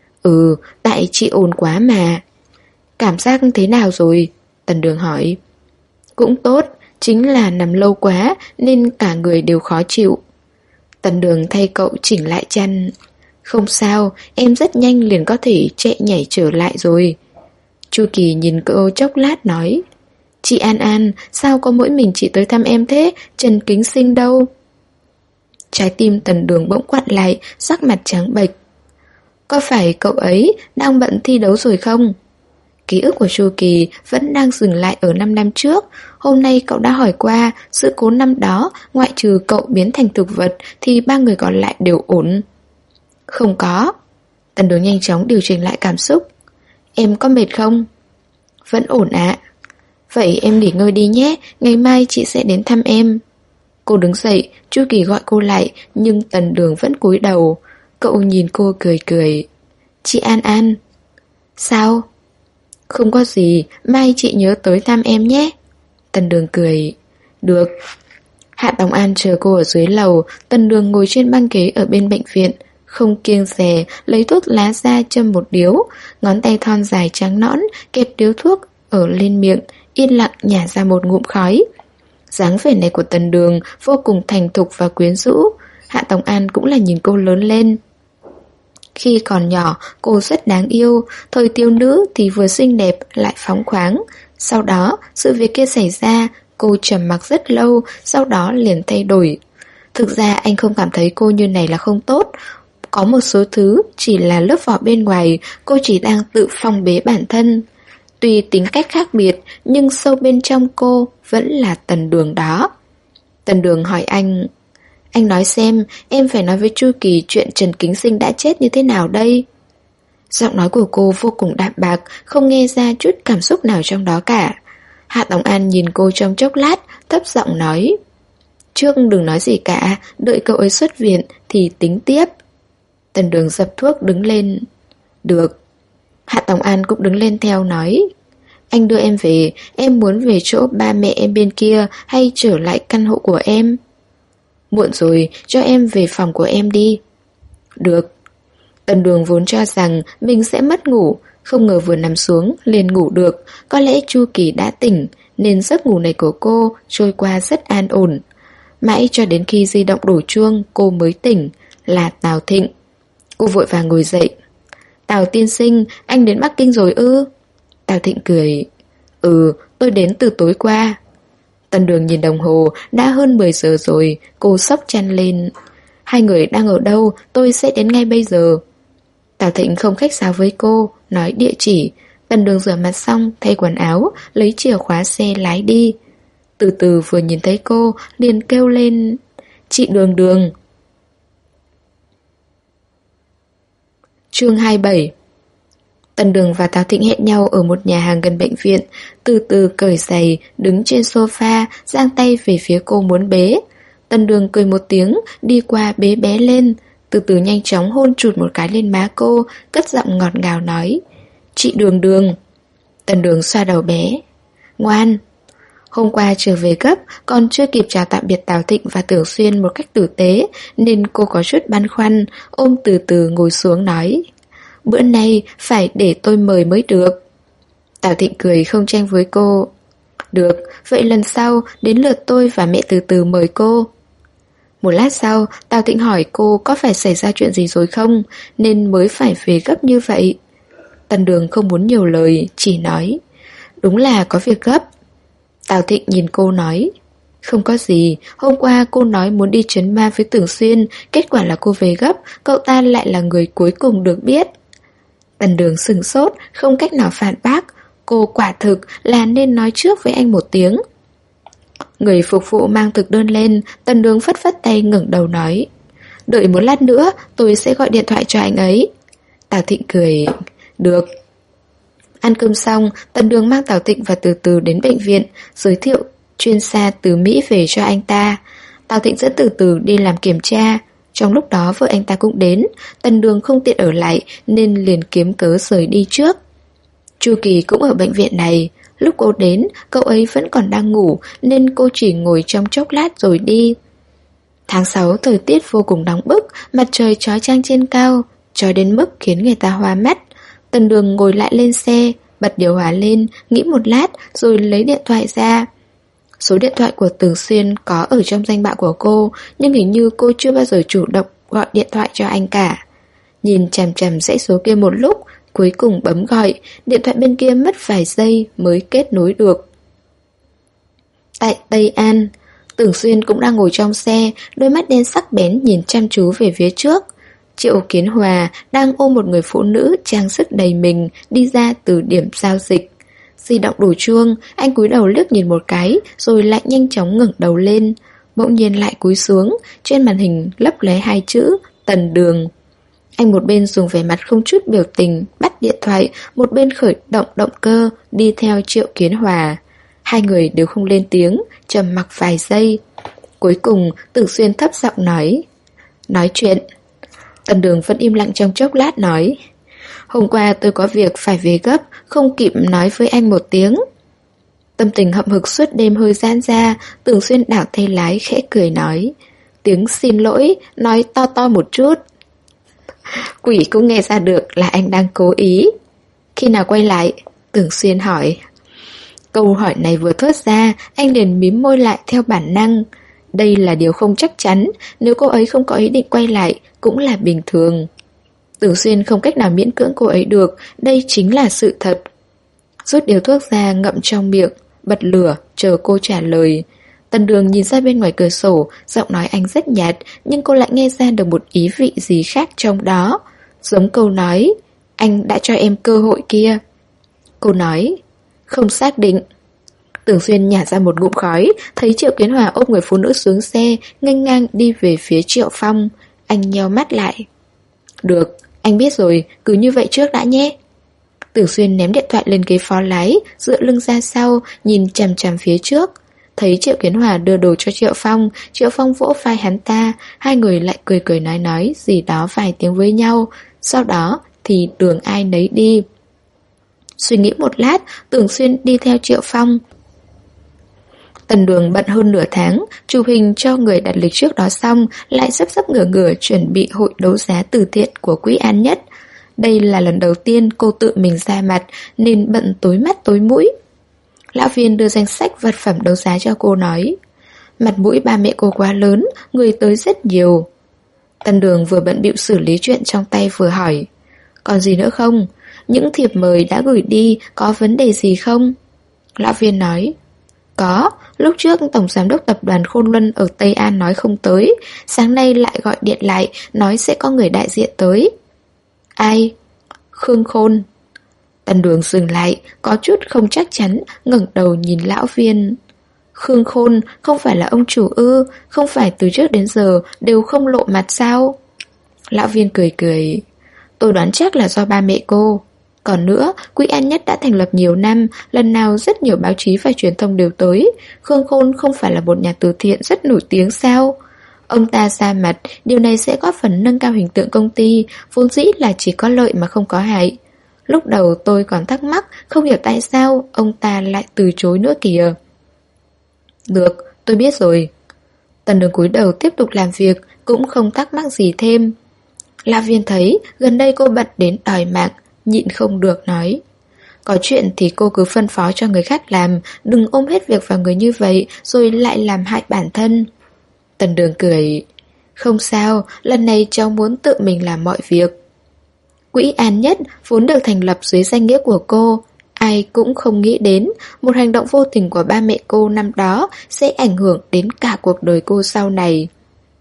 Tại chị ồn quá mà. Cảm giác thế nào rồi? Tần Đường hỏi. Cũng tốt, chính là nằm lâu quá nên cả người đều khó chịu. Tần Đường thay cậu chỉnh lại chăn. Không sao, em rất nhanh liền có thể chạy nhảy trở lại rồi. Chu Kỳ nhìn cô chốc lát nói: Chị An An, sao có mỗi mình chị tới thăm em thế? Trần Kính Sinh đâu? Trái tim Tần Đường bỗng quặn lại, sắc mặt trắng bệch. Có phải cậu ấy đang bận thi đấu rồi không? Ký ức của Chu Kỳ vẫn đang dừng lại ở 5 năm trước. Hôm nay cậu đã hỏi qua, sự cố năm đó, ngoại trừ cậu biến thành thực vật thì 3 người còn lại đều ổn. Không có. Tần Đường nhanh chóng điều chỉnh lại cảm xúc. Em có mệt không? Vẫn ổn ạ. Vậy em nghỉ ngơi đi nhé, ngày mai chị sẽ đến thăm em. Cô đứng dậy, Chu Kỳ gọi cô lại, nhưng Tần Đường vẫn cúi đầu. Cậu nhìn cô cười. Chị An An. Sao? Không có gì, mai chị nhớ tới thăm em nhé. Tần Đường cười. Được. Hạ Tòng An chờ cô ở dưới lầu, Tần Đường ngồi trên băng ghế ở bên bệnh viện, không kiêng dè lấy thuốc lá ra châm một điếu, ngón tay thon dài trắng nõn kẹp điếu thuốc ở lên miệng, yên lặng nhả ra một ngụm khói. Dáng vẻ này của Tần Đường vô cùng thành thục và quyến rũ. Hạ Tòng An cũng là nhìn cô lớn lên. Khi còn nhỏ, cô rất đáng yêu, thời thiếu nữ thì vừa xinh đẹp lại phóng khoáng. Sau đó, sự việc kia xảy ra, cô trầm mặc rất lâu, sau đó liền thay đổi. Thực ra anh không cảm thấy cô như này là không tốt. Có một số thứ chỉ là lớp vỏ bên ngoài, cô chỉ đang tự phong bế bản thân. Tuy tính cách khác biệt, nhưng sâu bên trong cô vẫn là Tần Đường đó. Tần Đường hỏi anh nói xem, em phải nói với Chu Kỳ chuyện Trần Kính Sinh đã chết như thế nào đây? Giọng nói của cô vô cùng đạm bạc, không nghe ra chút cảm xúc nào trong đó cả. Hạ Tòng An nhìn cô trong chốc lát, thấp giọng nói: Trước đừng nói gì cả, đợi cậu ấy xuất viện thì tính tiếp. Tần Đường dập thuốc đứng lên. Được. Hạ Tòng An cũng đứng lên theo nói: Anh đưa em về, em muốn về chỗ ba mẹ em bên kia hay trở lại căn hộ của em? Muộn rồi, cho em về phòng của em đi. Được. Tần Đường vốn cho rằng mình sẽ mất ngủ, không ngờ vừa nằm xuống liền ngủ được. Có lẽ Chu Kỳ đã tỉnh, nên giấc ngủ này của cô trôi qua rất an ổn. Mãi cho đến khi di động đổ chuông, cô mới tỉnh, là Tào Thịnh. Cô vội vàng ngồi dậy. Tào tiên sinh, anh đến Bắc Kinh rồi ư? Tào Thịnh cười. Ừ, tôi đến từ tối qua. Tần Đường nhìn đồng hồ, đã hơn 10 giờ rồi, cô xốc chăn lên. Hai người đang ở đâu, tôi sẽ đến ngay bây giờ. Tào Thịnh không khách sáo với cô, nói địa chỉ. Tần Đường rửa mặt xong, thay quần áo, lấy chìa khóa xe lái đi. Từ từ vừa nhìn thấy cô, liền kêu lên: Chị Đường Đường. Chương 27. Tần Đường và Tào Thịnh hẹn nhau ở một nhà hàng gần bệnh viện. Từ từ cởi giày, đứng trên sofa, giang tay về phía cô muốn bế. Tần Đường cười một tiếng, đi qua bế bé lên. Từ từ nhanh chóng hôn chụt một cái lên má cô, cất giọng ngọt ngào nói: Chị Đường Đường. Tần Đường xoa đầu bé. Ngoan. Hôm qua trở về gấp, còn chưa kịp chào tạm biệt Tào Thịnh và Tưởng Xuyên một cách tử tế, nên cô có chút băn khoăn, ôm từ từ ngồi xuống nói: Bữa nay phải để tôi mời mới được. Tào Thịnh cười không tranh với cô. Được, vậy lần sau đến lượt tôi và mẹ từ từ mời cô. Một lát sau, Tào Thịnh hỏi cô có phải xảy ra chuyện gì rồi không, nên mới phải về gấp như vậy. Tần Đường không muốn nhiều lời, chỉ nói: Đúng là có việc gấp. Tào Thịnh nhìn cô nói: Không có gì, hôm qua cô nói muốn đi trấn ma với Tưởng Xuyên, kết quả là cô về gấp, cậu ta lại là người cuối cùng được biết. Tần Đường sửng sốt, không cách nào phản bác. Cô quả thực là nên nói trước với anh một tiếng. Người phục vụ mang thực đơn lên, Tần Đường phất phất tay ngẩng đầu nói: Đợi một lát nữa, tôi sẽ gọi điện thoại cho anh ấy. Tào Thịnh cười. Được. Ăn cơm xong, Tần Đường mang Tào Thịnh và Từ Từ đến bệnh viện, giới thiệu chuyên gia từ Mỹ về cho anh ta. Tào Thịnh dẫn Từ Từ đi làm kiểm tra. Trong lúc đó vợ anh ta cũng đến, Tần Đường không tiện ở lại nên liền kiếm cớ rời đi trước. Chu Kỳ cũng ở bệnh viện này. Lúc cô đến, cậu ấy vẫn còn đang ngủ nên cô chỉ ngồi trong chốc lát rồi đi. Tháng 6 thời tiết vô cùng nóng bức, mặt trời chói chang trên cao, chói đến mức khiến người ta hoa mắt. Tần Đường ngồi lại lên xe, bật điều hòa lên, nghĩ một lát rồi lấy điện thoại ra. Số điện thoại của Tưởng Xuyên có ở trong danh bạ của cô, nhưng hình như cô chưa bao giờ chủ động gọi điện thoại cho anh cả. Nhìn chằm chằm dãy số kia một lúc, cuối cùng bấm gọi, điện thoại bên kia mất vài giây mới kết nối được. Tại Tây An, Tưởng Xuyên cũng đang ngồi trong xe, đôi mắt đen sắc bén nhìn chăm chú về phía trước. Triệu Kiến Hòa đang ôm một người phụ nữ trang sức đầy mình đi ra từ điểm giao dịch. Di động đổ chuông, anh cúi đầu liếc nhìn một cái, rồi lại nhanh chóng ngẩng đầu lên. Bỗng nhiên lại cúi xuống, trên màn hình lấp lóe hai chữ Tần Đường. Anh một bên dùng vẻ mặt không chút biểu tình bắt điện thoại, một bên khởi động động cơ đi theo Triệu Kiến Hòa. Hai người đều không lên tiếng, trầm mặc vài giây. Cuối cùng Tưởng Xuyên thấp giọng nói chuyện. Tần Đường vẫn im lặng trong chốc lát nói: Hôm qua tôi có việc phải về gấp, không kịp nói với anh một tiếng. Tâm tình hậm hực suốt đêm hơi giãn ra, Tưởng Xuyên đảo tay lái khẽ cười nói, tiếng xin lỗi, nói to to một chút. Quỷ cũng nghe ra được là anh đang cố ý. Khi nào quay lại? Tưởng Xuyên hỏi. Câu hỏi này vừa thốt ra, anh liền mím môi lại theo bản năng. Đây là điều không chắc chắn, nếu cô ấy không có ý định quay lại, cũng là bình thường. Tưởng Xuyên không cách nào miễn cưỡng cô ấy được, đây chính là sự thật. Rút điếu thuốc ra ngậm trong miệng, bật lửa, chờ cô trả lời. Tần Đường nhìn ra bên ngoài cửa sổ, giọng nói anh rất nhạt, nhưng cô lại nghe ra được một ý vị gì khác trong đó. Giống câu nói, anh đã cho em cơ hội kia. Cô nói, không xác định. Tưởng Xuyên nhả ra một ngụm khói, thấy Triệu Kiến Hòa ôm người phụ nữ xuống xe, nghênh ngang đi về phía Triệu Phong. Anh nheo mắt lại. Được, anh biết rồi, cứ như vậy trước đã nhé. Tưởng Xuyên ném điện thoại lên ghế phó lái, dựa lưng ra sau, nhìn chằm chằm phía trước. Thấy Triệu Kiến Hòa đưa đồ cho Triệu Phong vỗ vai hắn ta, hai người lại cười cười nói gì đó vài tiếng với nhau, sau đó thì đường ai nấy đi. Suy nghĩ một lát, Tưởng Xuyên đi theo Triệu Phong. Tần Đường bận hơn nửa tháng, chụp hình cho người đặt lịch trước đó xong, lại sắp ngửa chuẩn bị hội đấu giá từ thiện của Quỹ An Nhất. Đây là lần đầu tiên cô tự mình ra mặt, nên bận tối mắt tối mũi. Lão Viên đưa danh sách vật phẩm đấu giá cho cô nói, mặt mũi ba mẹ cô quá lớn, người tới rất nhiều. Tần Đường vừa bận bịu xử lý chuyện trong tay vừa hỏi, còn gì nữa không? Những thiệp mời đã gửi đi có vấn đề gì không? Lão Viên nói, có, lúc trước Tổng Giám đốc Tập đoàn Khôn Luân ở Tây An nói không tới, sáng nay lại gọi điện lại, nói sẽ có người đại diện tới. Ai? Khương Khôn. Tần Đường dừng lại, có chút không chắc chắn, ngẩng đầu nhìn Lão Viên. Khương Khôn không phải là ông chủ ư? Không phải từ trước đến giờ đều không lộ mặt sao? Lão Viên cười cười. Tôi đoán chắc là do ba mẹ cô. Còn nữa, Quỹ An Nhất đã thành lập nhiều năm, lần nào rất nhiều báo chí và truyền thông đều tới. Khương Khôn không phải là một nhà từ thiện rất nổi tiếng sao? Ông ta ra mặt, điều này sẽ góp phần nâng cao hình tượng công ty, vốn dĩ là chỉ có lợi mà không có hại. Lúc đầu tôi còn thắc mắc, không hiểu tại sao ông ta lại từ chối nữa kìa. Được, tôi biết rồi. Tần Đường cúi đầu tiếp tục làm việc, cũng không thắc mắc gì thêm. La Viên thấy gần đây cô bận đến đòi mạng, nhịn không được nói, có chuyện thì cô cứ phân phó cho người khác làm, đừng ôm hết việc vào người như vậy rồi lại làm hại bản thân. Tần Đường cười, không sao, lần này cháu muốn tự mình làm mọi việc. Quỹ An Nhất vốn được thành lập dưới danh nghĩa của cô, ai cũng không nghĩ đến một hành động vô tình của ba mẹ cô năm đó sẽ ảnh hưởng đến cả cuộc đời cô sau này.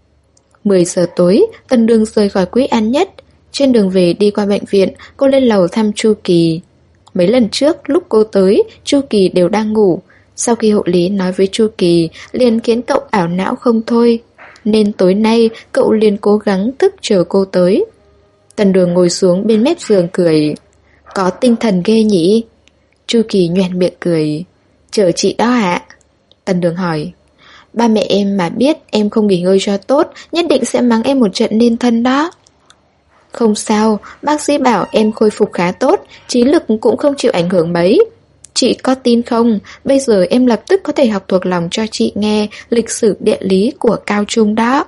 10 giờ tối, Tần Đường rời khỏi Quỹ An Nhất. Trên đường về đi qua bệnh viện, cô lên lầu thăm Chu Kỳ. Mấy lần trước, lúc cô tới, Chu Kỳ đều đang ngủ. Sau khi hộ lý nói với Chu Kỳ, liền khiến cậu ảo não không thôi. Nên tối nay, cậu liền cố gắng thức chờ cô tới. Tần Đường ngồi xuống bên mép giường cười. Có tinh thần ghê nhỉ? Chu Kỳ nhoẻn miệng cười. Chờ chị đó ạ. Tần Đường hỏi. Ba mẹ em mà biết em không nghỉ ngơi cho tốt, nhất định sẽ mắng em một trận nên thân đó. Không sao, bác sĩ bảo em khôi phục khá tốt, trí lực cũng không chịu ảnh hưởng mấy. Chị có tin không, bây giờ em lập tức có thể học thuộc lòng cho chị nghe lịch sử địa lý của cao trung đó.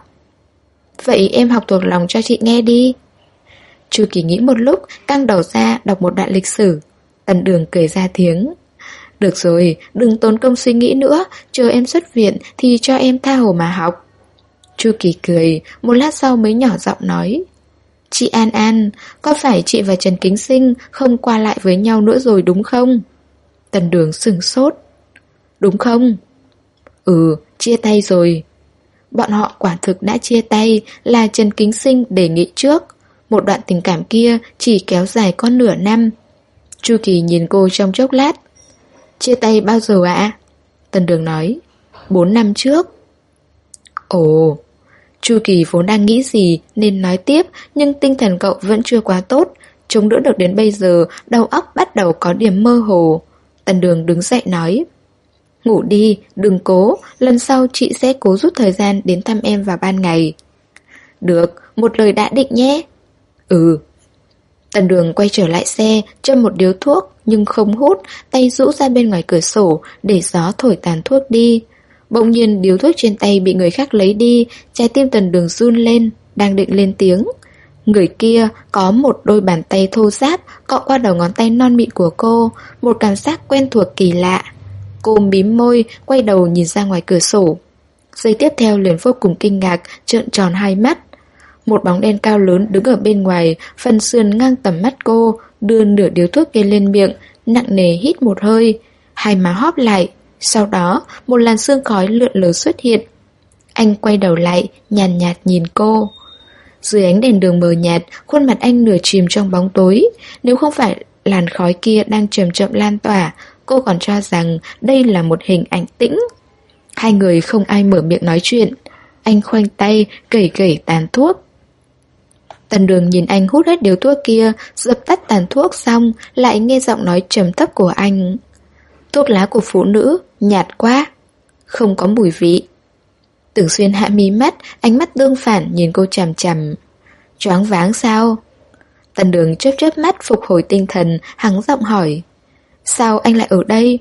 Vậy em học thuộc lòng cho chị nghe đi. Chu Kỳ nghĩ một lúc, căng đầu ra đọc một đoạn lịch sử. Tần Đường cười ra tiếng. Được rồi, đừng tốn công suy nghĩ nữa, chờ em xuất viện thì cho em tha hồ mà học. Chu Kỳ cười, một lát sau mới nhỏ giọng nói. Chị An An, có phải chị và Trần Kính Sinh không qua lại với nhau nữa rồi đúng không? Tần Đường sửng sốt. Đúng không? Ừ, chia tay rồi. Bọn họ quả thực đã chia tay, là Trần Kính Sinh đề nghị trước. Một đoạn tình cảm kia chỉ kéo dài có nửa năm. Chu Kỳ nhìn cô trong chốc lát. Chia tay bao giờ ạ? Tần Đường nói. 4 năm trước. Ồ. Chu Kỳ vốn đang nghĩ gì nên nói tiếp, nhưng tinh thần cậu vẫn chưa quá tốt. Chống đỡ được đến bây giờ, đầu óc bắt đầu có điểm mơ hồ. Tần Đường đứng dậy nói. Ngủ đi, đừng cố, lần sau chị sẽ cố rút thời gian đến thăm em vào ban ngày. Được, một lời đã định nhé. Ừ. Tần Đường quay trở lại xe, châm một điếu thuốc nhưng không hút, tay rũ ra bên ngoài cửa sổ để gió thổi tàn thuốc đi. Bỗng nhiên điếu thuốc trên tay bị người khác lấy đi, trái tim Tần Đường run lên, đang định lên tiếng. Người kia có một đôi bàn tay thô ráp cọ qua đầu ngón tay non mịn của cô, một cảm giác quen thuộc kỳ lạ. Cô mím môi, quay đầu nhìn ra ngoài cửa sổ. Giây tiếp theo liền vô cùng kinh ngạc, trợn tròn hai mắt. Một bóng đen cao lớn đứng ở bên ngoài, phần sườn ngang tầm mắt cô, đưa nửa điếu thuốc kia lên miệng, nặng nề hít một hơi, hai má hóp lại. Sau đó, một làn sương khói lượn lờ xuất hiện. Anh quay đầu lại, nhàn nhạt nhìn cô. Dưới ánh đèn đường mờ nhạt, khuôn mặt anh nửa chìm trong bóng tối. Nếu không phải làn khói kia đang chậm chậm lan tỏa, cô còn cho rằng đây là một hình ảnh tĩnh. Hai người không ai mở miệng nói chuyện. Anh khoanh tay, gẩy gẩy tàn thuốc. Tần Đường nhìn anh hút hết điếu thuốc kia, dập tắt tàn thuốc xong, lại nghe giọng nói trầm thấp của anh. Thuốc lá của phụ nữ, nhạt quá, không có mùi vị. Tưởng Xuyên hạ mí mắt, ánh mắt tương phản nhìn cô chằm chằm. Choáng váng sao? Tần Đường chớp chớp mắt phục hồi tinh thần, hắng giọng hỏi. Sao anh lại ở đây?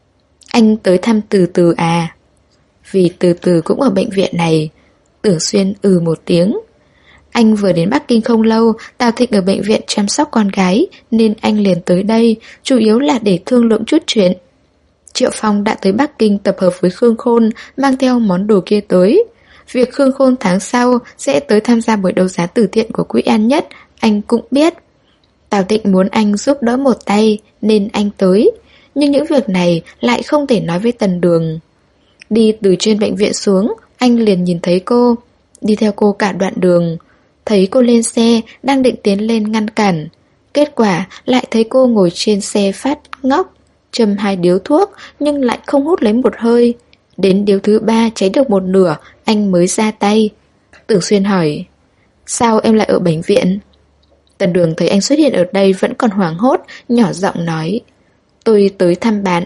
Anh tới thăm Từ Từ à? Vì Từ Từ cũng ở bệnh viện này. Tưởng Xuyên một tiếng. Anh vừa đến Bắc Kinh không lâu, Tào Thịnh ở bệnh viện chăm sóc con gái, nên anh liền tới đây, chủ yếu là để thương lượng chút chuyện. Triệu Phong đã tới Bắc Kinh tập hợp với Khương Khôn, mang theo món đồ kia tới. Việc Khương Khôn tháng sau sẽ tới tham gia buổi đấu giá từ thiện của Quỹ An Nhất, anh cũng biết. Tào Thịnh muốn anh giúp đỡ một tay, nên anh tới. Nhưng những việc này lại không thể nói với Tần Đường. Đi từ trên bệnh viện xuống, anh liền nhìn thấy cô, đi theo cô cả đoạn đường. Thấy cô lên xe, đang định tiến lên ngăn cản. Kết quả lại thấy cô ngồi trên xe phát ngốc, châm 2 điếu thuốc nhưng lại không hút lấy một hơi. Đến điếu thứ 3 cháy được một nửa, anh mới ra tay. Tưởng Xuyên hỏi, sao em lại ở bệnh viện? Tần Đường thấy anh xuất hiện ở đây vẫn còn hoảng hốt, nhỏ giọng nói, tôi tới thăm bạn.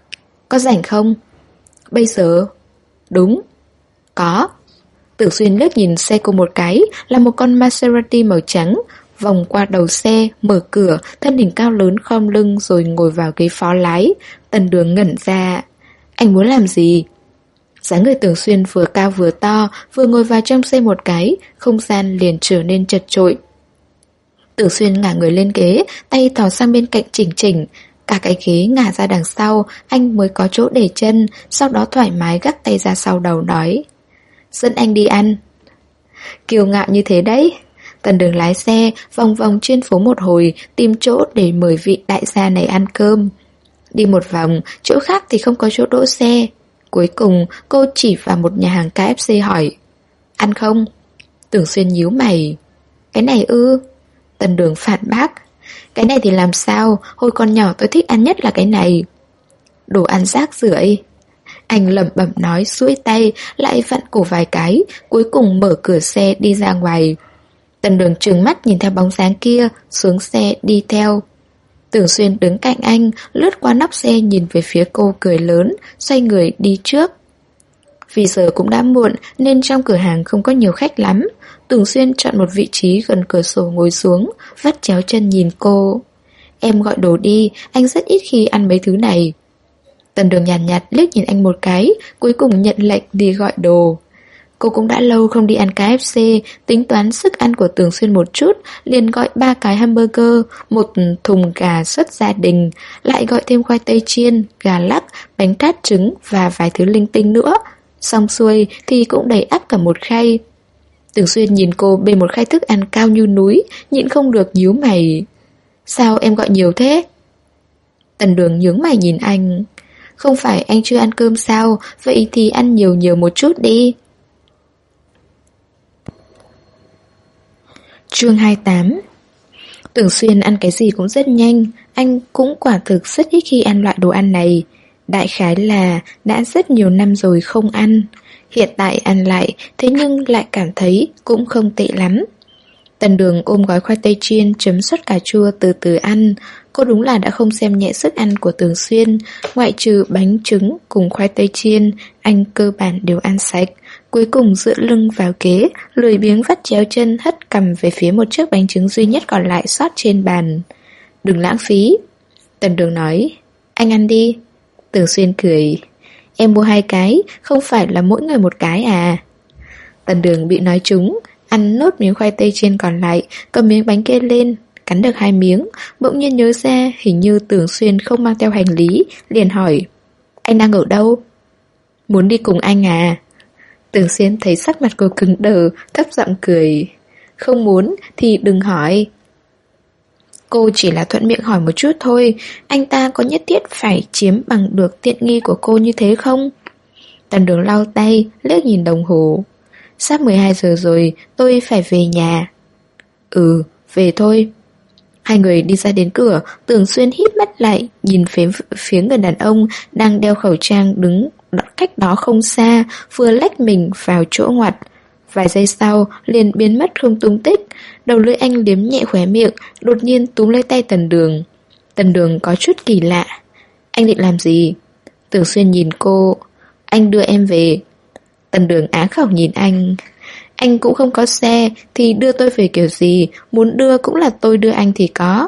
Có rảnh không? Bây giờ? Đúng. Có. Tưởng Xuyên liếc nhìn xe cô một cái, là một con Maserati màu trắng, vòng qua đầu xe, mở cửa, thân hình cao lớn khom lưng rồi ngồi vào ghế phó lái. Tần Đường ngẩn ra. Anh muốn làm gì? Dáng người Tưởng Xuyên vừa cao vừa to, vừa ngồi vào trong xe một cái, không gian liền trở nên chật chội. Tưởng Xuyên ngả người lên ghế, tay thò sang bên cạnh chỉnh chỉnh. Cả cái ghế ngả ra đằng sau, anh mới có chỗ để chân, sau đó thoải mái gác tay ra sau đầu nói, dẫn anh đi ăn. Kiêu ngạo như thế đấy. Tần Đường lái xe vòng vòng trên phố một hồi, tìm chỗ để mời vị đại gia này ăn cơm. Đi một vòng, chỗ khác thì không có chỗ đỗ xe. Cuối cùng cô chỉ vào một nhà hàng KFC hỏi, ăn không? Tưởng Xuyên nhíu mày. Cái này ư? Tần Đường phản bác, cái này thì làm sao, hồi còn nhỏ tôi thích ăn nhất là cái này. Đồ ăn rác rưởi. Anh lẩm bẩm nói, duỗi tay, lại vặn cổ vài cái, cuối cùng mở cửa xe đi ra ngoài. Tần Đường trừng mắt nhìn theo bóng dáng kia, xuống xe đi theo. Tưởng Xuyên đứng cạnh anh, lướt qua nóc xe nhìn về phía cô cười lớn, xoay người đi trước. Vì giờ cũng đã muộn nên trong cửa hàng không có nhiều khách lắm. Tưởng Xuyên chọn một vị trí gần cửa sổ ngồi xuống, vắt chéo chân nhìn cô. Em gọi đồ đi, anh rất ít khi ăn mấy thứ này. Tần Đường nhàn nhạt liếc nhìn anh một cái, cuối cùng nhận lệnh đi gọi đồ. Cô cũng đã lâu không đi ăn KFC, tính toán sức ăn của Tưởng Xuyên một chút, liền gọi 3 cái hamburger, một thùng gà xuất gia đình, lại gọi thêm khoai tây chiên, gà lắc, bánh tát trứng và vài thứ linh tinh nữa. Xong xuôi thì cũng đầy ắp cả một khay. Tưởng Xuyên nhìn cô bê một khay thức ăn cao như núi, nhịn không được nhíu mày. Sao em gọi nhiều thế? Tần Đường nhướng mày nhìn anh. Không phải anh chưa ăn cơm sao, vậy thì ăn nhiều nhiều một chút đi. Chương 28. Tưởng Xuyên ăn cái gì cũng rất nhanh, anh cũng quả thực rất ít khi ăn loại đồ ăn này. Đại khái là đã rất nhiều năm rồi không ăn. Hiện tại ăn lại, thế nhưng lại cảm thấy cũng không tệ lắm. Tần Đường ôm gói khoai tây chiên chấm sốt cà chua từ từ ăn. Cô đúng là đã không xem nhẹ sức ăn của Tưởng Xuyên. Ngoại trừ bánh trứng cùng khoai tây chiên, anh cơ bản đều ăn sạch. cuối cùng dựa lưng vào ghế, lười biếng vắt chéo chân hất cằm về phía một chiếc bánh trứng duy nhất còn lại sót trên bàn. Đừng lãng phí. Tần Đường nói, anh ăn đi. Tưởng Xuyên cười, em mua 2 cái, không phải là mỗi người 1 cái à? Tần Đường bị nói trúng, ăn nốt miếng khoai tây chiên còn lại, cầm miếng bánh kia lên, cắn được 2 miếng, bỗng nhiên nhớ ra hình như Tưởng Xuyên không mang theo hành lý, liền hỏi, anh đang ở đâu? Muốn đi cùng anh à? Tưởng Xuyên thấy sắc mặt cô cứng đờ, thấp giọng cười, không muốn thì đừng hỏi. Cô chỉ là thuận miệng hỏi một chút thôi, anh ta có nhất thiết phải chiếm bằng được tiện nghi của cô như thế không? Tần Đường lau tay, liếc nhìn đồng hồ. Sắp 12 giờ rồi, tôi phải về nhà. Ừ, về thôi. Hai người đi ra đến cửa, Tưởng Xuyên híp mắt lại, nhìn phía người đàn ông đang đeo khẩu trang đứng cách đó không xa, vừa lách mình vào chỗ ngoặt. Vài giây sau, liền biến mất không tung tích. Đầu lưỡi anh liếm nhẹ khóe miệng, đột nhiên túm lấy tay Tần Đường. Tần Đường có chút kỳ lạ. Anh định làm gì? Tưởng Xuyên nhìn cô. Anh đưa em về. Tần Đường á khẩu nhìn anh. Anh cũng không có xe, thì đưa tôi về kiểu gì? Muốn đưa cũng là tôi đưa anh thì có.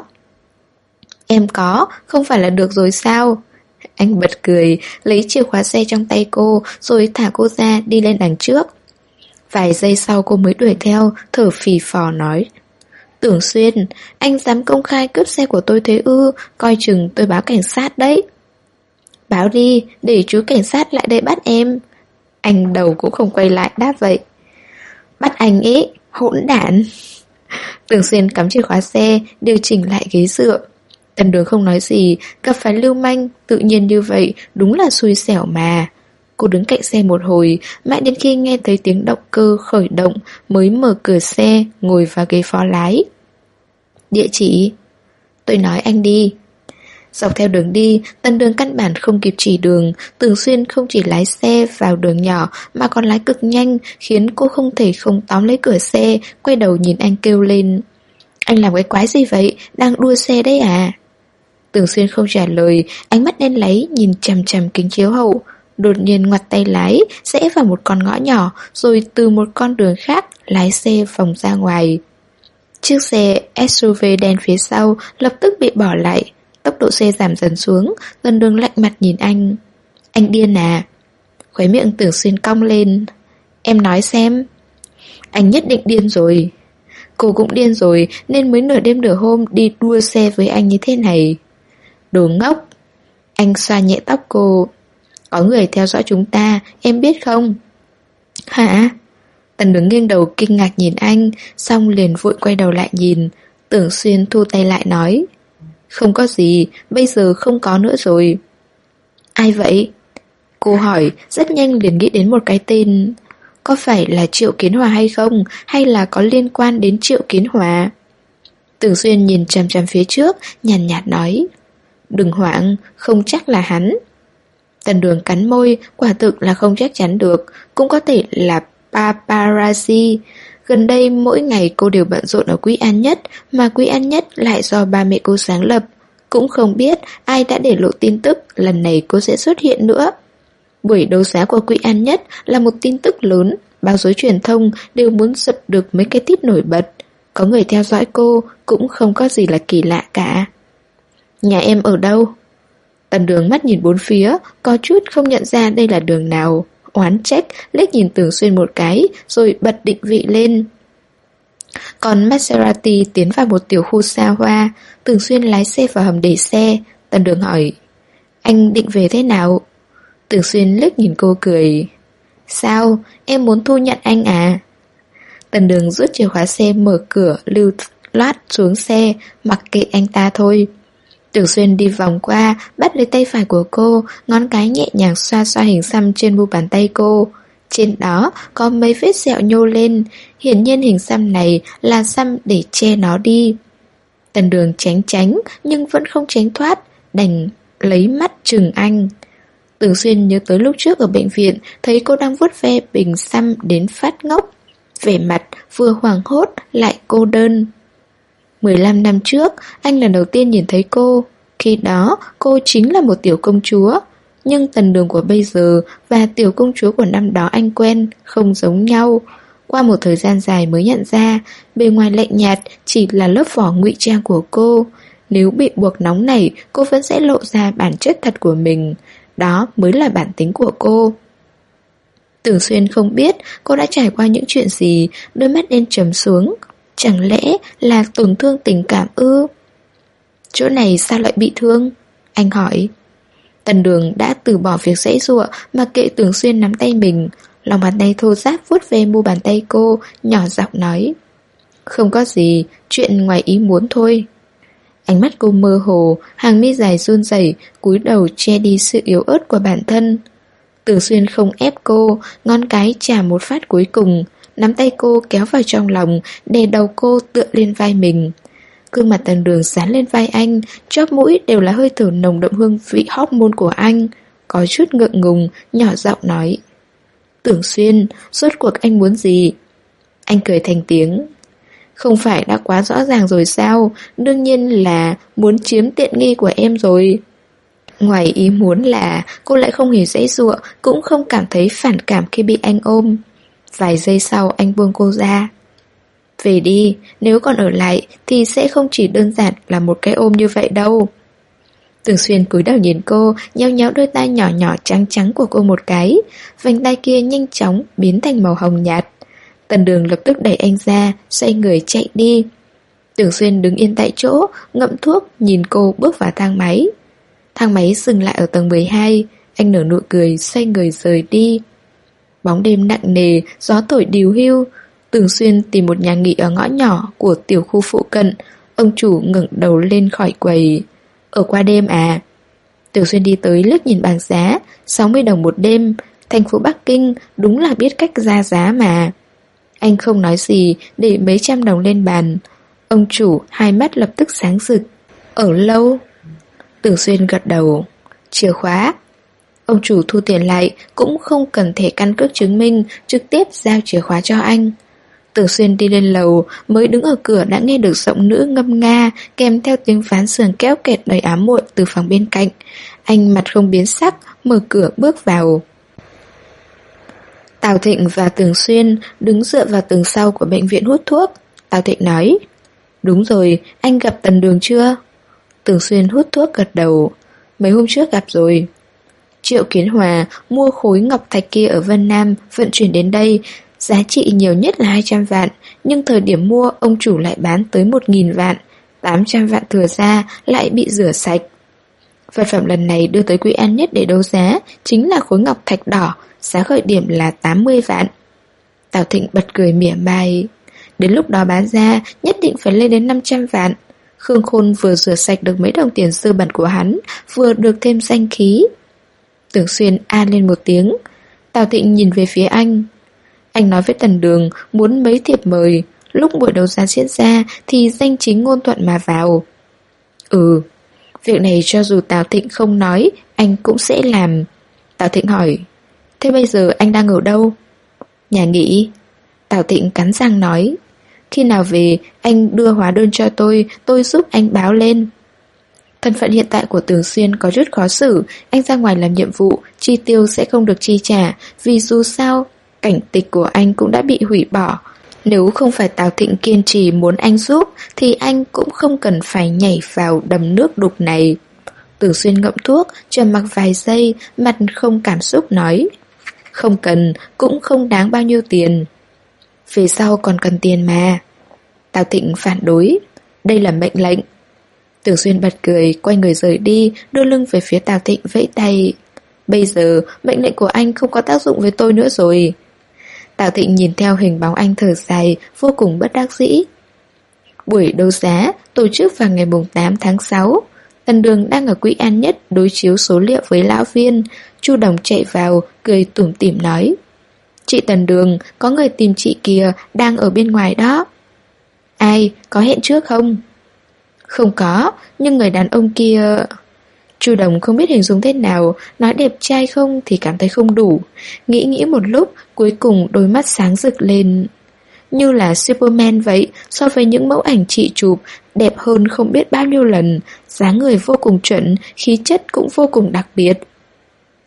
Em có, không phải là được rồi sao? Anh bật cười, lấy chìa khóa xe trong tay cô, rồi thả cô ra đi lên đằng trước. Vài giây sau cô mới đuổi theo, thở phì phò nói, Tưởng Xuyên, anh dám công khai cướp xe của tôi thế ư? Coi chừng tôi báo cảnh sát đấy. Báo đi, để chú cảnh sát lại đây bắt em. Anh đầu cũng không quay lại đáp vậy. Bắt anh ấy, hỗn đản. Tưởng Xuyên cắm chìa khóa xe, điều chỉnh lại ghế dựa. Tần Đường không nói gì, gặp phải lưu manh, tự nhiên như vậy, đúng là xui xẻo mà. Cô đứng cạnh xe một hồi, mãi đến khi nghe thấy tiếng động cơ khởi động mới mở cửa xe, ngồi vào ghế phó lái. Địa chỉ? Tôi nói anh đi. Dọc theo đường đi, Tần Đường căn bản không kịp chỉ đường. Tưởng Xuyên không chỉ lái xe vào đường nhỏ mà còn lái cực nhanh, khiến cô không thể không tóm lấy cửa xe, quay đầu nhìn anh kêu lên. Anh làm cái quái gì vậy? Đang đua xe đấy à? Tưởng Xuyên không trả lời, ánh mắt đen láy nhìn chằm chằm kính chiếu hậu. Đột nhiên ngoặt tay lái, rẽ vào một con ngõ nhỏ, rồi từ một con đường khác lái xe vòng ra ngoài. Chiếc xe SUV đen phía sau lập tức bị bỏ lại. Tốc độ xe giảm dần xuống, Tần Đường lạnh mặt nhìn anh. Anh điên à? Khóe miệng Tưởng Xuyên cong lên. Em nói xem. Anh nhất định điên rồi. Cô cũng điên rồi nên mới nửa đêm nửa hôm đi đua xe với anh như thế này. Đồ ngốc. Anh xoa nhẹ tóc cô. Có người theo dõi chúng ta, em biết không? Hả? Tần Đường nghiêng đầu kinh ngạc nhìn anh, xong liền vội quay đầu lại nhìn. Tưởng Xuyên thu tay lại nói, không có gì, bây giờ không có nữa rồi. Ai vậy? Cô hỏi, rất nhanh liền nghĩ đến một cái tên. Có phải là Triệu Kiến Hòa hay không? Hay là có liên quan đến Triệu Kiến Hòa? Tưởng Xuyên nhìn chằm chằm phía trước, nhàn nhạt nói, đừng hoảng, không chắc là hắn. Tần Đường cắn môi, quả thực là không chắc chắn được, cũng có thể là paparazzi. Gần đây mỗi ngày cô đều bận rộn ở Quý An Nhất, mà Quý An Nhất lại do ba mẹ cô sáng lập. Cũng không biết ai đã để lộ tin tức lần này cô sẽ xuất hiện nữa. Buổi đấu giá của Quý An Nhất là một tin tức lớn, báo giới truyền thông đều muốn giật được mấy cái tít nổi bật. Có người theo dõi cô cũng không có gì là kỳ lạ cả. Nhà em ở đâu? Tần Đường mắt nhìn bốn phía, có chút không nhận ra đây là đường nào. Oán trách, liếc nhìn Tưởng Xuyên một cái, rồi bật định vị lên. Còn Maserati tiến vào một tiểu khu xa hoa. Tưởng Xuyên lái xe vào hầm để xe. Tần Đường hỏi, anh định về thế nào? Tưởng Xuyên liếc nhìn cô cười. Sao, em muốn thu nhận anh à? Tần Đường rút chìa khóa xe mở cửa lưu loát xuống xe, mặc kệ anh ta thôi. Tưởng Xuyên đi vòng qua, bắt lấy tay phải của cô, ngón cái nhẹ nhàng xoa xoa hình xăm trên mu bàn tay cô. Trên đó có mấy vết sẹo nhô lên, hiển nhiên hình xăm này là xăm để che nó đi. Tần Đường tránh nhưng vẫn không tránh thoát, đành lấy mắt chừng anh. Tưởng Xuyên nhớ tới lúc trước ở bệnh viện, thấy cô đang vuốt ve bình xăm đến phát ngốc. Vẻ mặt vừa hoảng hốt lại cô đơn. 15 năm trước, anh lần đầu tiên nhìn thấy cô. Khi đó, cô chính là một tiểu công chúa. nhưng Tần Đường của bây giờ và tiểu công chúa của năm đó anh quen không giống nhau. Qua một thời gian dài mới nhận ra, bề ngoài lạnh nhạt chỉ là lớp vỏ ngụy trang của cô. Nếu bị buộc nóng nảy, cô vẫn sẽ lộ ra bản chất thật của mình. Đó mới là bản tính của cô. Tưởng Xuyên không biết cô đã trải qua những chuyện gì, đôi mắt đen trầm xuống. Chẳng lẽ là tổn thương tình cảm ư? Chỗ này sao lại bị thương? Anh hỏi. Tần Đường đã từ bỏ việc giãy giụa mà kệ Tưởng Xuyên nắm tay mình. Lòng bàn tay thô ráp vuốt về mu bàn tay cô, nhỏ giọng nói. Không có gì, chuyện ngoài ý muốn thôi. Ánh mắt cô mơ hồ, hàng mi dài run rẩy, cúi đầu che đi sự yếu ớt của bản thân. Tưởng Xuyên không ép cô, ngón cái chà một phát cuối cùng, nắm tay cô kéo vào trong lòng, đè đầu cô tựa lên vai mình. Gương mặt Tần Đường dán lên vai anh, chóp mũi đều là hơi thở nồng đậm hương vị hormone của anh. Có chút ngượng ngùng, nhỏ giọng nói. Tưởng Xuyên, rốt cuộc anh muốn gì? Anh cười thành tiếng. Không phải đã quá rõ ràng rồi sao? Đương nhiên là muốn chiếm tiện nghi của em rồi. Ngoài ý muốn là cô lại không hề giãy giụa, cũng không cảm thấy phản cảm khi bị anh ôm. Vài giây sau anh buông cô ra. Về đi, nếu còn ở lại thì sẽ không chỉ đơn giản là một cái ôm như vậy đâu. Tưởng Xuyên cúi đầu nhìn cô, nhéo nhéo đôi tai nhỏ nhỏ trắng trắng của cô một cái. Vành tai kia nhanh chóng biến thành màu hồng nhạt. Tần Đường lập tức đẩy anh ra, xoay người chạy đi. Tưởng Xuyên đứng yên tại chỗ, ngậm thuốc, nhìn cô bước vào thang máy. Thang máy dừng lại ở tầng 12. Anh nở nụ cười, xoay người rời đi. Bóng đêm nặng nề, gió thổi đìu hiu. Tưởng Xuyên tìm một nhà nghỉ ở ngõ nhỏ của tiểu khu phụ cận. Ông chủ ngẩng đầu lên khỏi quầy. Ở qua đêm à? Tưởng Xuyên đi tới liếc nhìn bảng giá, 60 đồng một đêm. Thành phố Bắc Kinh đúng là biết cách ra giá mà. Anh không nói gì, để mấy trăm đồng lên bàn. Ông chủ hai mắt lập tức sáng rực. Ở lâu? Tưởng Xuyên gật đầu. Chìa khóa. Ông chủ thu tiền lại, cũng không cần thẻ căn cước chứng minh, trực tiếp giao chìa khóa cho anh. Tưởng Xuyên đi lên lầu, mới đứng ở cửa đã nghe được giọng nữ ngâm nga, kèm theo tiếng ván sườn kéo kẹt đầy ám muội từ phòng bên cạnh. Anh mặt không biến sắc, mở cửa bước vào. Tào Thịnh và Tưởng Xuyên đứng dựa vào tường sau của bệnh viện hút thuốc. Tào Thịnh nói. Đúng rồi, anh gặp Tần Đường chưa? Tưởng Xuyên hút thuốc gật đầu. Mấy hôm trước gặp rồi. Triệu Kiến Hòa mua khối ngọc thạch kia ở Vân Nam, vận chuyển đến đây. Giá trị nhiều nhất là 200 vạn, nhưng thời điểm mua ông chủ lại bán tới 1.000 vạn. 800 vạn thừa ra lại bị rửa sạch. Vật phẩm lần này đưa tới Quý An Nhất để đấu giá chính là khối ngọc thạch đỏ, giá khởi điểm là 80 vạn. Tào Thịnh bật cười mỉa mai. Đến lúc đó bán ra nhất định phải lên đến 500 vạn. Khương Khôn vừa rửa sạch được mấy đồng tiền dư bẩn của hắn, vừa được thêm danh khí. Tưởng Xuyên a lên một tiếng. Tào Thịnh nhìn về phía anh. Anh nói với Tần Đường muốn mấy thiệp mời. Lúc buổi đấu giá diễn ra thì danh chính ngôn thuận mà vào. Ừ. Việc này cho dù Tào Thịnh không nói, anh cũng sẽ làm. Tào Thịnh hỏi. Thế bây giờ anh đang ở đâu? Nhà nghỉ. Tào Thịnh cắn răng nói. Khi nào về anh đưa hóa đơn cho tôi giúp anh báo lên. Thân phận hiện tại của Tưởng Xuyên có chút khó xử. Anh ra ngoài làm nhiệm vụ, chi tiêu sẽ không được chi trả. Vì dù sao, cảnh tịch của anh cũng đã bị hủy bỏ. Nếu không phải Tào Thịnh kiên trì muốn anh giúp, thì anh cũng không cần phải nhảy vào đầm nước đục này. Tưởng Xuyên ngậm thuốc, trầm mặc vài giây, mặt không cảm xúc nói. Không cần, cũng không đáng bao nhiêu tiền. Về sau còn cần tiền mà. Tào Thịnh phản đối. Đây là mệnh lệnh. Tưởng Xuyên bật cười, quay người rời đi, đưa lưng về phía Tào Thịnh vẫy tay. Bây giờ, mệnh lệnh của anh không có tác dụng với tôi nữa rồi. Tào Thịnh nhìn theo hình bóng anh thở dài, vô cùng bất đắc dĩ. Buổi đấu giá tổ chức vào ngày 8 tháng 6. Tần Đường đang ở Quý An Nhất đối chiếu số liệu với lão viên. Chu Đồng chạy vào, cười tủm tỉm nói. Chị Tần Đường, có người tìm chị kìa, đang ở bên ngoài đó. Ai, có hẹn trước không? Không có, nhưng người đàn ông kia... Chu Đồng không biết hình dung thế nào, nói đẹp trai không thì cảm thấy không đủ. Nghĩ một lúc, cuối cùng đôi mắt sáng rực lên. Như là Superman vậy, so với những mẫu ảnh chị chụp, đẹp hơn không biết bao nhiêu lần. Dáng người vô cùng chuẩn, khí chất cũng vô cùng đặc biệt.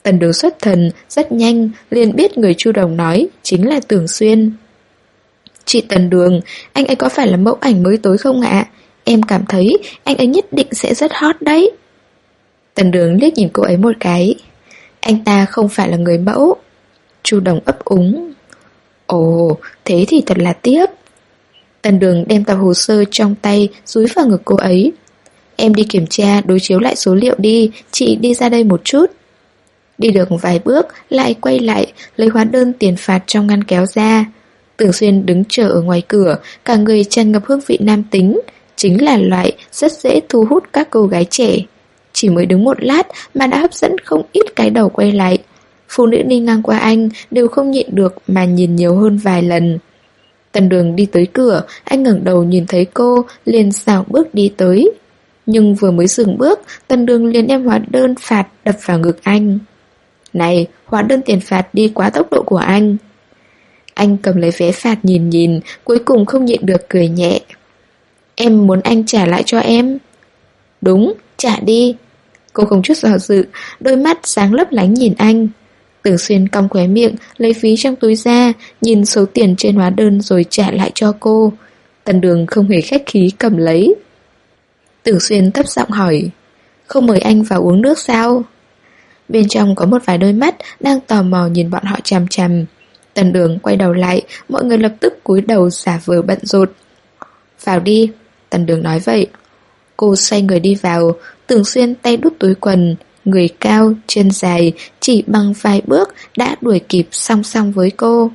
Tần Đường xuất thần, rất nhanh, liền biết người Chu Đồng nói chính là Tưởng Xuyên. Chị Tần Đường, anh ấy có phải là mẫu ảnh mới tối không ạ? Em cảm thấy anh ấy nhất định sẽ rất hot đấy. Tần Đường liếc nhìn cô ấy một cái. Anh ta không phải là người mẫu. Chu Đồng ấp úng. Ồ, thế thì thật là tiếc. Tần Đường đem tập hồ sơ trong tay dúi vào ngực cô ấy. Em đi kiểm tra đối chiếu lại số liệu đi, chị đi ra đây một chút. Đi được vài bước, lại quay lại, lấy hóa đơn tiền phạt trong ngăn kéo ra. Tưởng Xuyên đứng chờ ở ngoài cửa, cả người tràn ngập hương vị nam tính, chính là loại rất dễ thu hút các cô gái trẻ. Chỉ mới đứng một lát mà đã hấp dẫn không ít cái đầu quay lại. Phụ nữ đi ngang qua anh đều không nhịn được mà nhìn nhiều hơn vài lần. Tần Đường đi tới cửa, anh ngẩng đầu nhìn thấy cô, liền xảo bước đi tới. Nhưng vừa mới dừng bước, Tần Đường liền đem hóa đơn phạt đập vào ngực anh. Này, hóa đơn tiền phạt đi quá tốc độ của anh. Anh cầm lấy vé phạt nhìn nhìn, cuối cùng không nhịn được cười nhẹ. Em muốn anh trả lại cho em. Đúng, trả đi. Cô không chút do dự, đôi mắt sáng lấp lánh nhìn anh. Tưởng Xuyên cong khóe miệng, lấy ví trong túi ra, nhìn số tiền trên hóa đơn rồi trả lại cho cô. Tần Đường không hề khách khí cầm lấy. Tưởng Xuyên thấp giọng hỏi, không mời anh vào uống nước sao? Bên trong có một vài đôi mắt đang tò mò nhìn bọn họ chằm chằm. Tần Đường quay đầu lại, mọi người lập tức cúi đầu giả vờ bận rộn. Vào đi, Tần Đường nói vậy. Cô xoay người đi vào, Tưởng Xuyên tay đút túi quần, người cao, chân dài, chỉ bằng vài bước đã đuổi kịp song song với cô.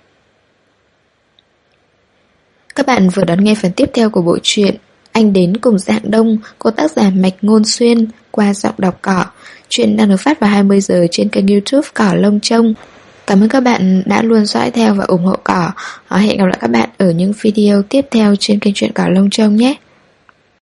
Các bạn vừa đón nghe phần tiếp theo của bộ truyện Anh đến cùng Dạng Đông của tác giả Mạch Ngôn Xuyên qua giọng đọc Cỏ. Chuyện đang được phát vào 20 giờ trên kênh YouTube Cỏ Lông Trông. Cảm ơn các bạn đã luôn dõi theo và ủng hộ Cỏ. Hẹn gặp lại các bạn ở những video tiếp theo trên kênh truyện Cỏ Lông Trông nhé.